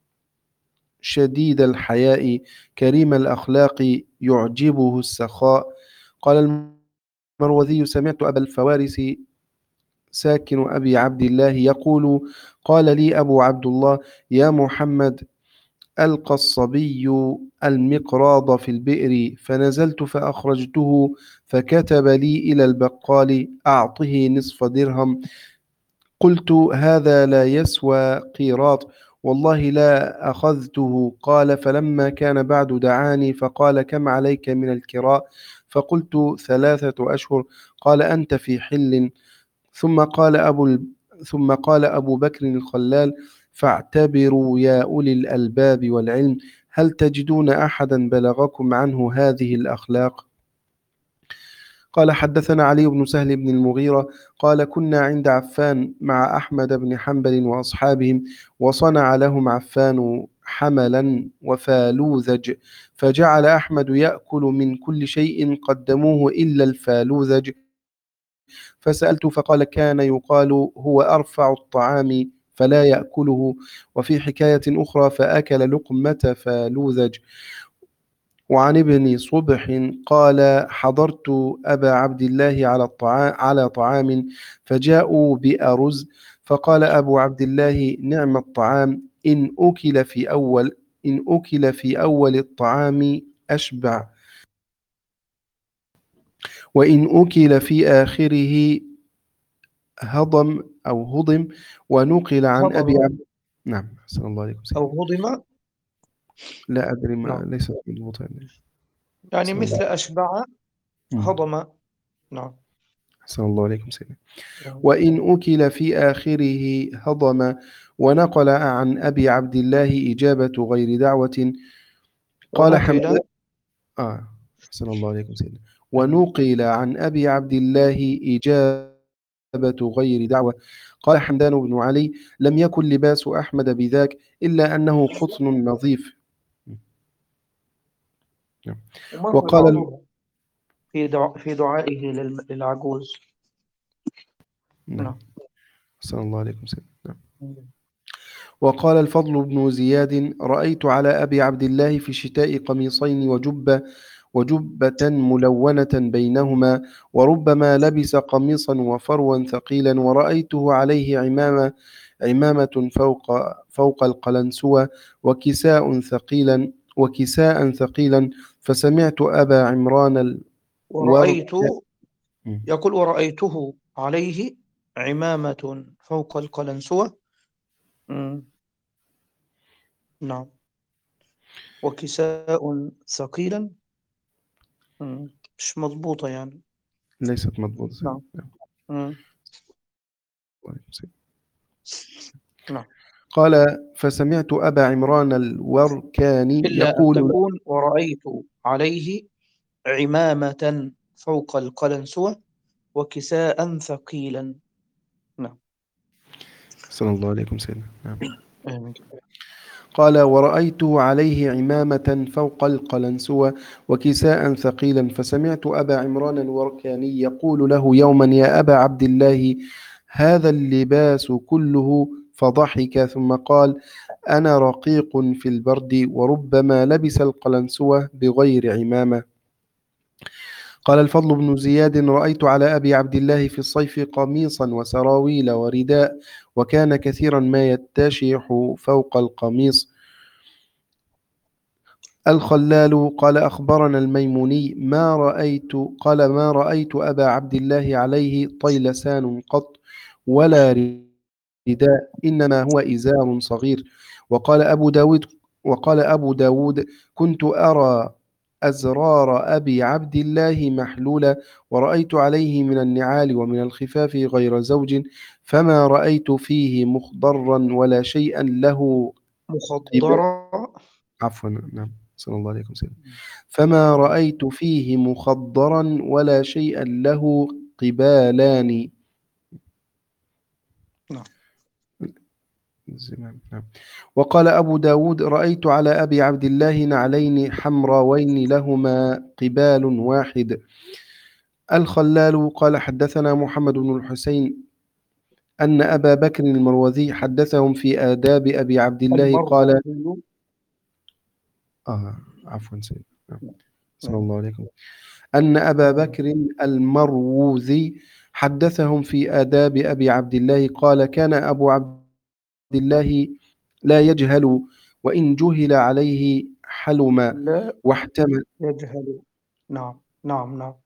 شديد الحياء كريم الأخلاق يعجبه السخاء. قال المروذي: سمعت أبا الفوارس ساكن أبي عبد الله يقول: قال لي أبو عبد الله: يا محمد، ألقى الصبي المقراض في البئر، فنزلت فأخرجته، فكتب لي إلى البقال: أعطه نصف درهم. قلت: هذا لا يسوى قيراط، والله لا أخذته. قال: فلما كان بعد دعاني فقال: كم عليك من الكراء؟ فقلت: ثلاثة أشهر. قال: أنت في حل. ثم قال أبو ثم قال أبو بكر الخلال: فاعتبروا يا أولي الألباب والعلم، هل تجدون أحدا بلغكم عنه هذه الأخلاق؟ قال: حدثنا علي بن سهل بن المغيرة قال: كنا عند عفان مع أحمد بن حنبل وأصحابهم، وصنع لهم عفان حملا وفالوذج، فجعل أحمد يأكل من كل شيء قدموه إلا الفالوذج، فسألت فقال: كان يقال هو أرفع الطعام فلا يأكله. وفي حكاية أخرى: فأكل لقمة فالوذج. وعن ابن صبح قال: حضرت أبا عبد الله على الطعام على طعام فجاءوا بأرز، فقال أبو عبد الله: نعم الطعام، إن أكل في أول إن أكل في أول الطعام أشبع، وإن أكل في آخره هضم أو هضم. ونقل عن أبي عبد نعم أحسن الله عليكم سيدنا. أو هضم. لا أدري ما نعم، ليس مضبوطا يعني. يعني أحسن مثل الله. أشبع مم. هضم. نعم. أحسن الله عليكم سيدنا. نعم. وإن أكل في آخره هضم. ونقل عن أبي عبد الله إجابة غير دعوة. قال حماد. ونقل آه أحسن الله عليكم سيدنا. ونقل عن أبي عبد الله إجابة غير دعوة. قال حمدان بن علي: لم يكن لباس أحمد بذاك إلا أنه قطن نظيف. ومر وقال ال... الأمر في دع... في دعائه للم- للعجوز. نعم نعم. أحسن الله عليكم سيدنا. وقال الفضل بن زياد: رأيت على أبي عبد الله في الشتاء قميصين وجبة وجبة ملونة بينهما، وربما لبس قميصا وفروا ثقيلا، ورأيته عليه عمامة عمامة فوق فوق القلنسوة وكساء ثقيلا وكساء ثقيلا فسمعت أبا عمران الورد. ورأيت يقول ورأيته عليه عمامة فوق القلنسوة. مم. نعم. وكساء ثقيلا. مم. مش مضبوطة يعني. ليست مضبوطة. نعم. مم. نعم. قال: فسمعت أبا عمران الوركاني إلا أن يقول: تكون ورأيت عليه عمامة فوق القلنسوة وكساء ثقيلا. نعم. صلى الله عليكم سيدنا. نعم. آمين. قال: ورأيت عليه عمامة فوق القلنسوة وكساء ثقيلا، فسمعت أبا عمران الوركاني يقول له يوما: يا أبا عبد الله، هذا اللباس كله؟ فضحك ثم قال: أنا رقيق في البرد، وربما لبس القلنسوة بغير عمامة. قال الفضل بن زياد: رأيت على أبي عبد الله في الصيف قميصا وسراويل ورداء، وكان كثيرا ما يتشح فوق القميص. الخلال قال: أخبرنا الميموني: ما رأيت قال ما رأيت أبا عبد الله عليه طيلسان قط ولا رداء، إنما هو إزار صغير. وقال أبو داود وقال أبو داود: كنت أرى أزرار أبي عبد الله محلولة، ورأيت عليه من النعال ومن الخفاف غير زوج، فما رأيت فيه مخضرا ولا شيئا له مخضرة. عفوا نعم صلى الله عليكم وسلم. فما رأيت فيه مخضرا ولا شيئا له قبالان. نعم. نعم. وقال أبو داود: رأيت على أبي عبد الله نعلين حمراوين لهما قبال واحد. الخلال قال: حدثنا محمد بن الحسين أن أبا بكر المروذي حدثهم في آداب أبي عبد الله قال: المروذي. آه عفوا سيد نعم. صلى نعم. الله عليكم. أن أبا بكر المروذي حدثهم في آداب أبي عبد الله قال: كان أبو عبد الله لا يجهل، وإن جهل عليه حلم لا واحتمل. يجهل. نعم. نعم. نعم.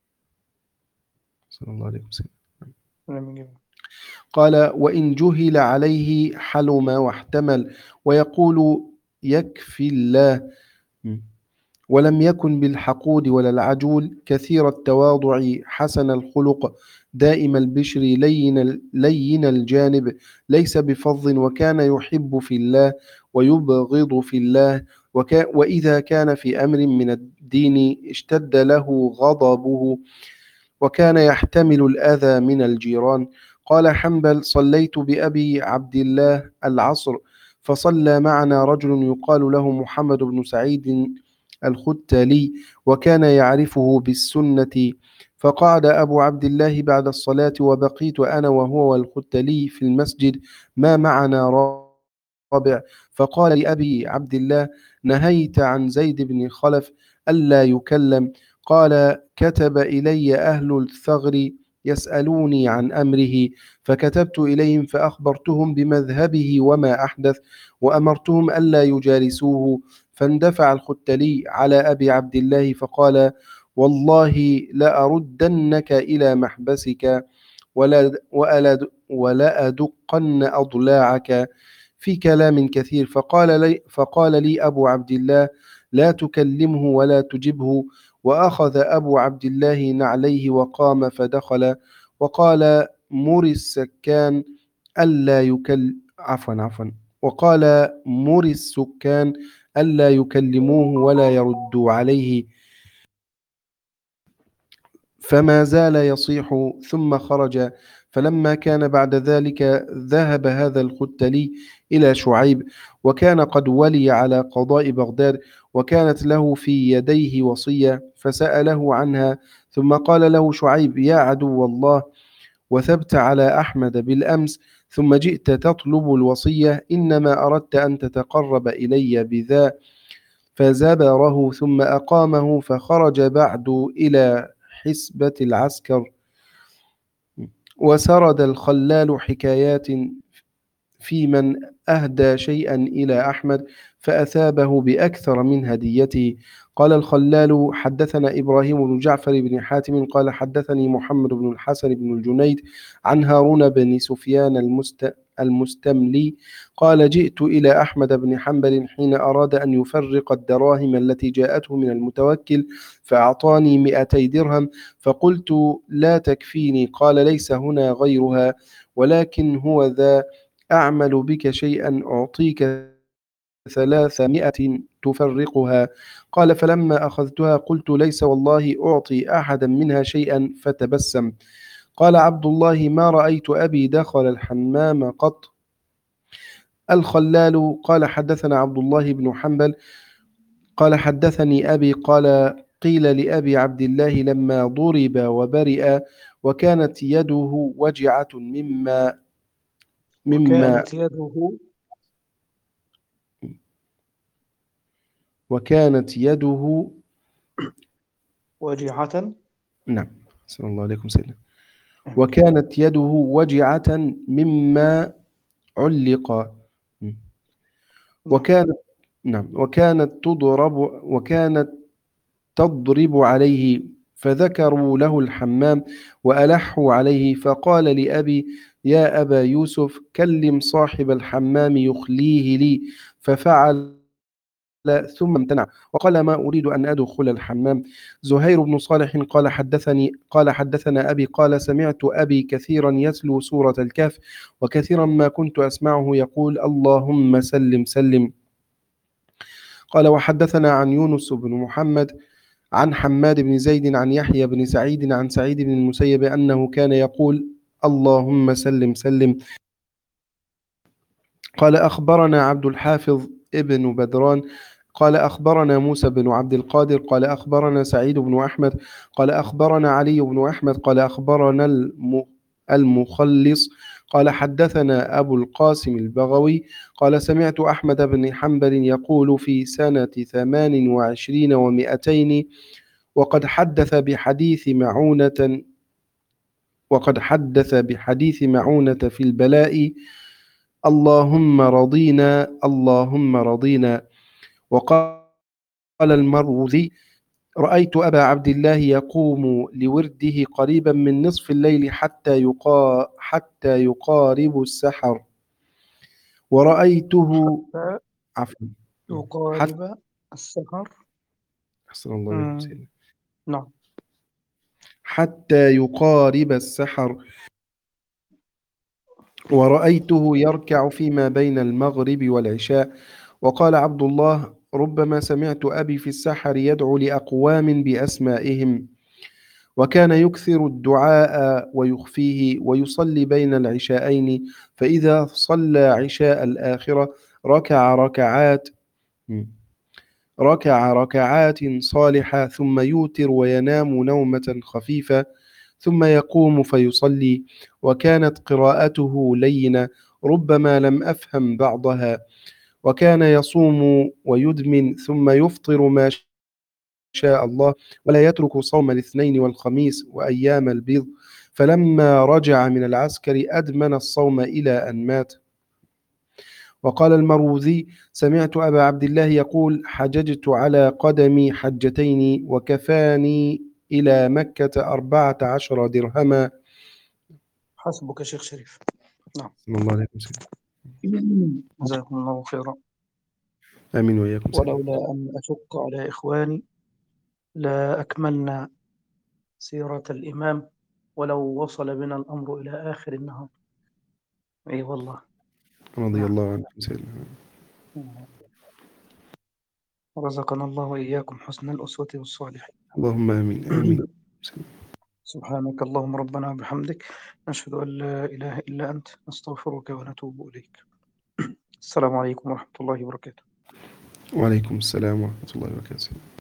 صلى الله عليه وسلم. آمين. قال: وإن جهل عليه حلم واحتمل، ويقول: يكفي الله. ولم يكن بالحقود ولا العجول، كثير التواضع حسن الخلق دائم البشر لين, لين الجانب، ليس بفظ، وكان يحب في الله ويبغض في الله، وكا وإذا كان في أمر من الدين اشتد له غضبه، وكان يحتمل الأذى من الجيران. قال حنبل: صليت بأبي عبد الله العصر، فصلى معنا رجل يقال له محمد بن سعيد الختلي، وكان يعرفه بالسنة، فقعد أبو عبد الله بعد الصلاة، وبقيت أنا وهو والختلي في المسجد، ما معنا رابع. فقال لأبي عبد الله: نهيت عن زيد بن خلف ألا يكلم. قال: كتب إلي أهل الثغر يسألوني عن أمره، فكتبت إليهم فأخبرتهم بمذهبه وما أحدث، وأمرتهم ألا يجالسوه. فاندفع الختلي على أبي عبد الله فقال: والله لأردنك إلى محبسك، ولا ولا أدقن أضلاعك في كلام كثير، فقال لي, فقال لي أبو عبد الله لا تكلمه ولا تجبه. وأخذ أبو عبد الله نعليه وقام فدخل، وقال مر السكان ألا يكل عفوا عفوا وقال مر السكان ألا يكلموه ولا يردوا عليه، فما زال يصيح ثم خرج. فلما كان بعد ذلك ذهب هذا الختلي إلى شعيب، وكان قد ولي على قضاء بغداد، وكانت له في يديه وصية، فسأله عنها. ثم قال له شعيب يا عدو الله، وثبت على أحمد بالأمس ثم جئت تطلب الوصية، إنما أردت أن تتقرب إلي بذا. فزبره ثم أقامه، فخرج بعد إلى حسبة العسكر. وسرد الخلال حكايات في من أهدى شيئا إلى أحمد فأثابه بأكثر من هديته. قال الخلال حدثنا إبراهيم بن جعفر بن حاتم قال حدثني محمد بن الحسن بن الجنيد عن هارون بن سفيان المست... المستملي قال جئت إلى أحمد بن حنبل حين أراد أن يفرق الدراهم التي جاءته من المتوكل، فأعطاني مئتي درهم، فقلت لا تكفيني. قال ليس هنا غيرها، ولكن هو ذا أعمل بك شيئا أعطيك ثلاثمائة تفرقها. قال فلما أخذتها قلت ليس والله أعطي أحدا منها شيئا، فتبسم. قال عبد الله ما رأيت أبي دخل الحمام قط. الخلال قال حدثنا عبد الله بن حنبل قال حدثني أبي قال قيل لأبي عبد الله لما ضرب وبرئ وكانت يده وجعة مما مما وكانت يده وكانت يده وجيعة. نعم صلى الله عليكم سيدنا. وكانت يده وجعة مما علق. وكانت نعم وكانت تضرب وكانت تضرب عليه، فذكروا له الحمام وألحوا عليه، فقال لأبي يا أبا يوسف كلم صاحب الحمام يخليه لي، ففعل ثم امتنع وقال ما أريد أن أدخل الحمام. زهير بن صالح قال حدثني قال حدثنا أبي قال سمعت أبي كثيرا يتلو سورة الكهف، وكثيرا ما كنت أسمعه يقول اللهم سلم سلم. قال وحدثنا عن يونس بن محمد عن حماد بن زيد عن يحيى بن سعيد عن سعيد بن المسيب أنه كان يقول اللهم سلم سلم. قال أخبرنا عبد الحافظ ابن بدران قال أخبرنا موسى بن عبد القادر قال أخبرنا سعيد بن أحمد قال أخبرنا علي بن أحمد قال أخبرنا المخلص قال حدثنا أبو القاسم البغوي قال سمعت أحمد بن حنبل يقول في سنة ثمان وعشرين ومئتين وقد حدث بحديث معونة وقد حدث بحديث معونة في البلاء اللهم رضينا اللهم رضينا. وقال المروذي رأيت أبا عبد الله يقوم لورده قريبا من نصف الليل حتى يقا حتى يقارب السحر، ورأيته حتى عفوا يقارب السحر. أحسن الله عليكم سيدنا. نعم. حتى يقارب السحر، ورأيته يركع فيما بين المغرب والعشاء. وقال عبد الله ربما سمعت أبي في السحر يدعو لأقوام بأسمائهم، وكان يكثر الدعاء ويخفيه ويصلي بين العشاءين، فإذا صلى عشاء الآخرة ركع ركعات ركع ركعات صالحة ثم يوتر وينام نومة خفيفة ثم يقوم فيصلي، وكانت قراءته لينة ربما لم أفهم بعضها. وكان يصوم ويدمن ثم يفطر ما شاء الله، ولا يترك صوم الاثنين والخميس وأيام البيض. فلما رجع من العسكر أدمن الصوم إلى أن مات. وقال المروذي سمعت أبا عبد الله يقول حججت على قدمي حجتين وكفاني إلى مكة أربعة عشر درهما. حسبك شيخ شريف. نعم. الله عليكم سيدنا. جزاكم الله خيرا. آمين وإياكم. سلام. ولولا أن أشق على إخواني لا أكملنا سيرة الإمام ولو وصل بنا الأمر إلى آخر النهار. أي والله. رضي نعم. الله عنكم سيدنا. رزقنا الله وإياكم حسن الأسوة والصالحين. اللهم آمين آمين. سبحانك اللهم ربنا وبحمدك نشهد أن لا إله إلا أنت نستغفرك ونتوب إليك. السلام عليكم ورحمة الله وبركاته. وعليكم السلام ورحمة الله وبركاته.